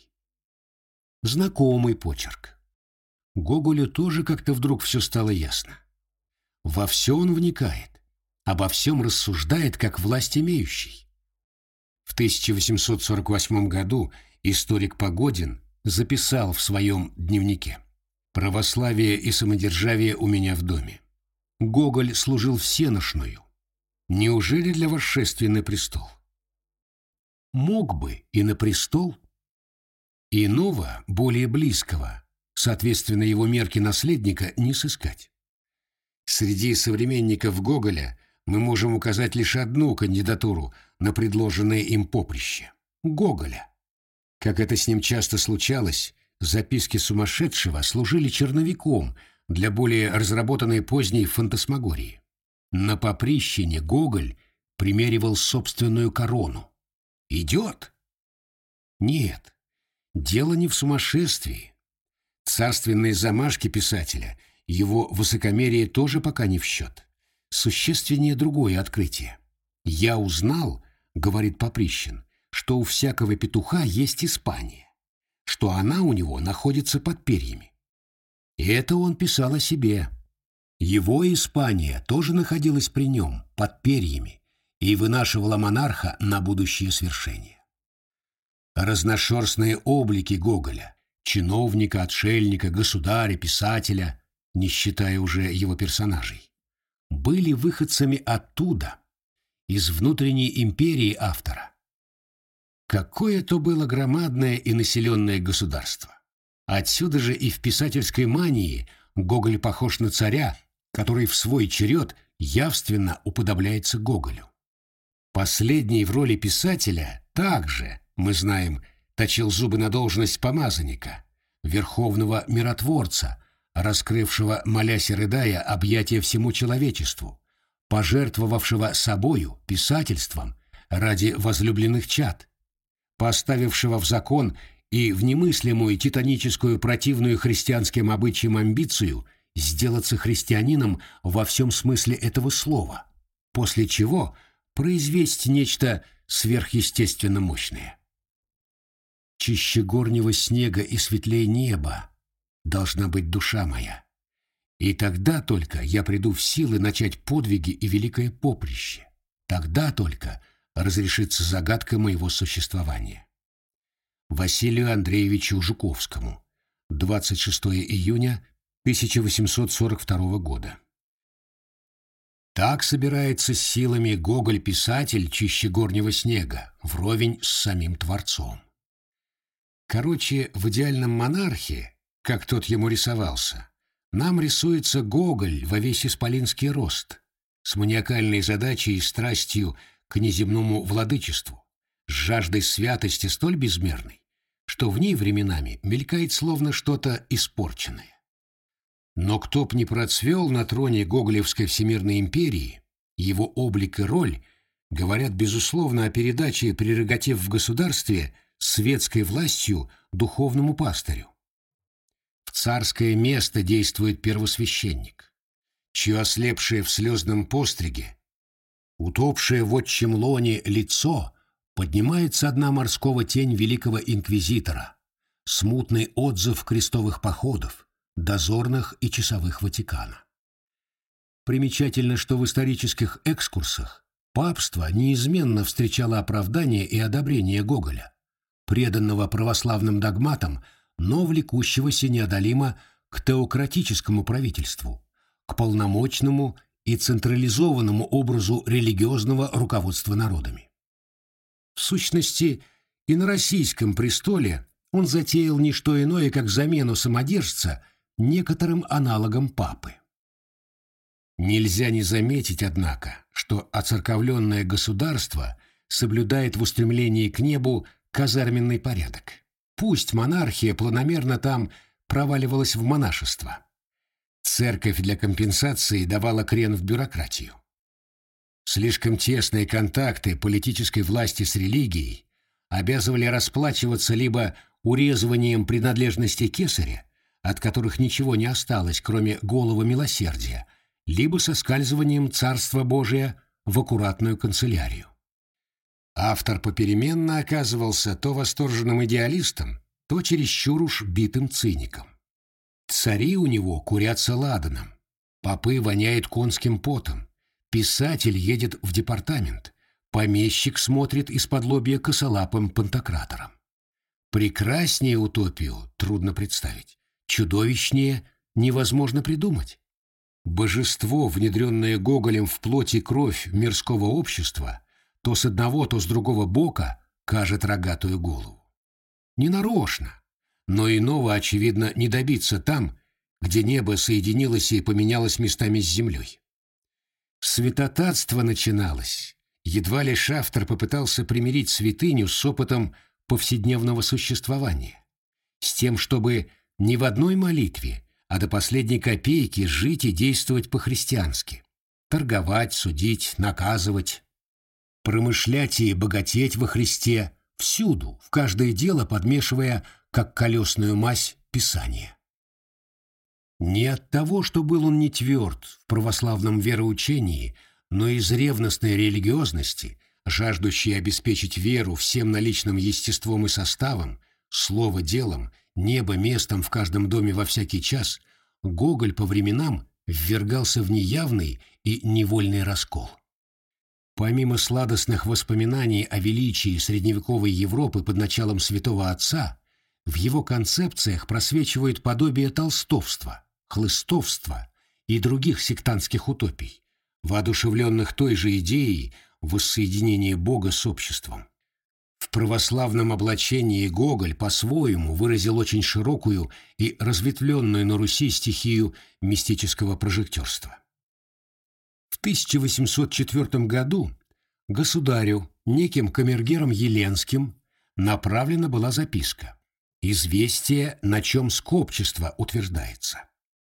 Знакомый почерк. Гоголю тоже как-то вдруг все стало ясно. Во все он вникает, обо всем рассуждает как власть имеющий. В тысяча восемьсот сорок восьмом году историк Погодин записал в своем дневнике: «Православие и самодержавие у меня в доме. Гоголь служил всеношную. Неужели для восшествия на престол? Мог бы и на престол. Иного, более близкого, соответственно его мерке наследника, не сыскать. Среди современников Гоголя мы можем указать лишь одну кандидатуру на предложенное им поприще — Гоголя. Как это с ним часто случалось, записки сумасшедшего служили черновиком для более разработанной поздней фантасмагории. На поприщине Гоголь примеривал собственную корону. Идет? Нет, дело не в сумасшествии. Царственные замашки писателя, его высокомерие тоже пока не в счет. Существеннее другое открытие. «Я узнал, — говорит Поприщин, — что у всякого петуха есть Испания, что она у него находится под перьями». И это он писал о себе. Его Испания тоже находилась при нем, под перьями, и вынашивала монарха на будущее свершение. Разношерстные облики Гоголя, чиновника, отшельника, государя, писателя, не считая уже его персонажей, были выходцами оттуда, из внутренней империи автора. Какое то было громадное и населенное государство! Отсюда же и в писательской мании Гоголь похож на царя, который в свой черед явственно уподобляется Гоголю. Последний в роли писателя также, мы знаем, точил зубы на должность помазанника, верховного миротворца, раскрывшего, молясь и рыдая, объятия всему человечеству, пожертвовавшего собою, писательством, ради возлюбленных чад, поставившего в закон и в немыслимую титаническую противную христианским обычаям амбицию сделаться христианином во всем смысле этого слова, после чего произвести нечто сверхъестественно мощное. Чище горнего снега и светлее неба должна быть душа моя, и тогда только я приду в силы начать подвиги и великое поприще, тогда только разрешится загадка моего существования. Василию Андреевичу Жуковскому, двадцать шестое июня тысяча восемьсот сорок второго года. Так собирается с силами Гоголь-писатель чище горнего снега, вровень с самим Творцом. Короче, в идеальном монархе, как тот ему рисовался, нам рисуется Гоголь во весь исполинский рост, с маниакальной задачей и страстью к неземному владычеству, с жаждой святости столь безмерной, что в ней временами мелькает словно что-то испорченное. Но кто б не процвел на троне гоголевской всемирной империи, его облик и роль говорят, безусловно, о передаче прерогатив в государстве светской властью духовному пастырю. В царское место действует первосвященник, чье ослепшее в слезном постриге, утопшее в отчим лоне лицо поднимается одна морского тень великого инквизитора, смутный отзыв крестовых походов, дозорных и часовых Ватикана. Примечательно, что в исторических экскурсах папство неизменно встречало оправдание и одобрение Гоголя, преданного православным догматам, но влекущегося неодолимо к теократическому правительству, к полномочному и централизованному образу религиозного руководства народами. В сущности, и на российском престоле он затеял не что иное, как замену самодержца некоторым аналогом папы. Нельзя не заметить, однако, что оцерковленное государство соблюдает в устремлении к небу казарменный порядок. Пусть монархия планомерно там проваливалась в монашество. Церковь для компенсации давала крен в бюрократию. Слишком тесные контакты политической власти с религией обязывали расплачиваться либо урезыванием принадлежности кесаря, от которых ничего не осталось, кроме голого милосердия, либо соскальзыванием Царства Божия в аккуратную канцелярию. Автор попеременно оказывался то восторженным идеалистом, то чересчур уж битым циником. Цари у него курятся ладаном, попы воняют конским потом, писатель едет в департамент, помещик смотрит из-под лобья косолапым пантократором. Прекраснее утопию трудно представить, чудовищнее невозможно придумать. Божество, внедренное Гоголем в плоть и кровь мирского общества, то с одного, то с другого бока кажет рогатую голову. Ненарочно, но иного, очевидно, не добиться там, где небо соединилось и поменялось местами с землей. Святотатство начиналось. Едва лишь автор попытался примирить святыню с опытом повседневного существования, с тем, чтобы не в одной молитве, а до последней копейки жить и действовать по-христиански, торговать, судить, наказывать, промышлять и богатеть во Христе, всюду, в каждое дело подмешивая, как колесную мазь, Писание. Не от того, что был он не тверд в православном вероучении, но из ревностной религиозности, жаждущей обеспечить веру всем наличным естеством и составом, слово делом, небо местом в каждом доме во всякий час, Гоголь по временам ввергался в неявный и невольный раскол. Помимо сладостных воспоминаний о величии средневековой Европы под началом святого отца, в его концепциях просвечивает подобие толстовства, хлыстовства и других сектантских утопий, воодушевленных той же идеей воссоединения Бога с обществом. В православном облачении Гоголь по-своему выразил очень широкую и разветвленную на Руси стихию мистического прожектерства. В тысяча восемьсот четвёртом году государю, неким камергером Еленским, направлена была записка «Известие, на чем скопчество утверждается».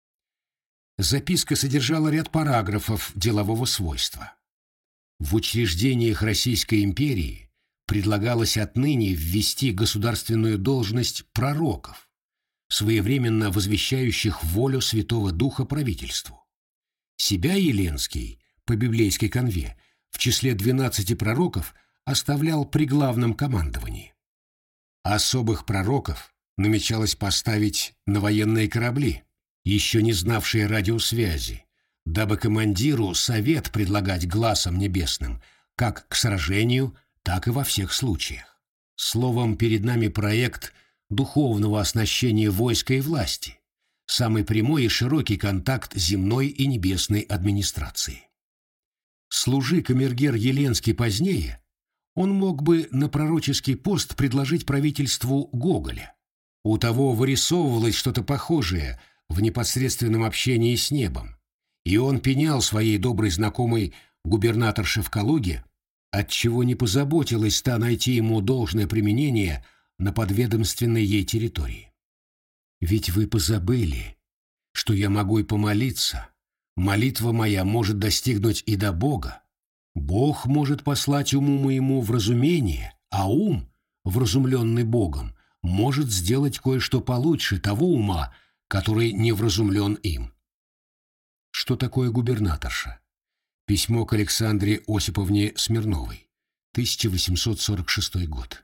Записка содержала ряд параграфов делового свойства. В учреждениях Российской империи предлагалось отныне ввести государственную должность пророков, своевременно возвещающих волю Святого Духа правительству. Себя Еленский, по библейской канве, в числе двенадцати пророков оставлял при главном командовании. Особых пророков намечалось поставить на военные корабли, еще не знавшие радиосвязи, дабы командиру совет предлагать гласом небесным как к сражению, так и во всех случаях. Словом, перед нами проект духовного оснащения войска и власти, самый прямой и широкий контакт земной и небесной администрации. Служи камергер Еленский позднее, он мог бы на пророческий пост предложить правительству Гоголя. У того вырисовывалось что-то похожее в непосредственном общении с небом, и он пенял своей доброй знакомой губернаторше в Калуге, отчего не позаботилась та найти ему должное применение на подведомственной ей территории. Ведь вы позабыли, что я могу и помолиться, молитва моя может достигнуть и до Бога. Бог может послать уму моему вразумение, а ум, вразумленный Богом, может сделать кое-что получше того ума, который не вразумлен им. Что такое губернаторша? Письмо к Александре Осиповне Смирновой, тысяча восемьсот сорок шестой год.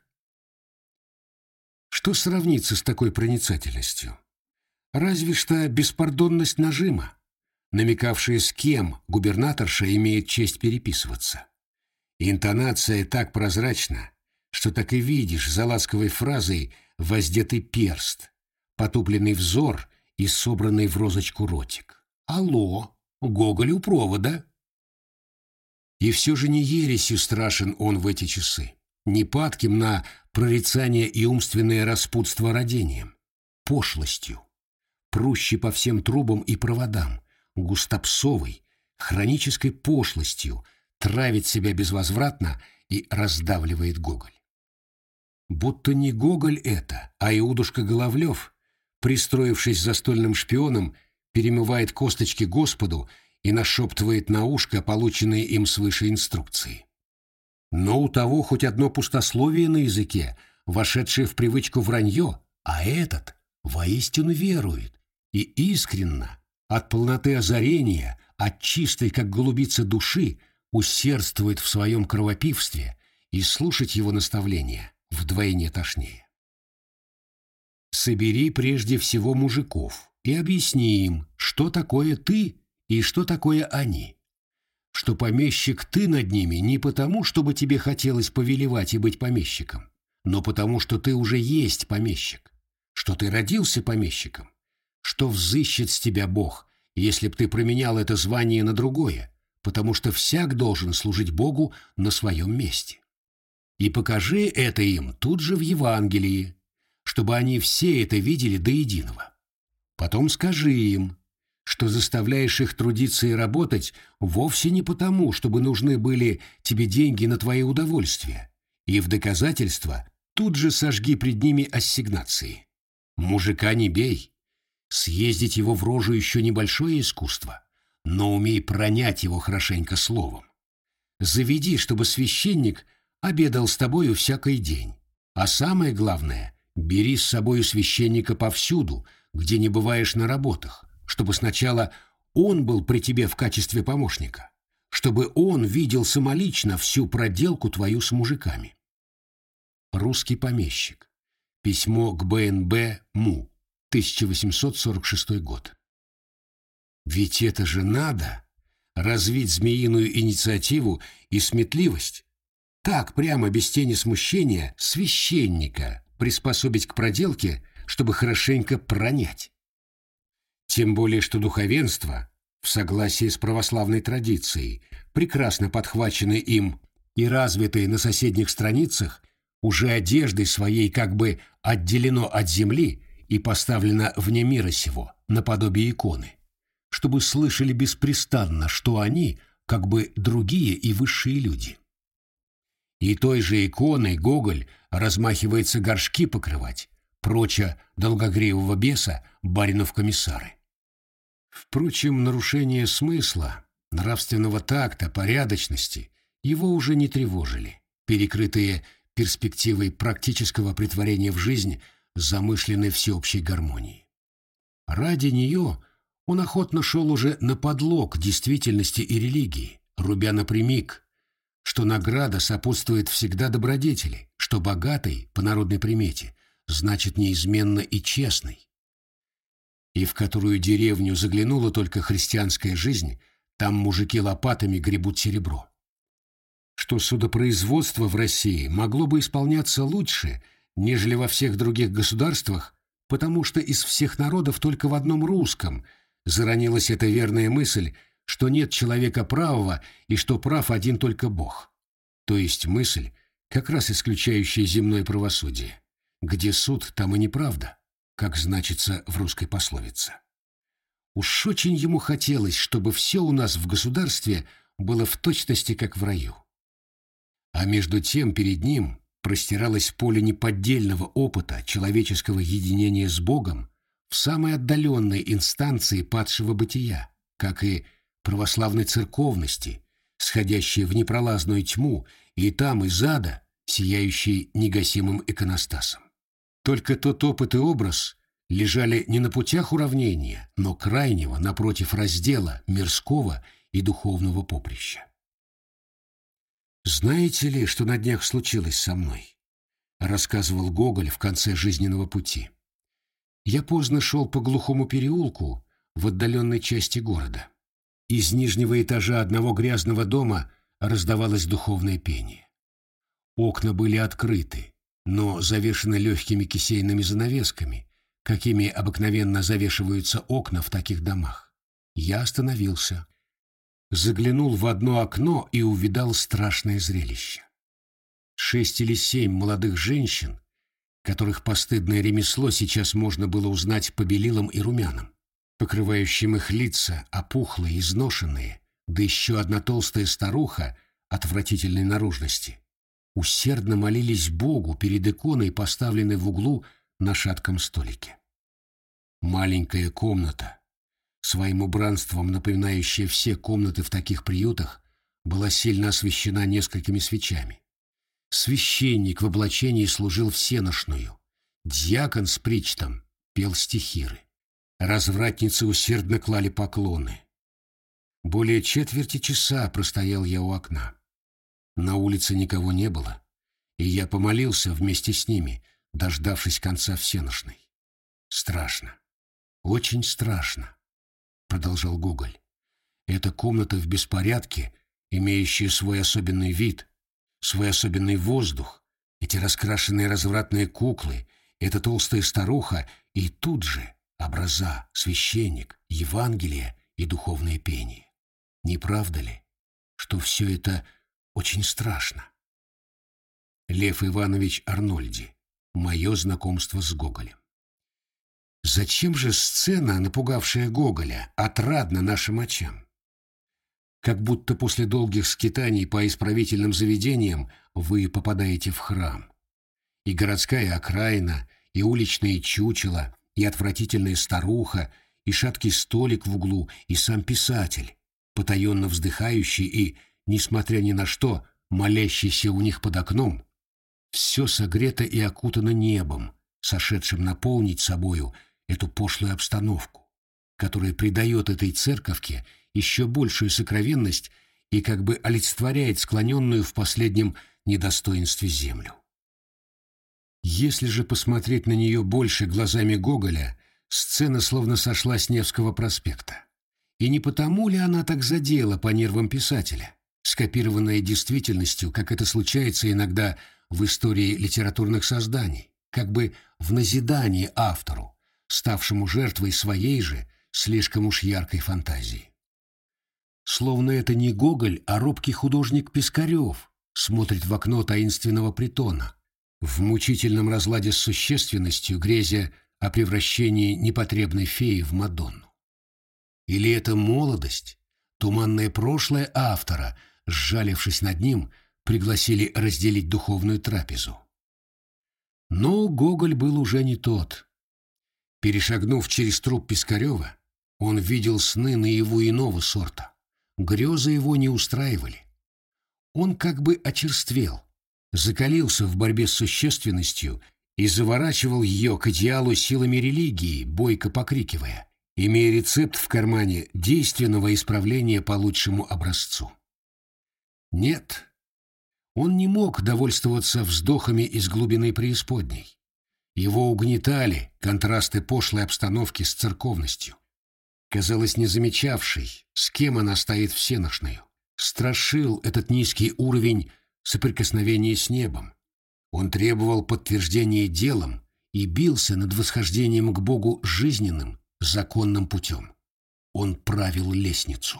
Что сравнится с такой проницательностью? Разве что беспардонность нажима, намекавшая, с кем губернаторша имеет честь переписываться. Интонация так прозрачна, что так и видишь за ласковой фразой воздетый перст, потупленный взор и собранный в розочку ротик. «Алло, Гоголь у провода!» И все же не ересью страшен он в эти часы, не падким на прорицание и умственное распутство родением, пошлостью, прущей по всем трубам и проводам, густопсовой, хронической пошлостью травит себя безвозвратно и раздавливает Гоголь. Будто не Гоголь это, а Иудушка Головлев, пристроившись за стольным шпионом, перемывает косточки Господу и нашептывает на ушко полученные им свыше инструкции. Но у того хоть одно пустословие на языке, вошедшее в привычку вранье, а этот воистину верует и искренно, от полноты озарения, от чистой, как голубица души, усердствует в своем кровопивстве, и слушать его наставления вдвойне тошнее. Собери прежде всего мужиков и объясни им, что такое ты и что такое они. Что помещик ты над ними не потому, чтобы тебе хотелось повелевать и быть помещиком, но потому, что ты уже есть помещик, что ты родился помещиком, что взыщет с тебя Бог, если б ты променял это звание на другое, потому что всяк должен служить Богу на своем месте. И покажи это им тут же в Евангелии, чтобы они все это видели до единого. Потом скажи им, что заставляешь их трудиться и работать вовсе не потому, чтобы нужны были тебе деньги на твои удовольствия, и в доказательство тут же сожги пред ними ассигнации. Мужика не бей. Съездить его в рожу еще небольшое искусство, но умей пронять его хорошенько словом. Заведи, чтобы священник обедал с тобою всякий день. А самое главное, бери с собою священника повсюду, где не бываешь на работах, чтобы сначала он был при тебе в качестве помощника, чтобы он видел самолично всю проделку твою с мужиками. Русский помещик. Письмо к Бэ Эн Бэ МУ. тысяча восемьсот сорок шестой год. Ведь это же надо развить змеиную инициативу и сметливость, так прямо без тени смущения священника приспособить к проделке, чтобы хорошенько пронять. Тем более, что духовенство, в согласии с православной традицией, прекрасно подхваченное им и развитое на соседних страницах, уже одеждой своей как бы отделено от земли и поставлено вне мира сего, наподобие иконы, чтобы слышали беспрестанно, что они как бы другие и высшие люди. И той же иконой Гоголь размахивается горшки покрывать, проча долгогривого беса баринов-комиссары. Впрочем, нарушение смысла, нравственного такта, порядочности его уже не тревожили, перекрытые перспективой практического претворения в жизнь замышленной всеобщей гармонии. Ради нее он охотно шел уже на подлог действительности и религии, рубя напрямик, что награда сопутствует всегда добродетели, что богатый, по народной примете, значит неизменно и честный. И в которую деревню заглянула только христианская жизнь, там мужики лопатами гребут серебро. Что судопроизводство в России могло бы исполняться лучше, нежели во всех других государствах, потому что из всех народов только в одном русском заронилась эта верная мысль, что нет человека правого и что прав один только Бог. То есть мысль, как раз исключающая земное правосудие. Где суд, там и неправда, как значится в русской пословице. Уж очень ему хотелось, чтобы все у нас в государстве было в точности, как в раю. А между тем перед ним простиралось поле неподдельного опыта человеческого единения с Богом в самой отдаленной инстанции падшего бытия, как и православной церковности, сходящей в непролазную тьму, и там из ада, сияющей негасимым иконостасом. Только тот опыт и образ лежали не на путях уравнения, но крайнего, напротив раздела мирского и духовного поприща. «Знаете ли, что на днях случилось со мной?» — рассказывал Гоголь в конце жизненного пути. «Я поздно шел по глухому переулку в отдаленной части города. Из нижнего этажа одного грязного дома раздавалось духовное пение. Окна были открыты, но завешены легкими кисейными занавесками, какими обыкновенно завешиваются окна в таких домах. Я остановился, заглянул в одно окно и увидал страшное зрелище. Шесть или семь молодых женщин, которых постыдное ремесло сейчас можно было узнать по белилам и румянам, покрывающим их лица, опухлые, изношенные, да еще одна толстая старуха отвратительной наружности, усердно молились Богу перед иконой, поставленной в углу на шатком столике. Маленькая комната, своим убранством напоминающая все комнаты в таких приютах, была сильно освещена несколькими свечами. Священник в облачении служил всеношную. Дьякон с причтом пел стихиры. Развратницы усердно клали поклоны. Более четверти часа простоял я у окна. На улице никого не было, и я помолился вместе с ними, дождавшись конца всеношной. «Страшно, очень страшно», — продолжал Гоголь. «Эта комната в беспорядке, имеющая свой особенный вид, свой особенный воздух, эти раскрашенные развратные куклы, эта толстая старуха и тут же образа, священник, Евангелие и духовное пение. Не правда ли, что все это очень страшно?» Лев Иванович Арнольди. Мое знакомство с Гоголем. Зачем же сцена, напугавшая Гоголя, отрадна нашим очам? Как будто после долгих скитаний по исправительным заведениям вы попадаете в храм. И городская окраина, и уличные чучела, и отвратительная старуха, и шаткий столик в углу, и сам писатель, потаенно вздыхающий и, несмотря ни на что, молящийся у них под окном, все согрето и окутано небом, сошедшим наполнить собою эту пошлую обстановку, которая придает этой церковке еще большую сокровенность и как бы олицетворяет склоненную в последнем недостоинстве землю. Если же посмотреть на нее больше глазами Гоголя, сцена словно сошла с Невского проспекта. И не потому ли она так задела по нервам писателя, скопированная действительностью, как это случается иногда в истории литературных созданий, как бы в назидании автору, ставшему жертвой своей же слишком уж яркой фантазии. Словно это не Гоголь, а робкий художник Пискарев смотрит в окно таинственного притона, в мучительном разладе с существенностью, грезя о превращении непотребной феи в Мадонну. Или это молодость, туманное прошлое автора, сжалившись над ним, пригласили разделить духовную трапезу. Но Гоголь был уже не тот. Перешагнув через труп Пискарева, он видел сны наяву иного сорта. Грезы его не устраивали. Он как бы очерствел, закалился в борьбе с существенностью и заворачивал ее к идеалу силами религии, бойко покрикивая, имея рецепт в кармане действенного исправления по лучшему образцу. Нет, он не мог довольствоваться вздохами из глубины преисподней. Его угнетали контрасты пошлой обстановки с церковностью, казалось, не замечавшей, с кем она стоит всеношною. Страшил этот низкий уровень соприкосновения с небом. Он требовал подтверждения делом и бился над восхождением к Богу жизненным, законным путем. Он правил лестницу.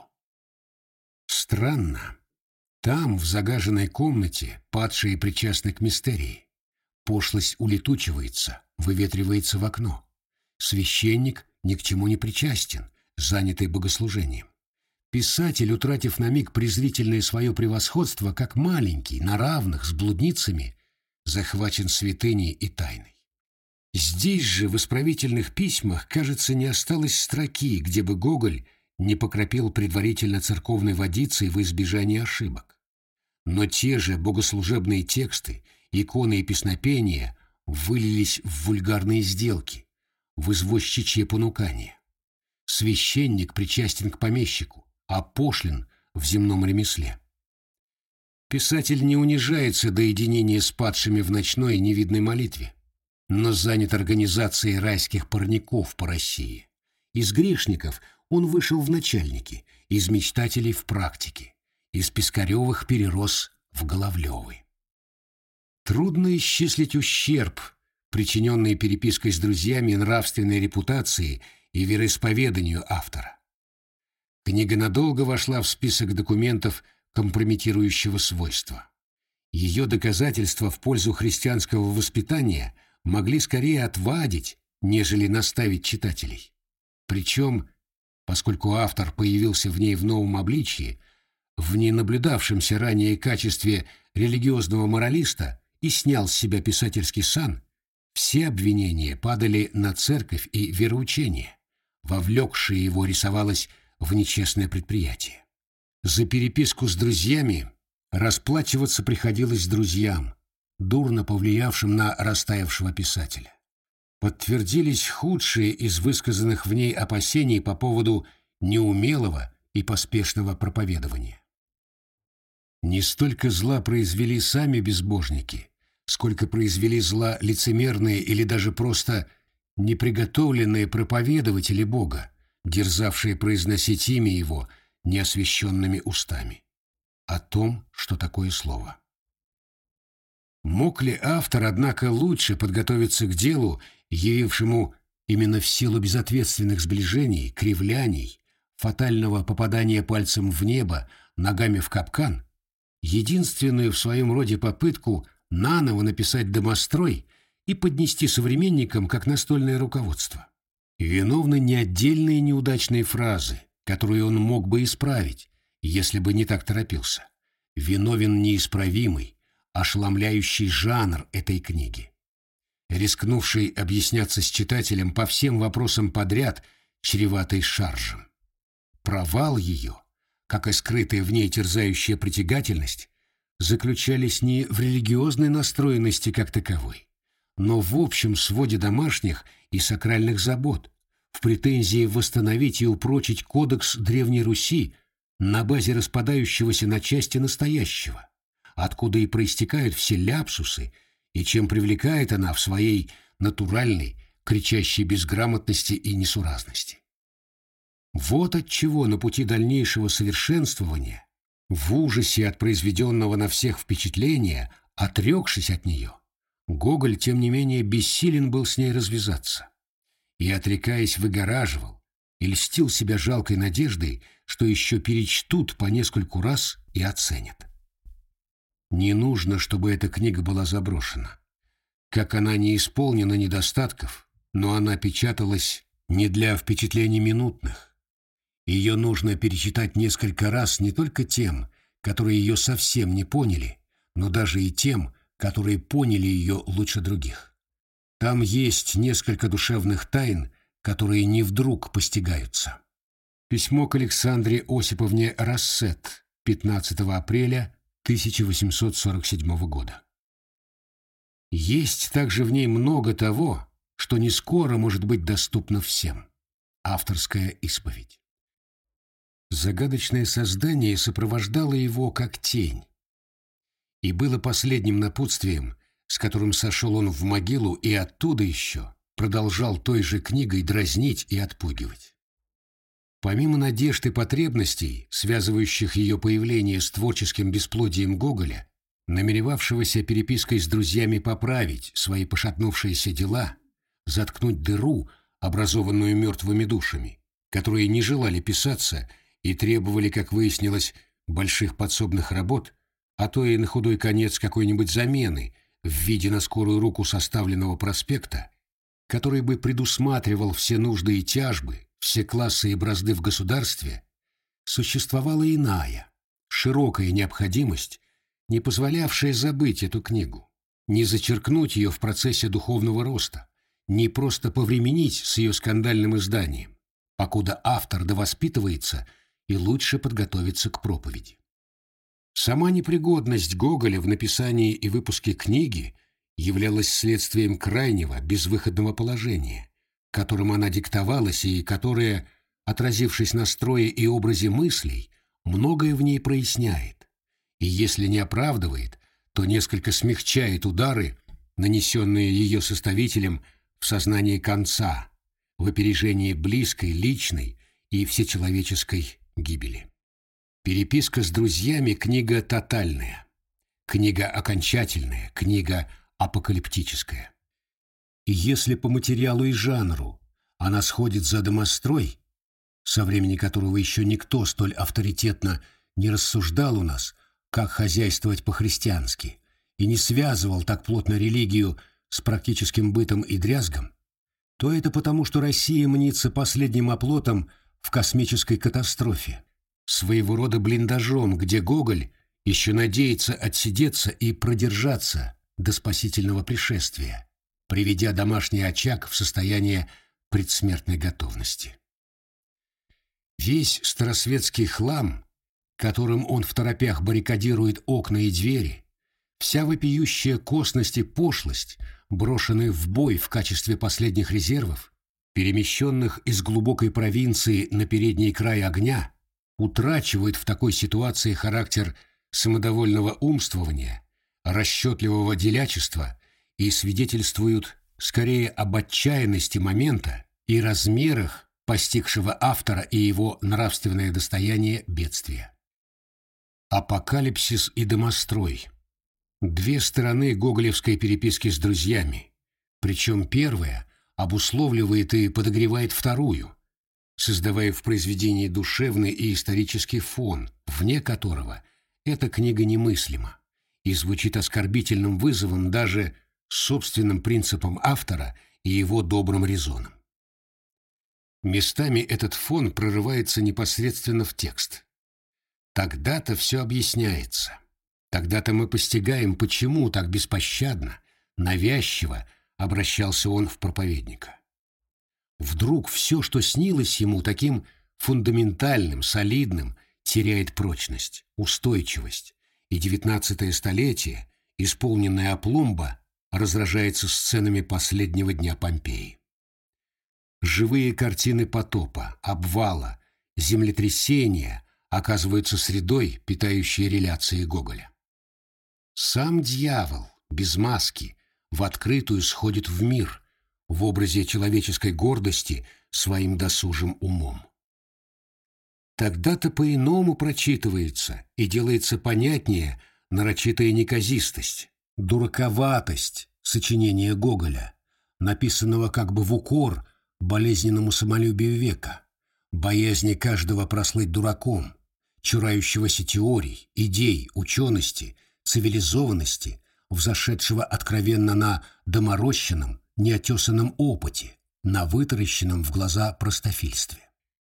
Странно. Там, в загаженной комнате, падшие причастны к мистерии. Пошлость улетучивается, выветривается в окно. Священник ни к чему не причастен, занятый богослужением. Писатель, утратив на миг презрительное свое превосходство, как маленький, на равных с блудницами, захвачен святыней и тайной. Здесь же, в исправительных письмах, кажется, не осталось строки, где бы Гоголь не покропил предварительно церковной водицей во избежание ошибок. Но те же богослужебные тексты, иконы и песнопения вылились в вульгарные сделки, в извозчичье понукание. Священник причастен к помещику, а пошлин в земном ремесле. Писатель не унижается до единения с падшими в ночной невидной молитве, но занят организацией райских парников по России. Из грешников он вышел в начальники, из мечтателей в практики, из Пискаревых перерос в Головлевы. Трудно исчислить ущерб, причиненный перепиской с друзьями нравственной репутации и вероисповеданию автора. Книга надолго вошла в список документов компрометирующего свойства. Ее доказательства в пользу христианского воспитания могли скорее отвадить, нежели наставить читателей. Причем поскольку автор появился в ней в новом обличии, в ненаблюдавшемся ранее качестве религиозного моралиста и снял с себя писательский сан, все обвинения падали на церковь и вероучение, вовлекшее его рисовалось в нечестное предприятие. За переписку с друзьями расплачиваться приходилось друзьям, дурно повлиявшим на растаявшего писателя. Подтвердились худшие из высказанных в ней опасений по поводу неумелого и поспешного проповедования. Не столько зла произвели сами безбожники, сколько произвели зла лицемерные или даже просто неприготовленные проповедователи Бога, дерзавшие произносить имя Его неосвященными устами. О том, что такое слово. Мог ли автор, однако, лучше подготовиться к делу, явившему именно в силу безответственных сближений, кривляний, фатального попадания пальцем в небо, ногами в капкан, единственную в своем роде попытку наново написать домострой и поднести современникам как настольное руководство? Виновны не отдельные неудачные фразы, которые он мог бы исправить, если бы не так торопился. Виновен неисправимый, ошеломляющий жанр этой книги, рискнувший объясняться с читателем по всем вопросам подряд, чреватый шаржем. Провал ее, как и скрытая в ней терзающая притягательность, заключались не в религиозной настроенности как таковой, но в общем своде домашних и сакральных забот, в претензии восстановить и упрочить кодекс Древней Руси на базе распадающегося на части настоящего, откуда и проистекают все ляпсусы, и чем привлекает она в своей натуральной, кричащей безграмотности и несуразности. Вот отчего на пути дальнейшего совершенствования, в ужасе от произведенного на всех впечатления, отрекшись от нее, Гоголь, тем не менее, бессилен был с ней развязаться. И, отрекаясь, выгораживал, и льстил себя жалкой надеждой, что еще перечтут по нескольку раз и оценят. Не нужно, чтобы эта книга была заброшена. Как она не исполнена недостатков, но она печаталась не для впечатлений минутных. Ее нужно перечитать несколько раз не только тем, которые ее совсем не поняли, но даже и тем, которые поняли ее лучше других. Там есть несколько душевных тайн, которые не вдруг постигаются. Письмо к Александре Осиповне Рассет, пятнадцатого апреля тысяча восемьсот сорок седьмого года. Есть также в ней много того, что не скоро может быть доступно всем. Авторская исповедь. Загадочное создание сопровождало его как тень, и было последним напутствием, с которым сошел он в могилу и оттуда еще продолжал той же книгой дразнить и отпугивать. Помимо надежд и потребностей, связывающих ее появление с творческим бесплодием Гоголя, намеревавшегося перепиской с друзьями поправить свои пошатнувшиеся дела, заткнуть дыру, образованную мертвыми душами, которые не желали писаться и требовали, как выяснилось, больших подсобных работ, а то и на худой конец какой-нибудь замены в виде на скорую руку составленного проспекта, который бы предусматривал все нужды и тяжбы, все классы и бразды в государстве, существовала иная, широкая необходимость, не позволявшая забыть эту книгу, не зачеркнуть ее в процессе духовного роста, не просто повременить с ее скандальным изданием, покуда автор довоспитывается и лучше подготовится к проповеди. Сама непригодность Гоголя в написании и выпуске книги являлась следствием крайнего, безвыходного положения, которым она диктовалась и которое, отразившись на строе и образе мыслей, многое в ней проясняет, и если не оправдывает, то несколько смягчает удары, нанесенные ее составителем в сознании конца, в опережении близкой, личной и всечеловеческой гибели. Переписка с друзьями — книга тотальная, книга окончательная, книга апокалиптическая. И если по материалу и жанру она сходит за домострой, со времени которого еще никто столь авторитетно не рассуждал у нас, как хозяйствовать по-христиански, и не связывал так плотно религию с практическим бытом и дрязгом, то это потому, что Россия мнится последним оплотом в космической катастрофе, своего рода блиндажом, где Гоголь еще надеется отсидеться и продержаться до спасительного пришествия, приведя домашний очаг в состояние предсмертной готовности. Весь старосветский хлам, которым он второпях баррикадирует окна и двери, вся вопиющая косность и пошлость, брошенные в бой в качестве последних резервов, перемещенных из глубокой провинции на передний край огня, утрачивают в такой ситуации характер самодовольного умствования, расчетливого делячества и свидетельствуют скорее об отчаянности момента и размерах постигшего автора и его нравственное достояние бедствия. Апокалипсис и домострой. Две стороны гоголевской переписки с друзьями, причем первая обусловливает и подогревает вторую, создавая в произведении душевный и исторический фон, вне которого эта книга немыслима и звучит оскорбительным вызовом даже собственным принципам автора и его добрым резоном. Местами этот фон прорывается непосредственно в текст. Тогда-то все объясняется. Тогда-то мы постигаем, почему так беспощадно, навязчиво обращался он в проповедника. Вдруг все, что снилось ему таким фундаментальным, солидным, теряет прочность, устойчивость, и девятнадцатое столетие, исполненное опломба, разражается сценами последнего дня Помпеи. Живые картины потопа, обвала, землетрясения оказываются средой, питающей реляции Гоголя. Сам дьявол, без маски, в открытую сходит в мир, в образе человеческой гордости своим досужим умом. Тогда-то по-иному прочитывается и делается понятнее нарочитая неказистость, дураковатость сочинения Гоголя, написанного как бы в укор болезненному самолюбию века, боязни каждого прослыть дураком, чурающегося теорий, идей, учености, цивилизованности, взошедшего откровенно на доморощенном, неотесанном опыте, на вытаращенном в глаза простофильстве.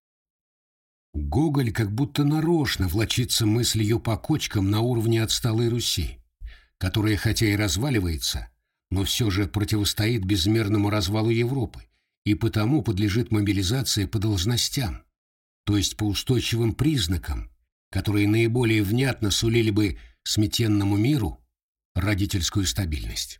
Гоголь как будто нарочно влачится мыслью по кочкам на уровне отсталой Руси, которая хотя и разваливается, но все же противостоит безмерному развалу Европы и потому подлежит мобилизации по должностям, то есть по устойчивым признакам, которые наиболее внятно сулили бы сметенному миру родительскую стабильность.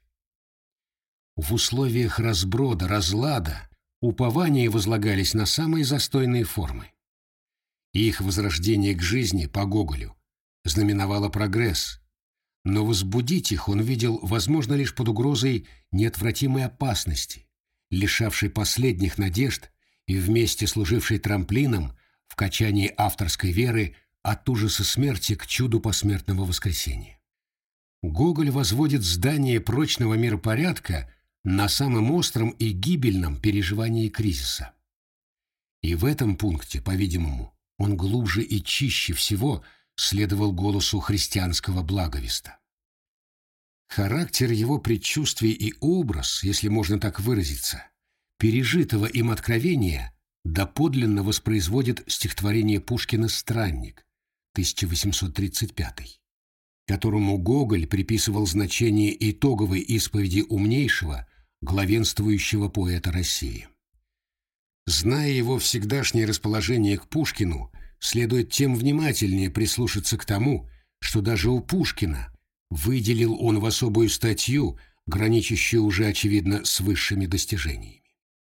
В условиях разброда, разлада упования возлагались на самые застойные формы. Их возрождение к жизни по Гоголю знаменовало прогресс, но возбудить их он видел, возможно, лишь под угрозой неотвратимой опасности, лишавшей последних надежд и вместе служившей трамплином в качании авторской веры от ужаса смерти к чуду посмертного воскресения. Гоголь возводит здание прочного миропорядка на самом остром и гибельном переживании кризиса. И в этом пункте, по-видимому, он глубже и чище всего следовал голосу христианского благовеста. Характер его предчувствий и образ, если можно так выразиться, пережитого им откровения доподлинно воспроизводит стихотворение Пушкина «Странник» тысяча восемьсот тридцать пятый, которому Гоголь приписывал значение итоговой исповеди умнейшего, главенствующего поэта России. Зная его всегдашнее расположение к Пушкину, следует тем внимательнее прислушаться к тому, что даже у Пушкина выделил он в особую статью, граничащую уже, очевидно, с высшими достижениями.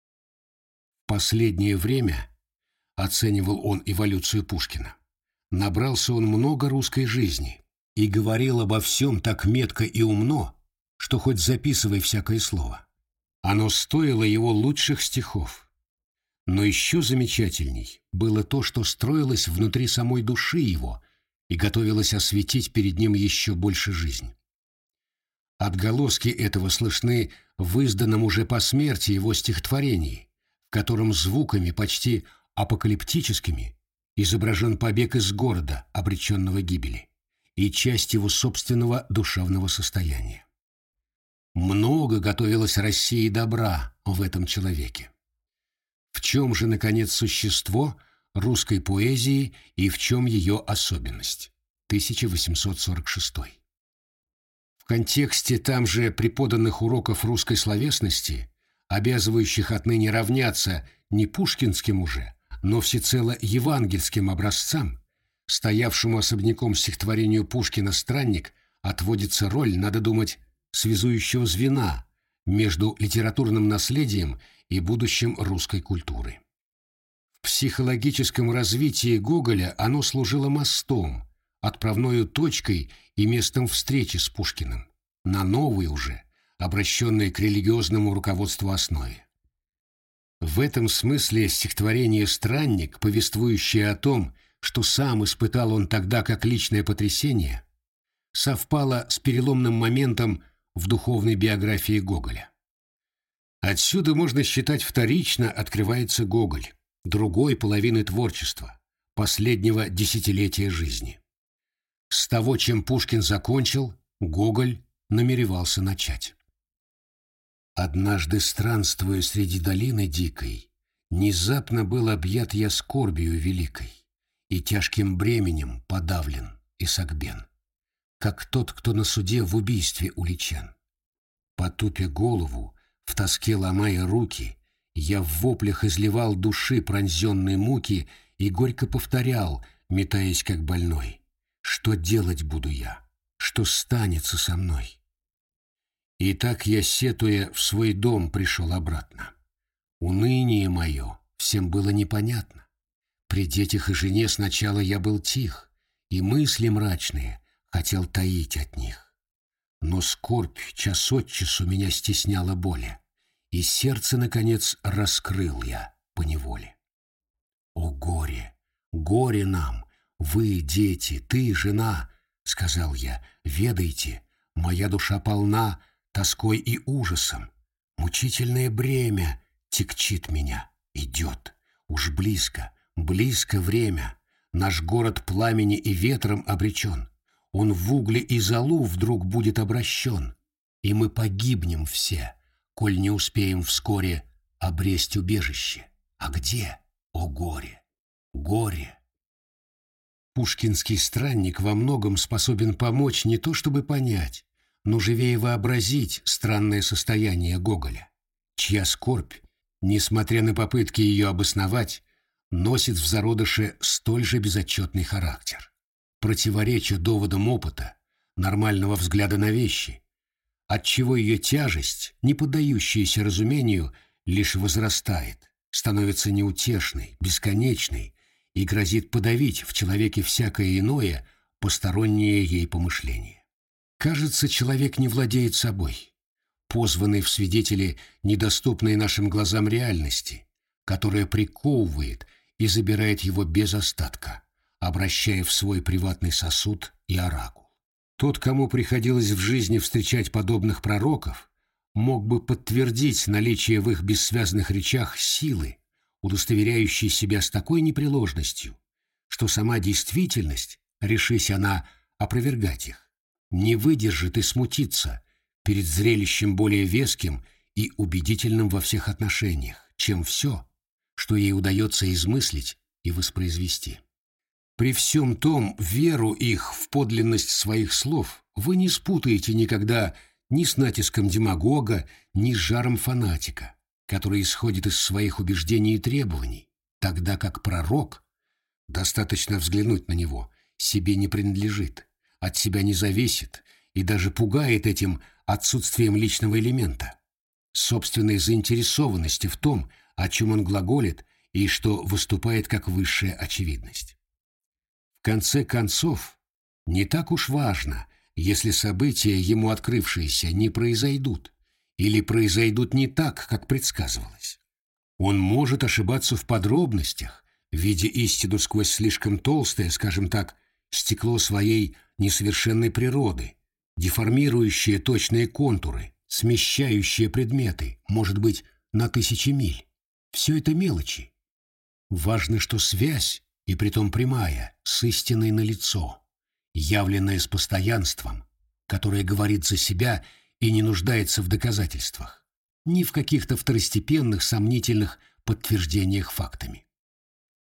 В последнее время, оценивал он эволюцию Пушкина, набрался он много русской жизни и говорил обо всем так метко и умно, что хоть записывай всякое слово. Оно стоило его лучших стихов. Но еще замечательней было то, что строилось внутри самой души его и готовилось осветить перед ним еще больше жизнь. Отголоски этого слышны в изданном уже по смерти его стихотворении, в котором звуками почти апокалиптическими изображен побег из города, обреченного гибели, и часть его собственного душевного состояния. Много готовилось России добра в этом человеке. В чем же, наконец, существо, русской поэзии и в чем ее особенность. тысяча восемьсот сорок шестой. В контексте там же преподанных уроков русской словесности, обязывающих отныне равняться не пушкинским уже, но всецело евангельским образцам, стоявшему особняком стихотворению Пушкина «Странник» отводится роль, надо думать, связующего звена между литературным наследием и будущим русской культуры. В психологическом развитии Гоголя оно служило мостом, отправной точкой и местом встречи с Пушкиным, на новой уже, обращенной к религиозному руководству основе. В этом смысле стихотворение «Странник», повествующее о том, что сам испытал он тогда как личное потрясение, совпало с переломным моментом в духовной биографии Гоголя. Отсюда, можно считать, вторично открывается Гоголь, другой половины творчества, последнего десятилетия жизни. С того, чем Пушкин закончил, Гоголь намеревался начать. «Однажды, странствуя среди долины дикой, внезапно был объят я скорбию великой, и тяжким бременем подавлен и согбен, как тот, кто на суде в убийстве уличен. Потупя голову, в тоске ломая руки, я в воплях изливал души пронзенной муки и горько повторял, метаясь как больной, что делать буду я, что станется со мной. И так я, сетуя, в свой дом пришел обратно. Уныние мое всем было непонятно. При детях и жене сначала я был тих, и мысли мрачные хотел таить от них. Но скорбь час от часу меня стесняла боли, и сердце, наконец, раскрыл я поневоле. О горе, горе нам, вы, дети, ты, жена, — сказал я, — ведайте, моя душа полна тоской и ужасом. Мучительное бремя тягчит меня, идет, уж близко, близко время. Наш город пламени и ветром обречен. Он в угле и золу вдруг будет обращен. И мы погибнем все, коль не успеем вскоре обресть убежище. А где? О горе! Горе! Пушкинский странник во многом способен помочь не то чтобы понять, но живее вообразить странное состояние Гоголя, чья скорбь, несмотря на попытки ее обосновать, носит в зародыше столь же безотчетный характер, противореча доводам опыта, нормального взгляда на вещи, отчего ее тяжесть, не поддающаяся разумению, лишь возрастает, становится неутешной, бесконечной и грозит подавить в человеке всякое иное, постороннее ей помышление. Кажется, человек не владеет собой, позванный в свидетели недоступной нашим глазам реальности, которая приковывает и забирает его без остатка, обращая в свой приватный сосуд и оракул. Тот, кому приходилось в жизни встречать подобных пророков, мог бы подтвердить наличие в их бессвязных речах силы, удостоверяющей себя с такой непреложностью, что сама действительность, решись она опровергать их, не выдержит и смутится перед зрелищем более веским и убедительным во всех отношениях, чем все, что ей удается измыслить и воспроизвести. При всем том, веру их в подлинность своих слов вы не спутаете никогда ни с натиском демагога, ни с жаром фанатика, который исходит из своих убеждений и требований, тогда как пророк, достаточно взглянуть на него, себе не принадлежит, от себя не зависит и даже пугает этим отсутствием личного элемента, собственной заинтересованности в том, о чем он глаголит и что выступает как высшая очевидность. В конце концов, не так уж важно, если события, ему открывшиеся, не произойдут или произойдут не так, как предсказывалось. Он может ошибаться в подробностях, видя истину сквозь слишком толстое, скажем так, стекло своей несовершенной природы, деформирующее точные контуры, смещающее предметы, может быть, на тысячи миль. Все это мелочи. Важно, что связь, и притом прямая, с истиной налицо, явленная с постоянством, которое говорит за себя и не нуждается в доказательствах, ни в каких-то второстепенных сомнительных подтверждениях фактами.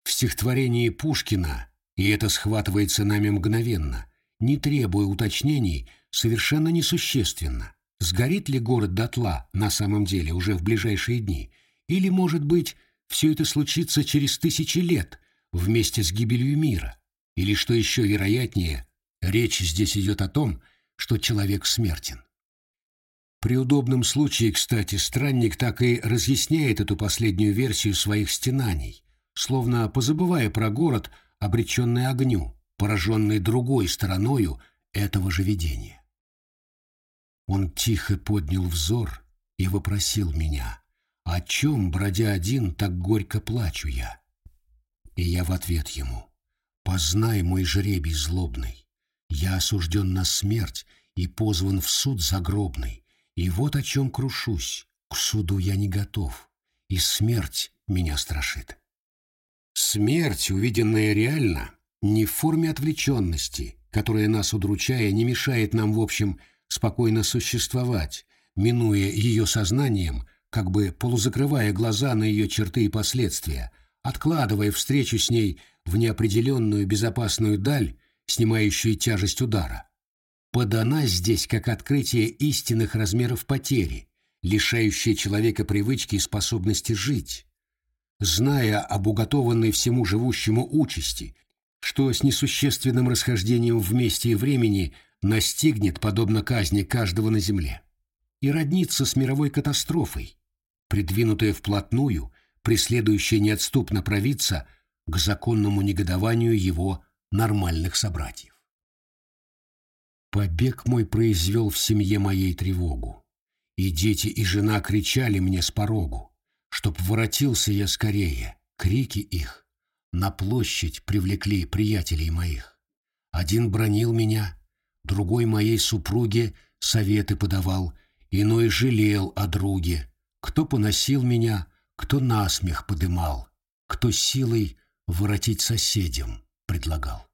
В стихотворении Пушкина, и это схватывается нами мгновенно, не требуя уточнений, совершенно несущественно, сгорит ли город дотла на самом деле уже в ближайшие дни, или, может быть, все это случится через тысячи лет вместе с гибелью мира, или, что еще вероятнее, речь здесь идет о том, что человек смертен. При удобном случае, кстати, странник так и разъясняет эту последнюю версию своих стенаний, словно позабывая про город, обреченный огню, пораженный другой стороною этого же видения. Он тихо поднял взор и вопросил меня, о чем, бродя один, так горько плачу я. И я в ответ ему: познай мой жребий злобный, я осужден на смерть и позван в суд загробный, и вот о чем крушусь, к суду я не готов, и смерть меня страшит. Смерть, увиденная реально, не в форме отвлеченности, которая нас удручая не мешает нам, в общем, спокойно существовать, минуя ее сознанием, как бы полузакрывая глаза на ее черты и последствия, откладывая встречу с ней в неопределенную безопасную даль, снимающую тяжесть удара. Подана здесь как открытие истинных размеров потери, лишающее человека привычки и способности жить. Зная об уготованной всему живущему участи, что с несущественным расхождением в месте и времени настигнет, подобно казни каждого на земле, и роднится с мировой катастрофой, придвинутая вплотную, преследующая неотступно провидца к законному негодованию его нормальных собратьев. Побег мой произвел в семье моей тревогу, и дети и жена кричали мне с порогу, чтоб воротился я скорее. Крики их на площадь привлекли приятелей моих. Один бранил меня, другой моей супруге советы подавал, иной жалел о друге, кто поносил меня, кто насмех подымал, кто силой воротить соседям предлагал.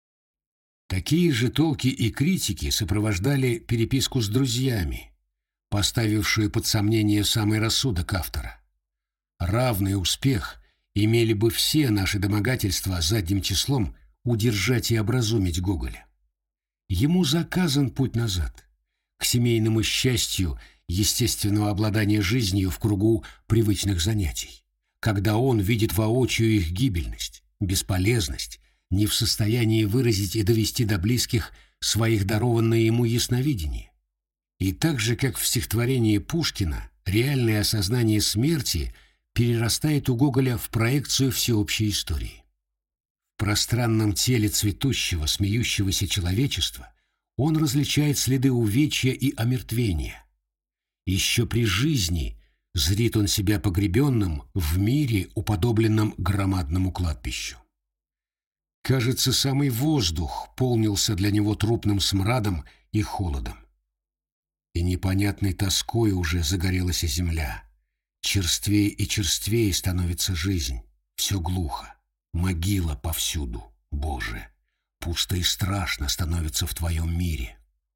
Такие же толки и критики сопровождали переписку с друзьями, поставившую под сомнение самый рассудок автора. Равный успех имели бы все наши домогательства задним числом удержать и образумить Гоголя. Ему заказан путь назад, к семейному счастью, естественного обладания жизнью в кругу привычных занятий, когда он видит воочию их гибельность, бесполезность, не в состоянии выразить и довести до близких своих дарованное ему ясновидение. И так же, как в стихотворении Пушкина, реальное осознание смерти перерастает у Гоголя в проекцию всеобщей истории. В пространном теле цветущего, смеющегося человечества он различает следы увечья и омертвения. Еще при жизни зрит он себя погребенным в мире, уподобленном громадному кладбищу. Кажется, самый воздух полнился для него трупным смрадом и холодом. И непонятной тоской уже загорелась земля. Черствее и черствее становится жизнь. Все глухо. Могила повсюду. Боже, пусто и страшно становится в твоем мире.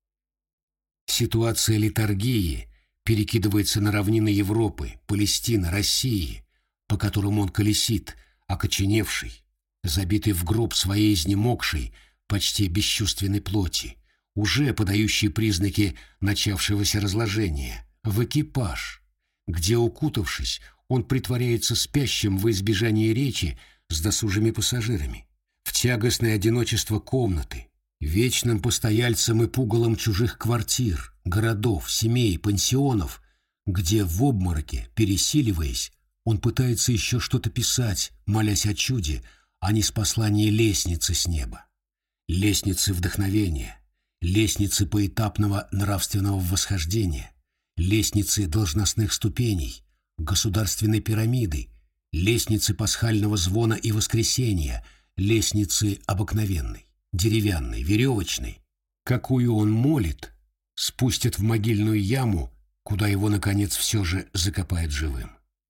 Ситуация литургии перекидывается на равнины Европы, Палестины, России, по которым он колесит, окоченевший, забитый в гроб своей изнемогшей, почти бесчувственной плоти, уже подающий признаки начавшегося разложения, в экипаж, где, укутавшись, он притворяется спящим во избежание речи с досужими пассажирами, в тягостное одиночество комнаты, вечным постояльцем и пугалом чужих квартир, городов, семей, пансионов, где в обмороке, пересиливаясь, он пытается еще что-то писать, молясь о чуде, а не спаслании лестницы с неба. Лестницы вдохновения, лестницы поэтапного нравственного восхождения, лестницы должностных ступеней, государственной пирамиды, лестницы пасхального звона и воскресения, лестницы обыкновенной, деревянной, веревочной, какую он молит, спустят в могильную яму, куда его, наконец, все же закопает живым.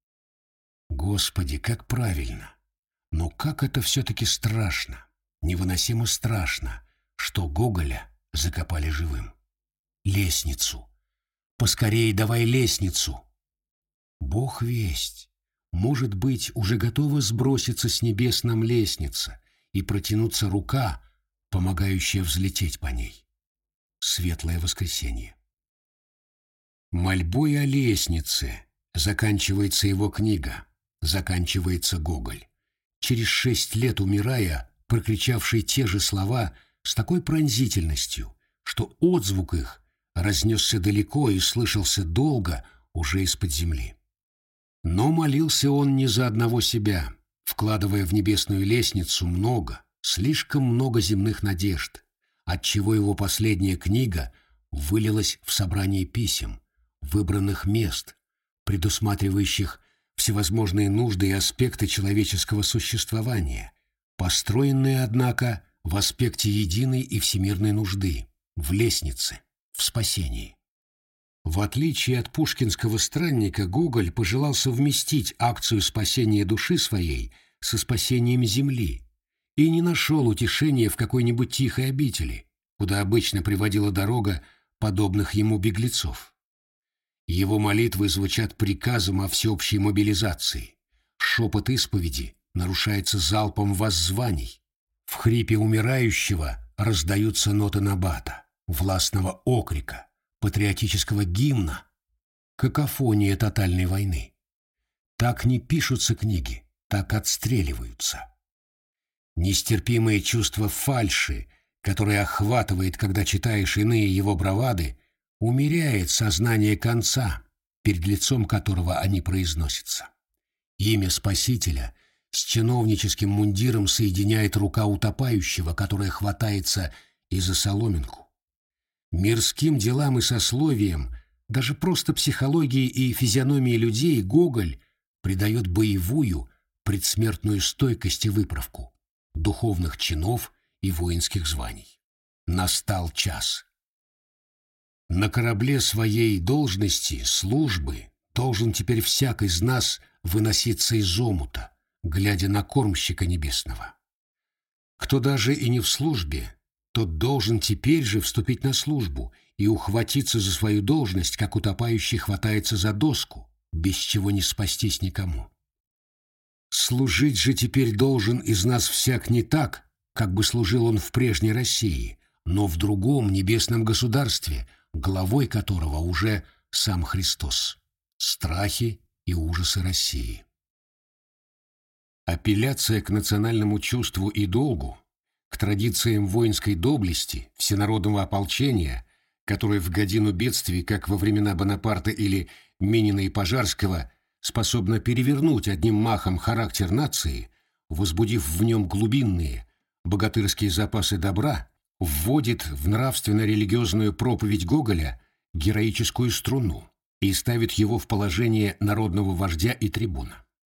Господи, как правильно! Но как это все-таки страшно, невыносимо страшно, что Гоголя закопали живым. Лестницу! Поскорей давай лестницу! Бог весть! может быть, уже готова сброситься с небес нам лестница и протянуться рука, помогающая взлететь по ней. Светлое воскресенье. Мольбой о лестнице заканчивается его книга, заканчивается Гоголь, через шесть лет умирая, прокричавший те же слова с такой пронзительностью, что отзвук их разнесся далеко и слышался долго уже из-под земли. Но молился он не за одного себя, вкладывая в небесную лестницу много, слишком много земных надежд, отчего его последняя книга вылилась в собрание писем, выбранных мест, предусматривающих всевозможные нужды и аспекты человеческого существования, построенные, однако, в аспекте единой и всемирной нужды, в лестнице, в спасении. В отличие от пушкинского странника, Гоголь пожелал совместить акцию спасения души своей со спасением земли и не нашел утешения в какой-нибудь тихой обители, куда обычно приводила дорога подобных ему беглецов. Его молитвы звучат приказом о всеобщей мобилизации. Шепот исповеди нарушается залпом воззваний. В хрипе умирающего раздаются ноты набата, властного окрика, патриотического гимна, какофония тотальной войны. Так не пишутся книги, так отстреливаются. Нестерпимое чувство фальши, которое охватывает, когда читаешь иные его бравады, умеряет сознание конца, перед лицом которого они произносятся. Имя Спасителя с чиновническим мундиром соединяет рука утопающего, которая хватается и за соломинку. Мирским делам и сословиям, даже просто психологии и физиономии людей Гоголь придает боевую, предсмертную стойкость и выправку духовных чинов и воинских званий. Настал час. На корабле своей должности, службы, должен теперь всяк из нас выноситься из омута, глядя на кормщика небесного. Кто даже и не в службе, тот должен теперь же вступить на службу и ухватиться за свою должность, как утопающий хватается за доску, без чего не спастись никому. Служить же теперь должен из нас всяк не так, как бы служил он в прежней России, но в другом небесном государстве, главой которого уже сам Христос. Страхи и ужасы России. Апелляция к национальному чувству и долгу, к традициям воинской доблести, всенародного ополчения, которое в годину бедствий, как во времена Бонапарта или Минина и Пожарского, способно перевернуть одним махом характер нации, возбудив в нем глубинные, богатырские запасы добра, вводит в нравственно-религиозную проповедь Гоголя героическую струну и ставит его в положение народного вождя и трибуна.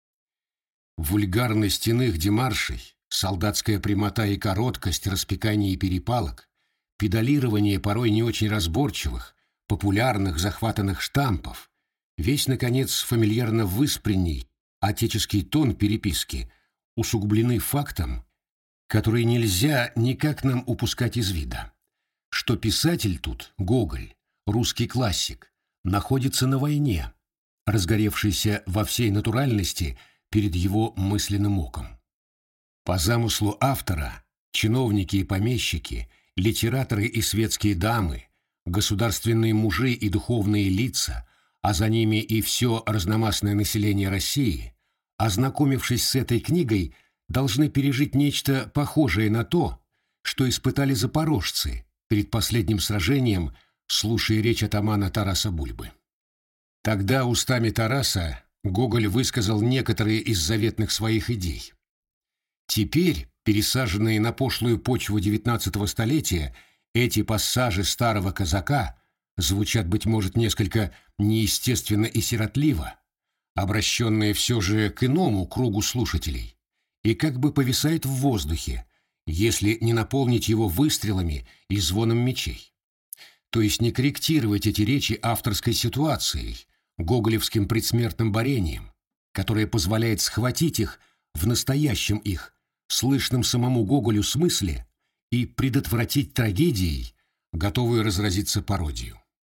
Вульгарность иных демаршей, солдатская прямота и короткость распекания и перепалок, педалирование порой не очень разборчивых, популярных захватанных штампов, весь, наконец, фамильярно выспренний отеческий тон переписки усугублены фактом, который нельзя никак нам упускать из вида, что писатель тут, Гоголь, русский классик, находится на войне, разгоревшейся во всей натуральности перед его мысленным оком. По замыслу автора, чиновники и помещики, литераторы и светские дамы, государственные мужи и духовные лица, а за ними и все разномастное население России, ознакомившись с этой книгой, должны пережить нечто похожее на то, что испытали запорожцы перед последним сражением, слушая речь атамана Тараса Бульбы. Тогда устами Тараса Гоголь высказал некоторые из заветных своих идей. Теперь, пересаженные на пошлую почву девятнадцатого столетия, эти пассажи старого казака звучат, быть может, несколько неестественно и сиротливо, обращенные все же к иному кругу слушателей, и как бы повисает в воздухе, если не наполнить его выстрелами и звоном мечей. То есть не корректировать эти речи авторской ситуацией, гоголевским предсмертным борением, которое позволяет схватить их в настоящем их, слышном самому Гоголю смысле, и предотвратить трагедией, готовую разразиться пародию.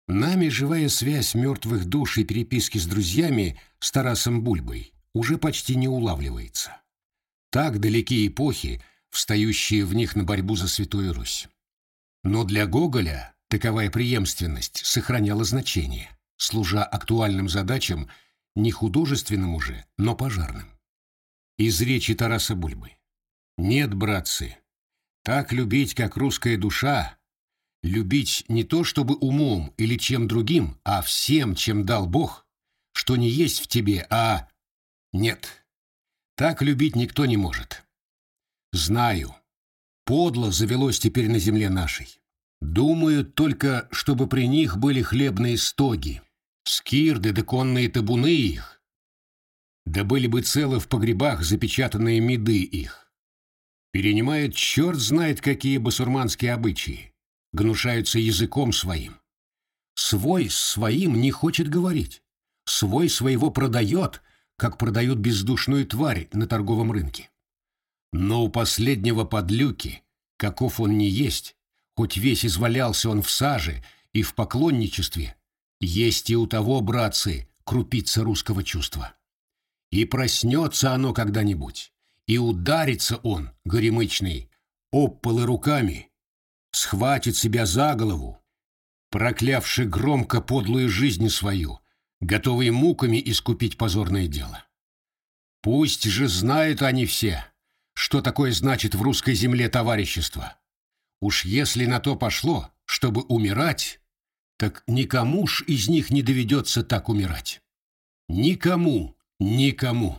Нами живая связь мертвых душ и переписки с друзьями с Тарасом Бульбой уже почти не улавливается. Так далеки эпохи, встающие в них на борьбу за Святую Русь. Но для Гоголя таковая преемственность сохраняла значение, служа актуальным задачам не художественным уже, но пожарным. Из речи Тараса Бульбы. «Нет, братцы, так любить, как русская душа, любить не то чтобы умом или чем другим, а всем, чем дал Бог, что не есть в тебе, а... Нет, так любить никто не может. Знаю, подло завелось теперь на земле нашей. Думают только, чтобы при них были хлебные стоги, скирды да конные табуны их, да были бы целы в погребах запечатанные меды их. Перенимают черт знает какие басурманские обычаи, гнушаются языком своим. Свой с своим не хочет говорить, свой своего продает, как продают бездушную тварь на торговом рынке. Но у последнего подлюки, каков он ни есть, хоть весь извалялся он в саже и в поклонничестве, есть и у того, братцы, крупица русского чувства. И проснется оно когда-нибудь, и ударится он, горемычный, об полы руками, схватит себя за голову, проклявши громко подлую жизнь свою, готовый муками искупить позорное дело. Пусть же знают они все, что такое значит в русской земле товарищество. Уж если на то пошло, чтобы умирать, так никому ж из них не доведется так умирать. Никому, никому.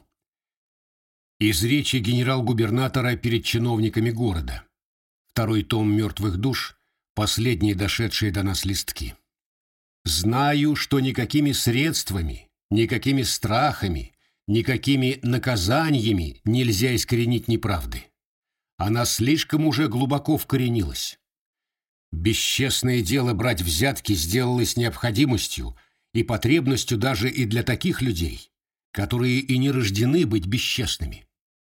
Из речи генерал-губернатора перед чиновниками города. Второй том «Мертвых душ», последние дошедшие до нас листки. Знаю, что никакими средствами, никакими страхами, никакими наказаниями нельзя искоренить неправды. Она слишком уже глубоко вкоренилась. Бесчестное дело брать взятки сделалось необходимостью и потребностью даже и для таких людей, которые и не рождены быть бесчестными.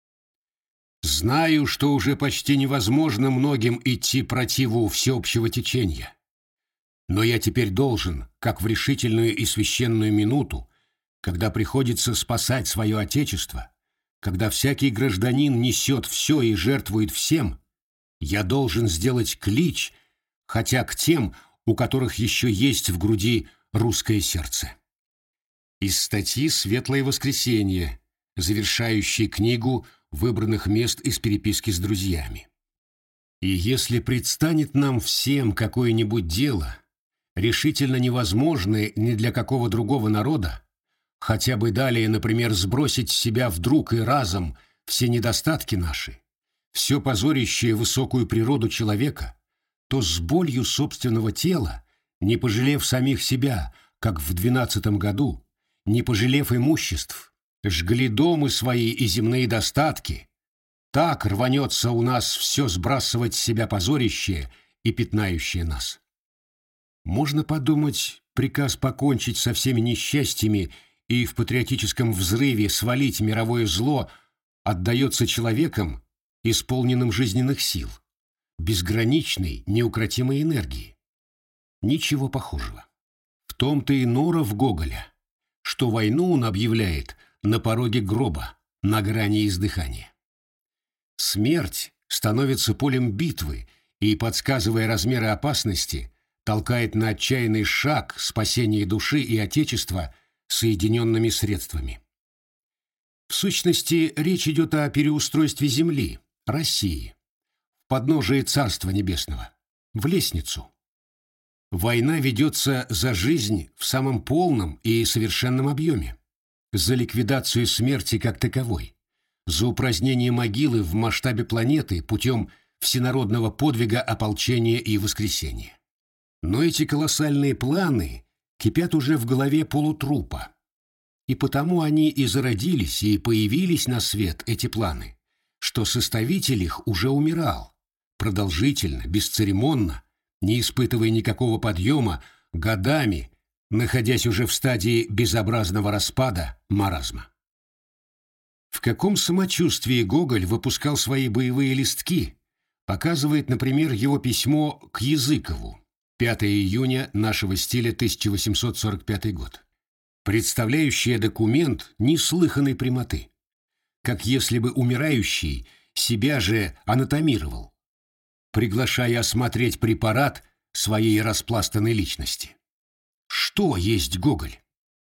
Знаю, что уже почти невозможно многим идти противу всеобщего течения. Но я теперь должен, как в решительную и священную минуту, когда приходится спасать свое Отечество, когда всякий гражданин несет все и жертвует всем, я должен сделать клич, хотя к тем, у которых еще есть в груди русское сердце. Из статьи «Светлое воскресенье», завершающей книгу выбранных мест из переписки с друзьями. И если предстанет нам всем какое-нибудь дело, решительно невозможное ни для какого другого народа, хотя бы далее, например, сбросить с себя вдруг и разом все недостатки наши, все позорящее высокую природу человека, то с болью собственного тела, не пожалев самих себя, как в двенадцатом году, не пожалев имуществ, жгли домы свои и земные достатки, так рванется у нас все сбрасывать с себя позорящее и пятнающее нас. Можно подумать, приказ покончить со всеми несчастьями и в патриотическом взрыве свалить мировое зло отдается человеком, исполненным жизненных сил, безграничной, неукротимой энергии. Ничего похожего. В том-то и норов Гоголя, что войну он объявляет на пороге гроба, на грани издыхания. Смерть становится полем битвы и, подсказывая размеры опасности, толкает на отчаянный шаг спасения души и Отечества соединенными средствами. В сущности, речь идет о переустройстве Земли, России, в подножие Царства Небесного, в лестницу. Война ведется за жизнь в самом полном и совершенном объеме, за ликвидацию смерти как таковой, за упразднение могилы в масштабе планеты путем всенародного подвига ополчения и воскресения. Но эти колоссальные планы кипят уже в голове полутрупа, и потому они и зародились, и появились на свет эти планы, что составитель их уже умирал, продолжительно, бесцеремонно, не испытывая никакого подъема, годами, находясь уже в стадии безобразного распада, маразма. В каком самочувствии Гоголь выпускал свои боевые листки, показывает, например, его письмо к Языкову, пятое июня нашего стиля, тысяча восемьсот сорок пятый год, представляющая документ неслыханной прямоты, как если бы умирающий себя же анатомировал, приглашая осмотреть препарат своей распластанной личности. Что есть Гоголь?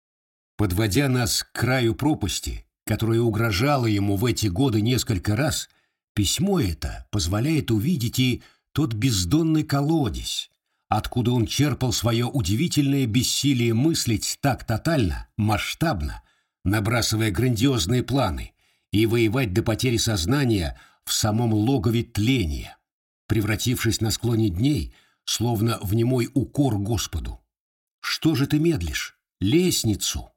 Подводя нас к краю пропасти, которая угрожала ему в эти годы несколько раз, письмо это позволяет увидеть и тот бездонный колодец, откуда он черпал свое удивительное бессилие мыслить так тотально, масштабно, набрасывая грандиозные планы, и воевать до потери сознания в самом логове тления, превратившись на склоне дней, словно в немой укор Господу. Что же ты медлишь? Лестницу!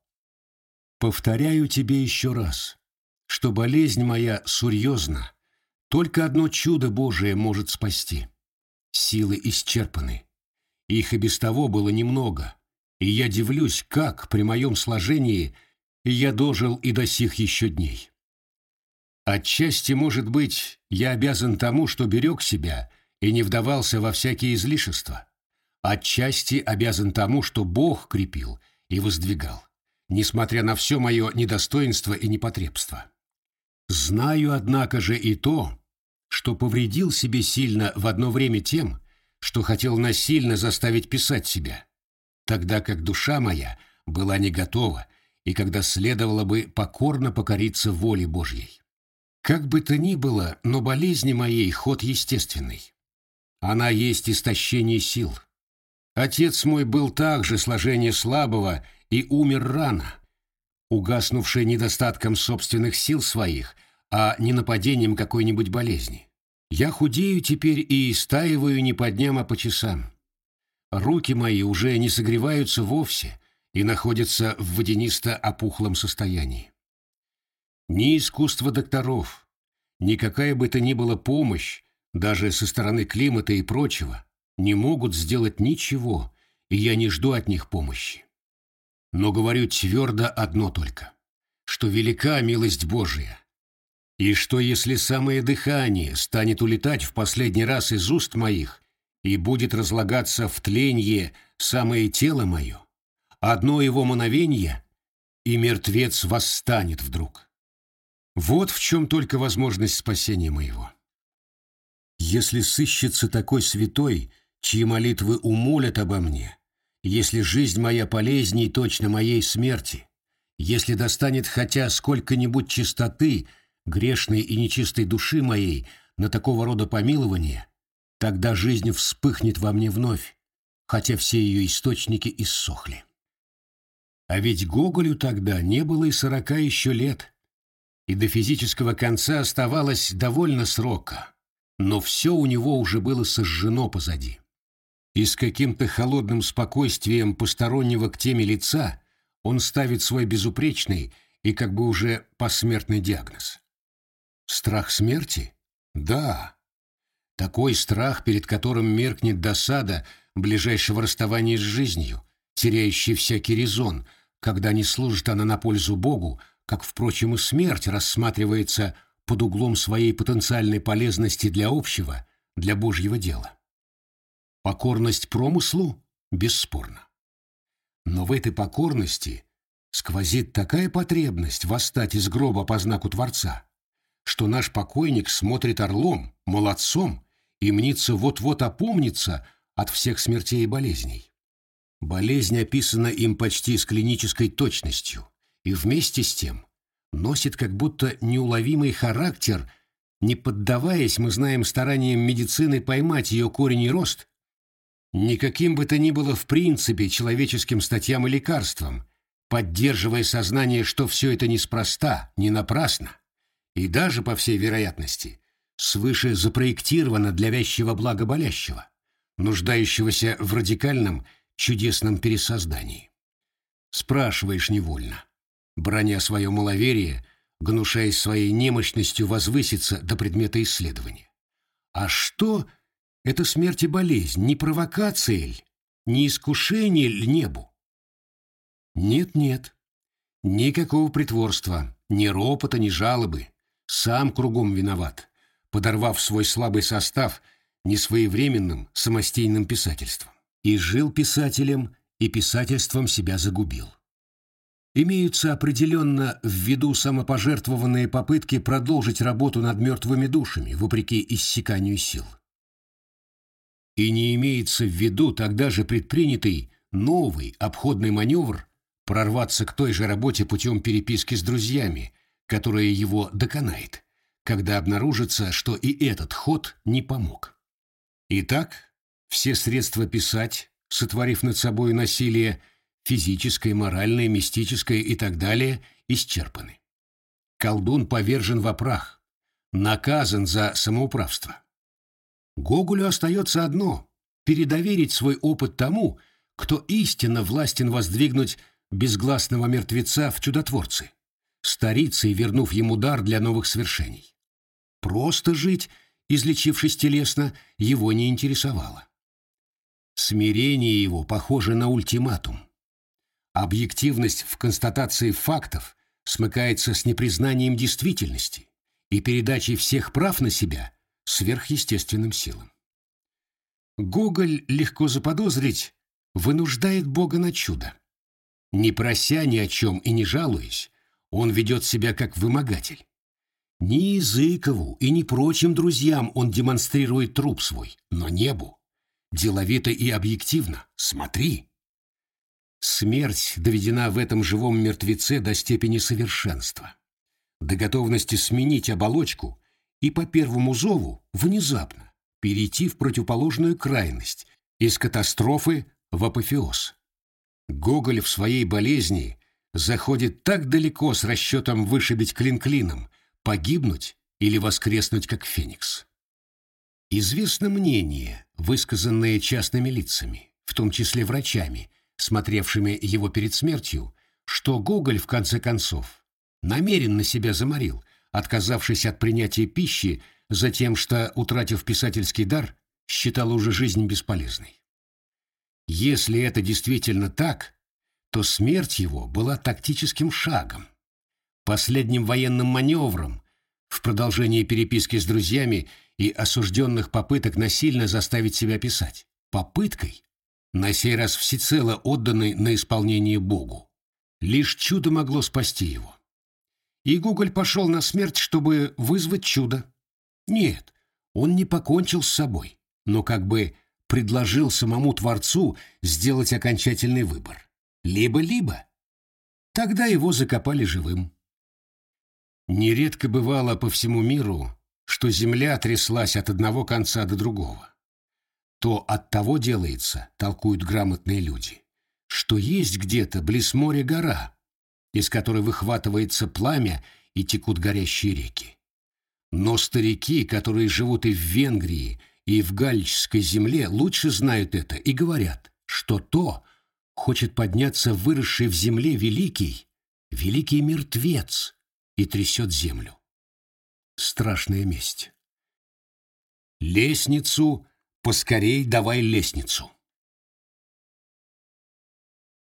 Повторяю тебе еще раз, что болезнь моя серьезна, только одно чудо Божие может спасти. Силы исчерпаны. Их и без того было немного, и я дивлюсь, как при моем сложении я дожил и до сих еще дней. Отчасти, может быть, я обязан тому, что берег себя и не вдавался во всякие излишества. Отчасти обязан тому, что Бог крепил и воздвигал, несмотря на все мое недостоинство и непотребство. Знаю, однако же, и то, что повредил себе сильно в одно время тем, что хотел насильно заставить писать себя, тогда как душа моя была не готова и когда следовало бы покорно покориться воле Божьей. Как бы то ни было, но болезни моей ход естественный. Она есть истощение сил. Отец мой был также сложения слабого и умер рано, угаснувший недостатком собственных сил своих, а не нападением какой-нибудь болезни. Я худею теперь и истаиваю не по дням, а по часам. Руки мои уже не согреваются вовсе и находятся в водянисто-опухлом состоянии. Ни искусство докторов, ни какая бы то ни была помощь, даже со стороны климата и прочего, не могут сделать ничего, и я не жду от них помощи. Но говорю твердо одно только, что велика милость Божия, и что если самое дыхание станет улетать в последний раз из уст моих и будет разлагаться в тленье самое тело мое, одно его мановенье, и мертвец восстанет вдруг. Вот в чем только возможность спасения моего. Если сыщется такой святой, чьи молитвы умолят обо мне, если жизнь моя полезней точно моей смерти, если достанет хотя сколько-нибудь чистоты грешной и нечистой души моей на такого рода помилование, тогда жизнь вспыхнет во мне вновь, хотя все ее источники иссохли. А ведь Гоголю тогда не было и сорока еще лет, и до физического конца оставалось довольно срока, но все у него уже было сожжено позади. И с каким-то холодным спокойствием постороннего к теме лица он ставит свой безупречный и как бы уже посмертный диагноз. Страх смерти? Да. Такой страх, перед которым меркнет досада ближайшего расставания с жизнью, теряющий всякий резон, когда не служит она на пользу Богу, как, впрочем, и смерть рассматривается под углом своей потенциальной полезности для общего, для Божьего дела. Покорность промыслу? Бесспорно. Но в этой покорности сквозит такая потребность восстать из гроба по знаку Творца, что наш покойник смотрит орлом, молодцом, и мнится вот-вот опомнится от всех смертей и болезней. Болезнь описана им почти с клинической точностью, и вместе с тем носит как будто неуловимый характер, не поддаваясь, мы знаем, стараниям медицины поймать ее корень и рост, никаким бы то ни было в принципе человеческим статьям и лекарствам, поддерживая сознание, что все это неспроста, не напрасно, и даже, по всей вероятности, свыше запроектировано для вящего блага болящего, нуждающегося в радикальном, чудесном пересоздании. Спрашиваешь невольно, броня свое маловерие, гнушаясь своей немощностью возвыситься до предмета исследования. А что это смерть и болезнь, не провокация ль, не искушение ль небу? Нет-нет, никакого притворства, ни ропота, ни жалобы. Сам кругом виноват, подорвав свой слабый состав несвоевременным самостийным писательством. И жил писателем, и писательством себя загубил. Имеются определенно в виду самопожертвованные попытки продолжить работу над мертвыми душами, вопреки иссяканию сил. И не имеется в виду тогда же предпринятый новый обходный маневр прорваться к той же работе путем переписки с друзьями, которая его доконает, когда обнаружится, что и этот ход не помог. Итак, все средства писать, сотворив над собой насилие, физическое, моральное, мистическое и так далее, исчерпаны. Колдун повержен во прах, наказан за самоуправство. Гоголю остается одно — передоверить свой опыт тому, кто истинно властен воздвигнуть безгласного мертвеца в чудотворцы, старицей вернув ему дар для новых свершений. Просто жить, излечившись телесно, его не интересовало. Смирение его похоже на ультиматум. Объективность в констатации фактов смыкается с непризнанием действительности и передачей всех прав на себя сверхъестественным силам. Гоголь, легко заподозрить, вынуждает Бога на чудо. Не прося ни о чем и не жалуясь, он ведет себя как вымогатель. Ни Языкову и ни прочим друзьям он демонстрирует труп свой, но небу. Деловито и объективно. Смотри. Смерть доведена в этом живом мертвеце до степени совершенства, до готовности сменить оболочку и по первому зову внезапно перейти в противоположную крайность, из катастрофы в апофеоз. Гоголь в своей болезни заходит так далеко с расчетом вышибить клин клином, погибнуть или воскреснуть как феникс. Известно мнение, высказанное частными лицами, в том числе врачами, смотревшими его перед смертью, что Гоголь, в конце концов, намеренно себя заморил, отказавшись от принятия пищи за тем, что, утратив писательский дар, считал уже жизнь бесполезной. Если это действительно так, то смерть его была тактическим шагом, последним военным маневром в продолжении переписки с друзьями и осужденных попыток насильно заставить себя писать. Попыткой, на сей раз всецело отданной на исполнение Богу. Лишь чудо могло спасти его. И Гоголь пошел на смерть, чтобы вызвать чудо. Нет, он не покончил с собой, но как бы предложил самому Творцу сделать окончательный выбор. Либо-либо. Тогда его закопали живым. Нередко бывало по всему миру, что земля тряслась от одного конца до другого. То от того делается, толкуют грамотные люди, что есть где-то близ моря гора, из которой выхватывается пламя и текут горящие реки. Но старики, которые живут и в Венгрии, и в галльской земле, лучше знают это и говорят, что то хочет подняться выросший в земле великий, великий мертвец и трясет землю. Страшная месть. Лестницу, поскорей давай лестницу.